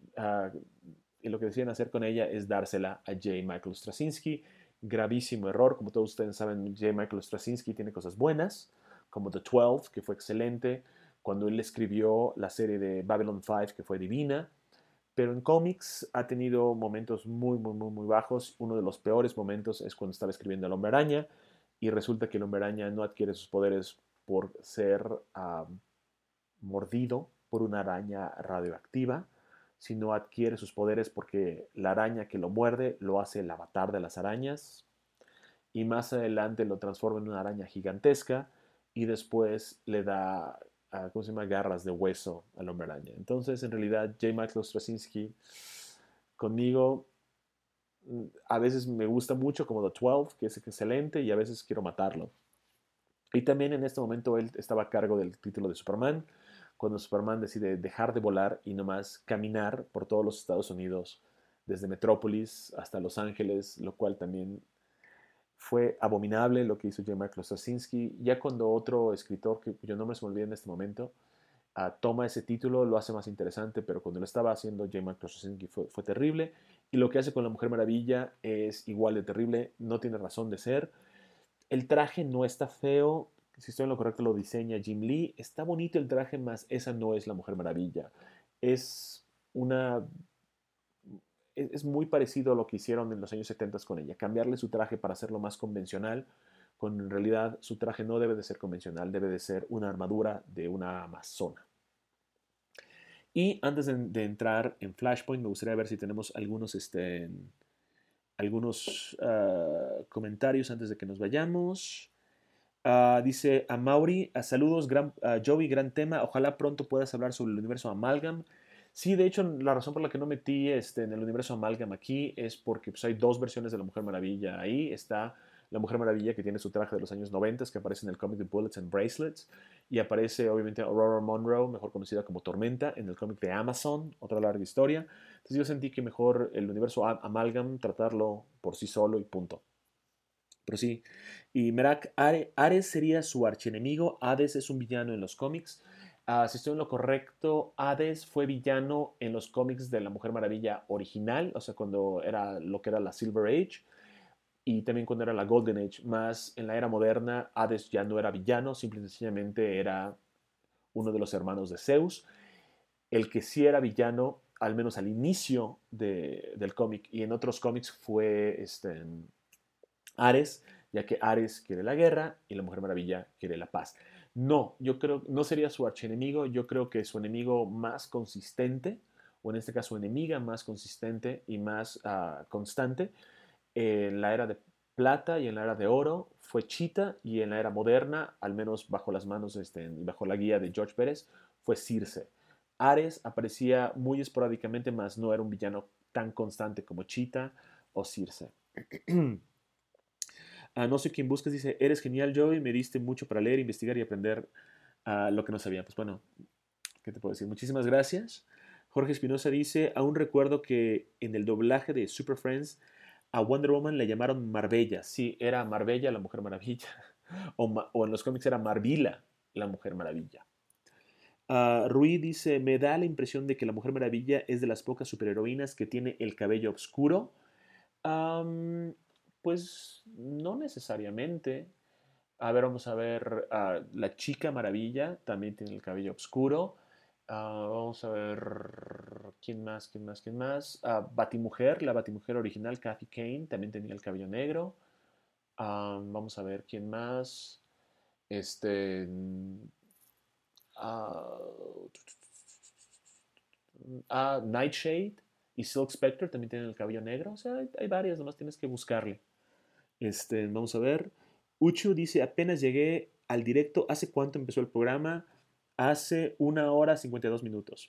y lo que deciden hacer con ella es dársela a J. Michael Straczynski. Gravísimo error, como todos ustedes saben, J. Michael Straczynski tiene cosas buenas, como The 12, que fue excelente, cuando él escribió la serie de Babylon 5, que fue divina, pero en cómics ha tenido momentos muy bajos. Uno de los peores momentos es cuando estaba escribiendo El Hombre Araña y resulta que el Hombre Araña no adquiere sus poderes por ser mordido por una araña radioactiva, sino adquiere sus poderes porque la araña que lo muerde lo hace el avatar de las arañas, y más adelante lo transforma en una araña gigantesca y después le da, ¿cómo se llama?, garras de hueso al Hombre Araña. Entonces, en realidad, J. Michael Straczynski conmigo a veces me gusta mucho como The 12, que es excelente, y a veces quiero matarlo. Y también en este momento él estaba a cargo del título de Superman, cuando Superman decide dejar de volar y nomás caminar por todos los Estados Unidos, desde Metrópolis hasta Los Ángeles, lo cual también fue abominable lo que hizo J. Michael Straczynski. Ya cuando otro escritor, que cuyo nombre se me olvida en este momento, toma ese título, lo hace más interesante, pero cuando lo estaba haciendo J. Michael Straczynski fue terrible. Y lo que hace con la Mujer Maravilla es igual de terrible, no tiene razón de ser. El traje no está feo, si estoy en lo correcto lo diseña Jim Lee, está bonito el traje, más esa no es la Mujer Maravilla. Es una es muy parecido a lo que hicieron en los años 70 con ella, cambiarle su traje para hacerlo más convencional, cuando en realidad su traje no debe de ser convencional, debe de ser una armadura de una amazona. Y antes de entrar en Flashpoint, me gustaría ver si tenemos algunos comentarios antes de que nos vayamos. Dice a Mauri, saludos, Joey, gran tema. Ojalá pronto puedas hablar sobre el universo Amalgam. Sí, de hecho, la razón por la que no metí en el universo Amalgam aquí es porque pues, hay dos versiones de la Mujer Maravilla ahí. Está la Mujer Maravilla que tiene su traje de los años 90 que aparece en el cómic de Bullets and Bracelets. Y aparece, obviamente, Aurora Monroe, mejor conocida como Tormenta, en el cómic de Amazon, otra larga historia. Entonces yo sentí que mejor el universo Amalgam tratarlo por sí solo y punto. Pero sí, y Merak, Ares sería su archienemigo. Hades es un villano en los cómics. Si estoy en lo correcto, Hades fue villano en los cómics de la Mujer Maravilla original, o sea, cuando era lo que era la Silver Age, y también cuando era la Golden Age. Más en la era moderna, Hades ya no era villano, simple y sencillamente era uno de los hermanos de Zeus. El que sí era villano, al menos al inicio del cómic, y en otros cómics fue Ares, ya que Ares quiere la guerra y la Mujer Maravilla quiere la paz. No, yo creo, no sería su archienemigo, yo creo que su enemigo más consistente, o en este caso enemiga más consistente y más constante, en la era de plata y en la era de oro fue Cheetah, y en la era moderna, al menos bajo las manos y bajo la guía de George Pérez, fue Circe. Ares aparecía muy esporádicamente, más no era un villano tan constante como Cheetah o Circe. No sé quién buscas, dice, eres genial, Joey, me diste mucho para leer, investigar y aprender lo que no sabía. Pues bueno, ¿qué te puedo decir? Muchísimas gracias. Jorge Espinosa dice, aún recuerdo que en el doblaje de Super Friends a Wonder Woman le llamaron Marbella. Sí, era Marbella la Mujer Maravilla. O en los cómics era Marvila la Mujer Maravilla. Rui dice, me da la impresión de que la Mujer Maravilla es de las pocas superheroínas que tiene el cabello oscuro. Um, pues no necesariamente. A ver, vamos a ver. La Chica Maravilla también tiene el cabello oscuro. Vamos a ver. ¿Quién más? ¿Quién más? ¿Quién más? Batimujer, la Batimujer original, Kathy Kane, también tenía el cabello negro. Vamos a ver quién más. Este. ah, Nightshade y Silk Spectre también tienen el cabello negro. O sea, hay varias, nomás tienes que buscarle. Vamos a ver. Uchu dice, apenas llegué al directo. ¿Hace cuánto empezó el programa? Hace 1 hora 52 minutos.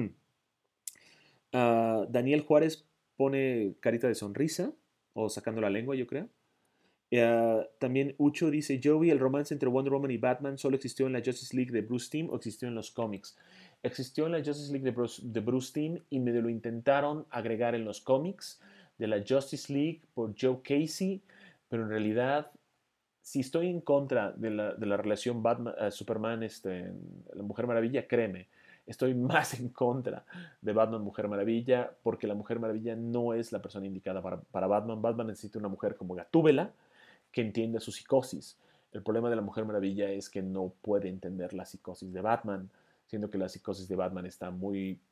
Daniel Juárez pone carita de sonrisa, o sacando la lengua, yo creo. También Ucho dice, Joey, el romance entre Wonder Woman y Batman solo existió en la Justice League de Bruce Timm o existió en los cómics. Existió en la Justice League de Bruce Timm y medio lo intentaron agregar en los cómics de la Justice League por Joe Casey, pero en realidad si estoy en contra de la relación Batman, Superman, la Mujer Maravilla, créeme, estoy más en contra de Batman Mujer Maravilla, porque la Mujer Maravilla no es la persona indicada para Batman. Batman necesita una mujer como Gatúbela que entienda su psicosis. El problema de la Mujer Maravilla es que no puede entender la psicosis de Batman, siendo que la psicosis de Batman está muy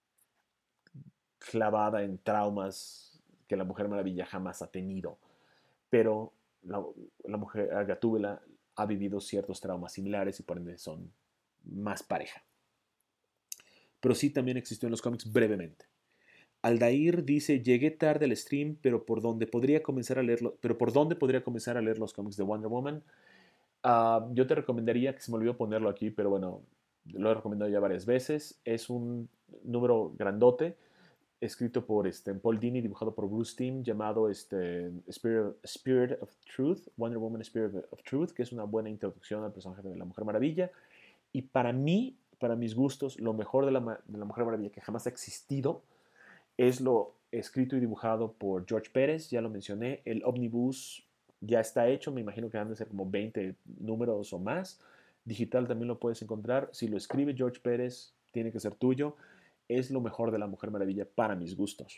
clavada en traumas que la Mujer Maravilla jamás ha tenido. Pero la mujer Gatúbela ha vivido ciertos traumas similares y por ende son más pareja. Pero sí también existió en los cómics brevemente. Aldair dice, llegué tarde al stream, pero por dónde podría comenzar a leerlo, pero por dónde podría comenzar a leer los cómics de Wonder Woman. Yo te recomendaría, que se me olvidó ponerlo aquí, pero bueno, lo he recomendado ya varias veces. Es un número grandote. escrito por Paul Dini, dibujado por Bruce Timm, llamado Spirit of Truth, Wonder Woman Spirit of Truth, que es una buena introducción al personaje de la Mujer Maravilla. Y para mí, para mis gustos, lo mejor de la Mujer Maravilla que jamás ha existido es lo escrito y dibujado por George Pérez, ya lo mencioné. El Omnibus ya está hecho, me imagino que han de ser como 20 números o más. Digital también lo puedes encontrar. Si lo escribe George Pérez, tiene que ser tuyo. Es lo mejor de la Mujer Maravilla para mis gustos.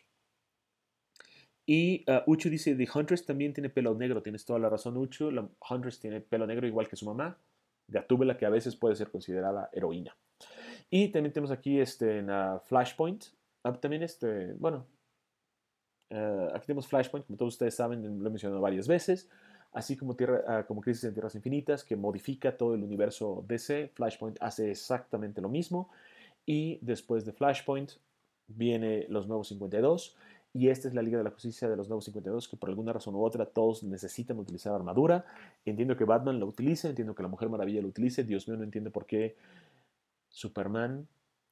Y Uchu dice, The Huntress también tiene pelo negro. Tienes toda la razón, Uchu. La Huntress tiene pelo negro igual que su mamá, Gatúbela, que a veces puede ser considerada heroína. Y también tenemos aquí en Flashpoint. También bueno, aquí tenemos Flashpoint, como todos ustedes saben, lo he mencionado varias veces. Así como, como Crisis en Tierras Infinitas, que modifica todo el universo DC, Flashpoint hace exactamente lo mismo. Y después de Flashpoint viene los Nuevos 52. Y esta es la Liga de la Justicia de los Nuevos 52, que por alguna razón u otra todos necesitan utilizar armadura. Entiendo que Batman lo utilice, entiendo que la Mujer Maravilla lo utilice. Dios mío, no entiendo por qué Superman,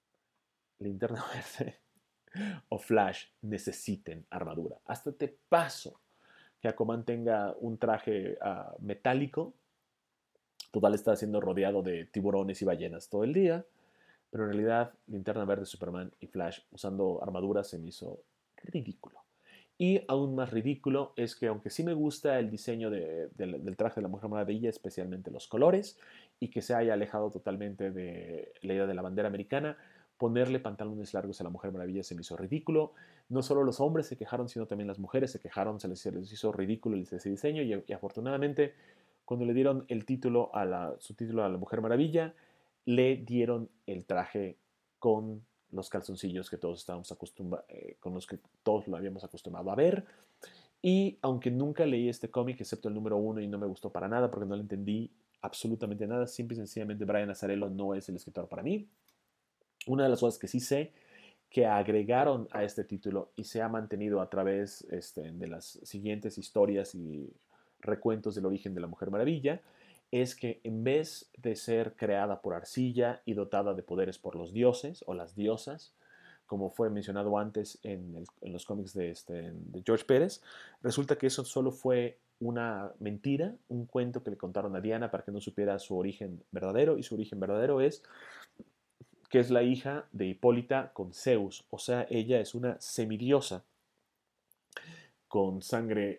Linterna Verde o Flash necesiten armadura. Hasta te paso que Aquaman tenga un traje metálico. Total, está siendo rodeado de tiburones y ballenas todo el día. Pero en realidad, Linterna Verde, Superman y Flash usando armadura se me hizo ridículo. Y aún más ridículo es que aunque sí me gusta el diseño del traje de la Mujer Maravilla, especialmente los colores, y que se haya alejado totalmente de la idea de la bandera americana, ponerle pantalones largos a la Mujer Maravilla se me hizo ridículo. No solo los hombres se quejaron, sino también las mujeres se quejaron, se les hizo ridículo ese diseño y afortunadamente cuando le dieron el título su título a la Mujer Maravilla, le dieron el traje con los calzoncillos que todos estábamos con los que todos lo habíamos acostumbrado a ver. Y aunque nunca leí este cómic, excepto el número 1, y no me gustó para nada porque no le entendí absolutamente nada, simple y sencillamente Brian Azzarello no es el escritor para mí. Una de las cosas que sí sé que agregaron a este título y se ha mantenido a través de las siguientes historias y recuentos del origen de la Mujer Maravilla es que en vez de ser creada por arcilla y dotada de poderes por los dioses o las diosas, como fue mencionado antes en los cómics de George Pérez, resulta que eso solo fue una mentira, un cuento que le contaron a Diana para que no supiera su origen verdadero, y su origen verdadero es que es la hija de Hipólita con Zeus, o sea, ella es una semidiosa con sangre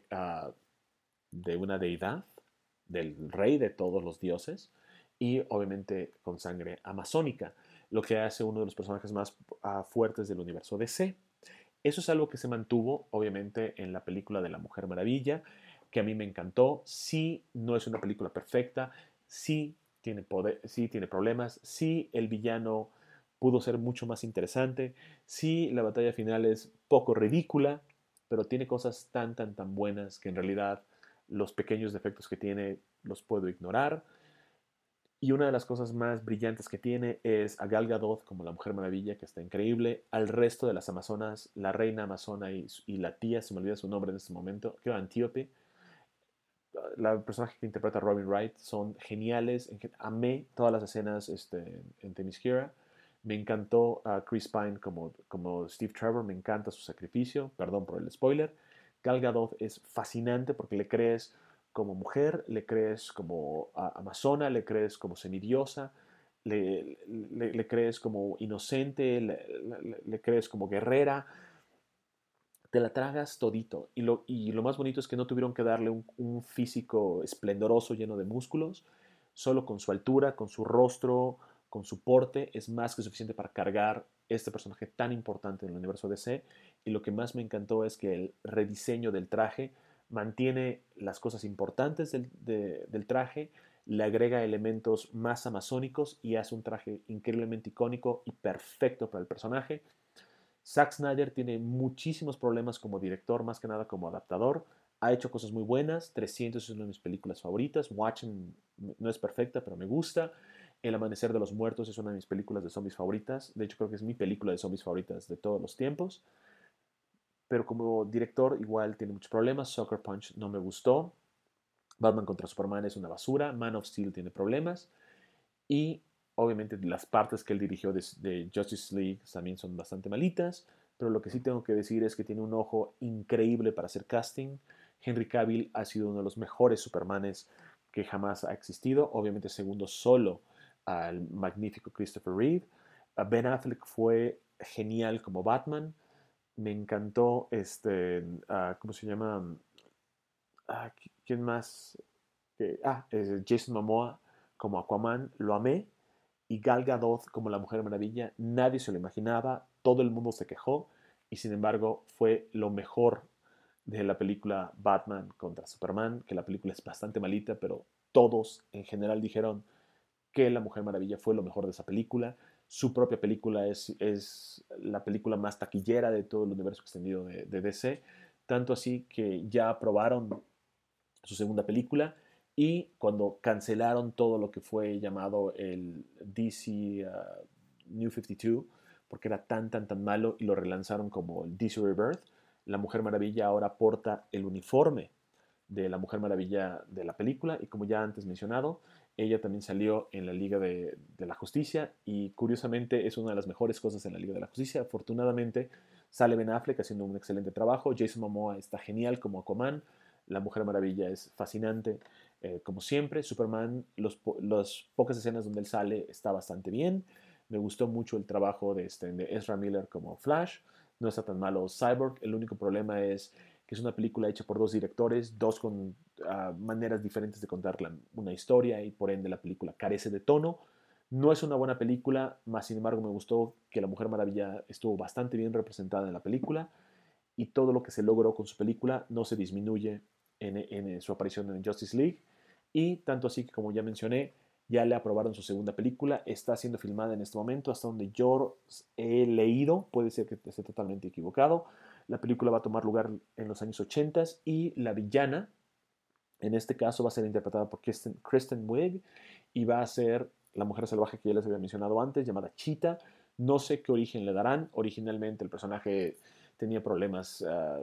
de una deidad, del rey de todos los dioses, y obviamente con sangre amazónica, lo que hace uno de los personajes más fuertes del universo DC. Eso es algo que se mantuvo, obviamente, en la película de La Mujer Maravilla, que a mí me encantó. Sí, no es una película perfecta, sí tiene, sí tiene problemas, sí el villano pudo ser mucho más interesante, sí la batalla final es poco ridícula, pero tiene cosas tan buenas que en realidad los pequeños defectos que tiene los puedo ignorar. Y una de las cosas más brillantes que tiene es a Gal Gadot como la Mujer Maravilla, que está increíble. Al resto de las Amazonas, la reina amazona y la tía, se me olvida su nombre en este momento, creo Antíope, la personaje que interpreta Robin Wright, son geniales. Amé todas las escenas en Themyscira. Me encantó a Chris Pine como Steve Trevor, me encanta su sacrificio, perdón por el spoiler. Gal Gadot es fascinante porque le crees como mujer, le crees como amazona, le crees como semidiosa, le crees como inocente, le crees como guerrera, te la tragas todito. Y lo más bonito es que no tuvieron que darle un físico esplendoroso lleno de músculos, solo con su altura, con su rostro, con su porte, es más que suficiente para cargar este personaje tan importante en el universo DC. Y lo que más me encantó es que el rediseño del traje mantiene las cosas importantes del traje, le agrega elementos más amazónicos y hace un traje increíblemente icónico y perfecto para el personaje. Zack Snyder tiene muchísimos problemas como director, más que nada como adaptador. Ha hecho cosas muy buenas. 300 es una de mis películas favoritas. Watchmen no es perfecta, pero me gusta. El Amanecer de los Muertos es una de mis películas de zombies favoritas. De hecho, creo que es mi película de zombies favoritas de todos los tiempos. Pero como director igual tiene muchos problemas. Sucker Punch no me gustó. Batman contra Superman es una basura. Man of Steel tiene problemas. Y obviamente las partes que él dirigió de Justice League también son bastante malitas. pero lo que sí tengo que decir es que tiene un ojo increíble para hacer casting. Henry Cavill ha sido uno de los mejores Supermanes que jamás ha existido, obviamente segundo solo al magnífico Christopher Reeve. Ben Affleck fue genial como Batman. Me encantó ¿cómo se llama? ¿Quién más? Jason Momoa como Aquaman, lo amé. Y Gal Gadot como la Mujer Maravilla, nadie se lo imaginaba, todo el mundo se quejó y sin embargo fue lo mejor de la película Batman contra Superman, que la película es bastante malita, pero todos en general dijeron que la Mujer Maravilla fue lo mejor de esa película. Su propia película es la película más taquillera de todo el universo extendido de DC, tanto así que ya aprobaron su segunda película y cuando cancelaron todo lo que fue llamado el DC New 52, porque era tan malo y lo relanzaron como el DC Rebirth, la Mujer Maravilla ahora porta el uniforme de la Mujer Maravilla de la película y como ya antes mencionado, ella también salió en la Liga de la Justicia y curiosamente es una de las mejores cosas en la Liga de la Justicia. Afortunadamente sale Ben Affleck haciendo un excelente trabajo, Jason Momoa está genial como Aquaman, la Mujer Maravilla es fascinante como siempre, Superman, las pocas escenas donde él sale está bastante bien, me gustó mucho el trabajo de Ezra Miller como Flash, no está tan malo Cyborg, el único problema es que es una película hecha por dos directores, dos con maneras diferentes de contar una historia y por ende la película carece de tono. No es una buena película, más sin embargo me gustó que la Mujer Maravilla estuvo bastante bien representada en la película y todo lo que se logró con su película no se disminuye en su aparición en Justice League. Y tanto así que, como ya mencioné, ya le aprobaron su segunda película, está siendo filmada en este momento, hasta donde yo he leído, puede ser que esté totalmente equivocado. La película va a tomar lugar en los años 80 y la villana, en este caso, va a ser interpretada por Kristen Wiig y va a ser la mujer salvaje que ya les había mencionado antes, llamada Cheetah. No sé qué origen le darán. Originalmente el personaje tenía problemas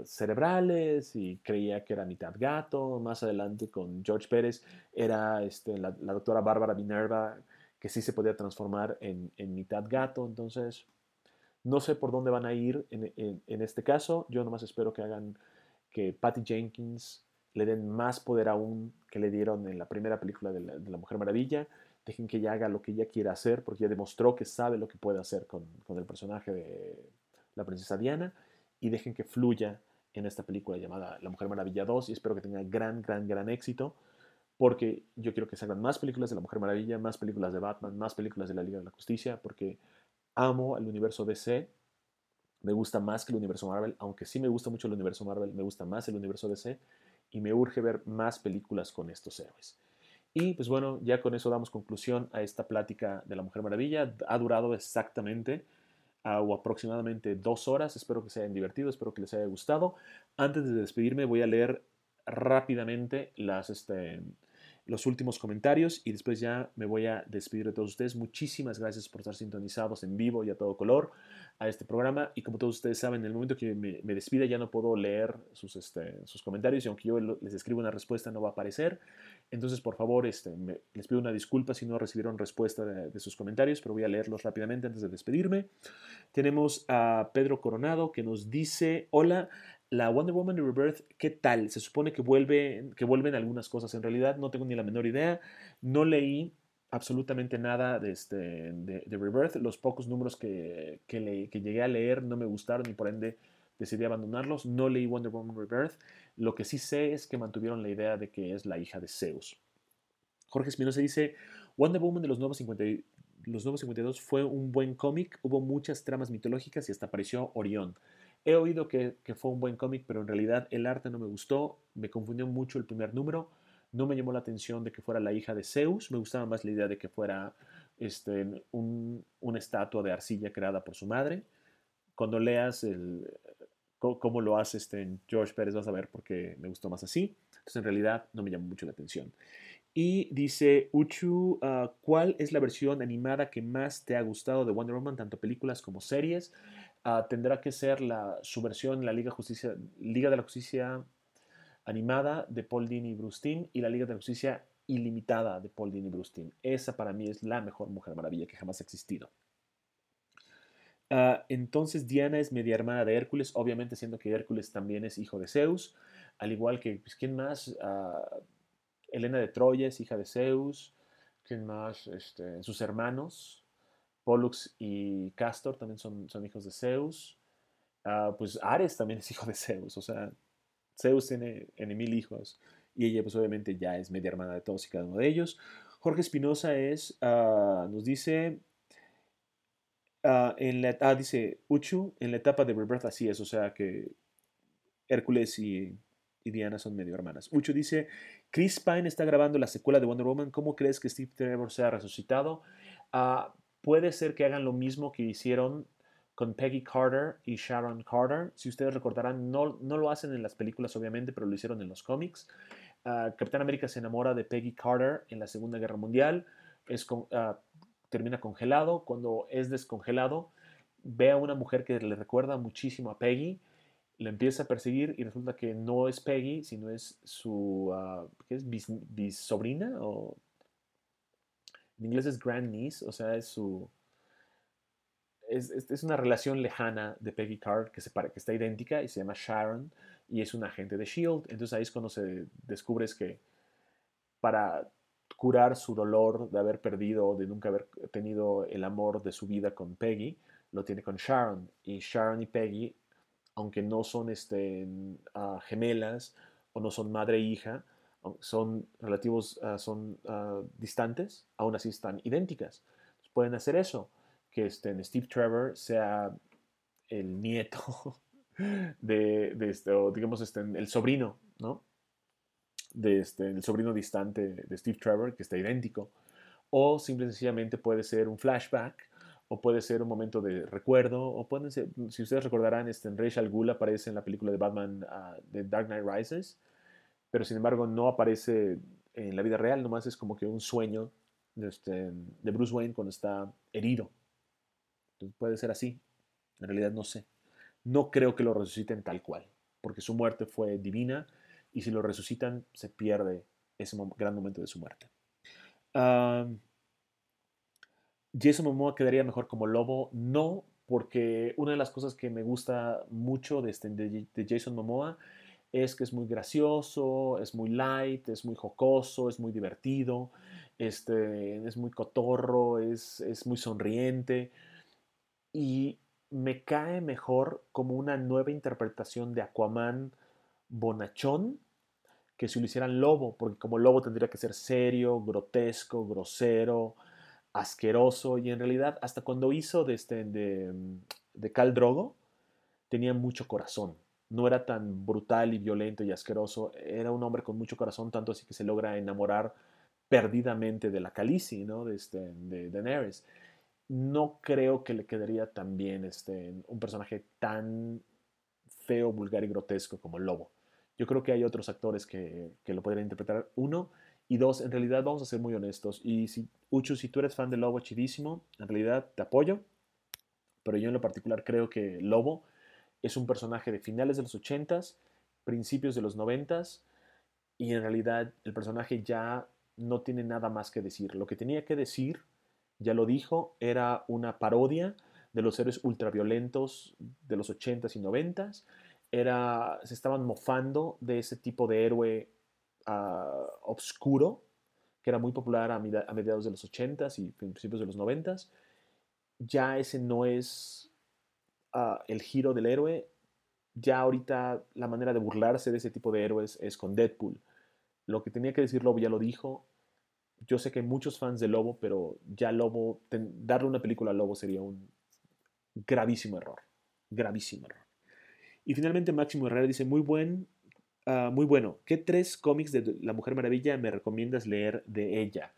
cerebrales y creía que era mitad gato. Más adelante con George Pérez era la doctora Bárbara Minerva, que sí se podía transformar en mitad gato. Entonces, no sé por dónde van a ir en este caso. Yo nomás espero que hagan que Patty Jenkins le den más poder aún que le dieron en la primera película de la Mujer Maravilla. Dejen que ella haga lo que ella quiera hacer, porque ya demostró que sabe lo que puede hacer con el personaje de la princesa Diana. Y dejen que fluya en esta película llamada La Mujer Maravilla 2. Y espero que tenga gran éxito, porque yo quiero que salgan más películas de la Mujer Maravilla, más películas de Batman, más películas de la Liga de la Justicia, porque amo el universo DC, me gusta más que el universo Marvel, aunque sí me gusta mucho el universo Marvel, me gusta más el universo DC y me urge ver más películas con estos héroes. Y pues bueno, ya con eso damos conclusión a esta plática de la Mujer Maravilla. Ha durado exactamente o aproximadamente 2 horas. Espero que se hayan divertido, espero que les haya gustado. Antes de despedirme voy a leer rápidamente los últimos comentarios y después ya me voy a despedir de todos ustedes. Muchísimas gracias por estar sintonizados en vivo y a todo color a este programa. Y como todos ustedes saben, en el momento que me despida ya no puedo leer sus comentarios y aunque yo les escribo una respuesta no va a aparecer. Entonces, por favor, les pido una disculpa si no recibieron respuesta de sus comentarios, pero voy a leerlos rápidamente antes de despedirme. Tenemos a Pedro Coronado que nos dice, hola, la Wonder Woman de Rebirth, ¿qué tal? Se supone que vuelven algunas cosas. En realidad no tengo ni la menor idea. No leí absolutamente nada de Rebirth. Los pocos números que llegué a leer no me gustaron y por ende decidí abandonarlos. No leí Wonder Woman Rebirth. Lo que sí sé es que mantuvieron la idea de que es la hija de Zeus. Jorge Espinosa dice, Wonder Woman de los nuevos 52 fue un buen cómic, hubo muchas tramas mitológicas y hasta apareció Orión. He oído que fue un buen cómic, pero en realidad el arte no me gustó, me confundió mucho el primer número, no me llamó la atención de que fuera la hija de Zeus, me gustaba más la idea de que fuera una estatua de arcilla creada por su madre. Cuando leas cómo lo hace George Pérez vas a ver por qué me gustó más así. Entonces en realidad no me llamó mucho la atención. Y dice Uchu, ¿cuál es la versión animada que más te ha gustado de Wonder Woman, tanto películas como series? Tendrá que ser su versión, la Liga de la Justicia animada de Paul Dini y Bruce Timm y la Liga de la Justicia ilimitada de Paul Dini y Bruce Timm. Esa para mí es la mejor Mujer Maravilla que jamás ha existido. Entonces Diana es media hermana de Hércules, obviamente siendo que Hércules también es hijo de Zeus, al igual que, pues, ¿quién más? Helena de Troya es hija de Zeus, ¿quién más? Sus hermanos, Pollux y Castor también son hijos de Zeus. Pues Ares también es hijo de Zeus, o sea, Zeus tiene en mil hijos y ella pues obviamente ya es media hermana de todos y cada uno de ellos. Jorge Espinosa nos dice, dice Uchu, en la etapa de Rebirth así es, o sea que Hércules y Diana son medio hermanas. Uchu dice, Chris Pine está grabando la secuela de Wonder Woman, ¿cómo crees que Steve Trevor sea resucitado? Puede ser que hagan lo mismo que hicieron con Peggy Carter y Sharon Carter. Si ustedes recordarán, no lo hacen en las películas obviamente, pero lo hicieron en los cómics. Capitán América se enamora de Peggy Carter en la Segunda Guerra Mundial, termina congelado. Cuando es descongelado, ve a una mujer que le recuerda muchísimo a Peggy, le empieza a perseguir y resulta que no es Peggy, sino es su, ¿qué es? Bisobrina, o en inglés es grandniece, o sea, es una relación lejana de Peggy Carter que está idéntica y se llama Sharon y es un agente de SHIELD. Entonces ahí es cuando se descubres que para curar su dolor de haber perdido, de nunca haber tenido el amor de su vida con Peggy, lo tiene con Sharon. Y Sharon y Peggy, aunque no son gemelas o no son madre e hija, son relativos, son distantes, aún así están idénticas. Entonces pueden hacer eso, que Steve Trevor sea el nieto o digamos el sobrino, ¿no? El sobrino distante de Steve Trevor, que está idéntico. O simple y sencillamente puede ser un flashback, o puede ser un momento de recuerdo, o pueden ser, si ustedes recordarán, Ra's al Ghul aparece en la película de Batman de Dark Knight Rises, pero sin embargo no aparece en la vida real, nomás es como que un sueño de Bruce Wayne cuando está herido. Entonces puede ser así, en realidad no sé. No creo que lo resuciten tal cual, porque su muerte fue divina y si lo resucitan se pierde ese gran momento de su muerte. Um, Jason Momoa quedaría mejor como Lobo, no, porque una de las cosas que me gusta mucho de Jason Momoa es que es muy gracioso, es muy light, es muy jocoso, es muy divertido, es muy cotorro, es muy sonriente y me cae mejor como una nueva interpretación de Aquaman bonachón que si lo hicieran Lobo, porque como Lobo tendría que ser serio, grotesco, grosero, asqueroso, y en realidad hasta cuando hizo de Khal Drogo, tenía mucho corazón. No era tan brutal y violento y asqueroso, era un hombre con mucho corazón, tanto así que se logra enamorar perdidamente de la Khaleesi, ¿no? de Daenerys. No creo que le quedaría tan bien un personaje tan feo, vulgar y grotesco como Lobo. Yo creo que hay otros actores que lo podrían interpretar. Uno, y dos, en realidad vamos a ser muy honestos. Y si, Uchu, si tú eres fan de Lobo, chidísimo, en realidad te apoyo. Pero yo en lo particular creo que Lobo es un personaje de finales de los 80s, principios de los 90s, y en realidad el personaje ya no tiene nada más que decir. Lo que tenía que decir, ya lo dijo, era una parodia de los héroes ultraviolentos de los 80s y 90s. Se estaban mofando de ese tipo de héroe obscuro, que era muy popular a mediados de los 80s y principios de los 90s. Ya ese no es el giro del héroe. Ya ahorita la manera de burlarse de ese tipo de héroes es con Deadpool. Lo que tenía que decir Lobo ya lo dijo. Yo sé que hay muchos fans de Lobo, pero ya darle una película a Lobo sería un gravísimo error. Gravísimo error. Y finalmente Máximo Herrera dice, muy bueno. ¿Qué tres cómics de La Mujer Maravilla me recomiendas leer de ella?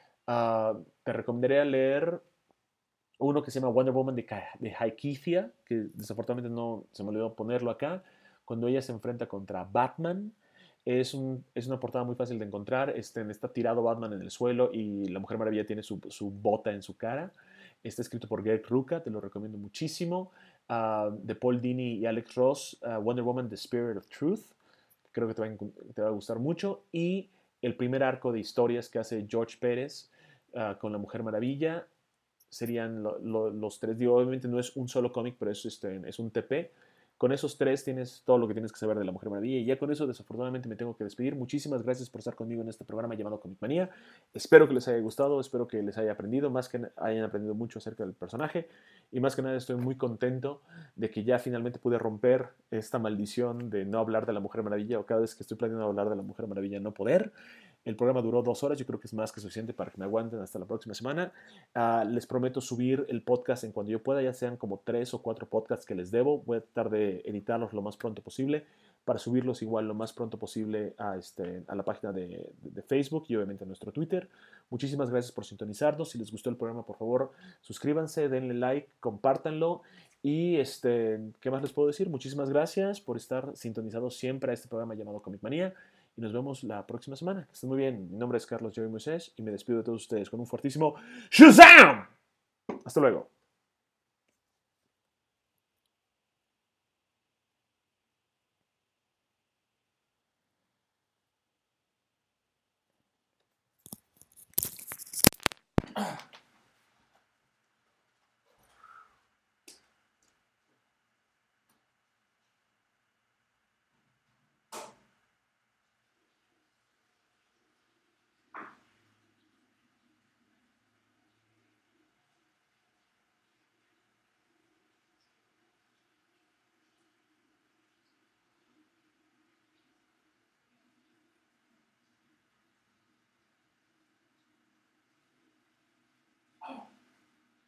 Te recomendaría leer uno que se llama Wonder Woman de Haikithia, que desafortunadamente no se me olvidó ponerlo acá, cuando ella se enfrenta contra Batman. Es una portada muy fácil de encontrar. Está tirado Batman en el suelo y la Mujer Maravilla tiene su bota en su cara. Está escrito por Greg Rucka, te lo recomiendo muchísimo. De Paul Dini y Alex Ross, Wonder Woman, The Spirit of Truth. Creo que te va a gustar mucho. Y el primer arco de historias que hace George Pérez con la Mujer Maravilla. serían los tres. Digo, obviamente no es un solo cómic, pero es un TP. Con esos tres tienes todo lo que tienes que saber de la Mujer Maravilla. Y ya con eso, desafortunadamente, me tengo que despedir. Muchísimas gracias por estar conmigo en este programa llamado Comic Manía. Espero que les haya gustado, espero que les haya aprendido, más que hayan aprendido mucho acerca del personaje. Y más que nada, estoy muy contento de que ya finalmente pude romper esta maldición de no hablar de la Mujer Maravilla, o cada vez que estoy planeando hablar de la Mujer Maravilla no poder. El programa duró 2 horas, yo creo que es más que suficiente para que me aguanten hasta la próxima semana. Les prometo subir el podcast en cuando yo pueda, ya sean como 3 o 4 podcasts que les debo. Voy a tratar de editarlos lo más pronto posible para subirlos igual lo más pronto posible a la página de Facebook y obviamente a nuestro Twitter. Muchísimas gracias por sintonizarnos. Si les gustó el programa, por favor, suscríbanse, denle like, compártanlo. Y ¿qué más les puedo decir? Muchísimas gracias por estar sintonizados siempre a este programa llamado Comic Manía. Y nos vemos la próxima semana. Que estén muy bien. Mi nombre es Carlos Joey Moisés y me despido de todos ustedes con un fuertísimo ¡Shazam! Hasta luego.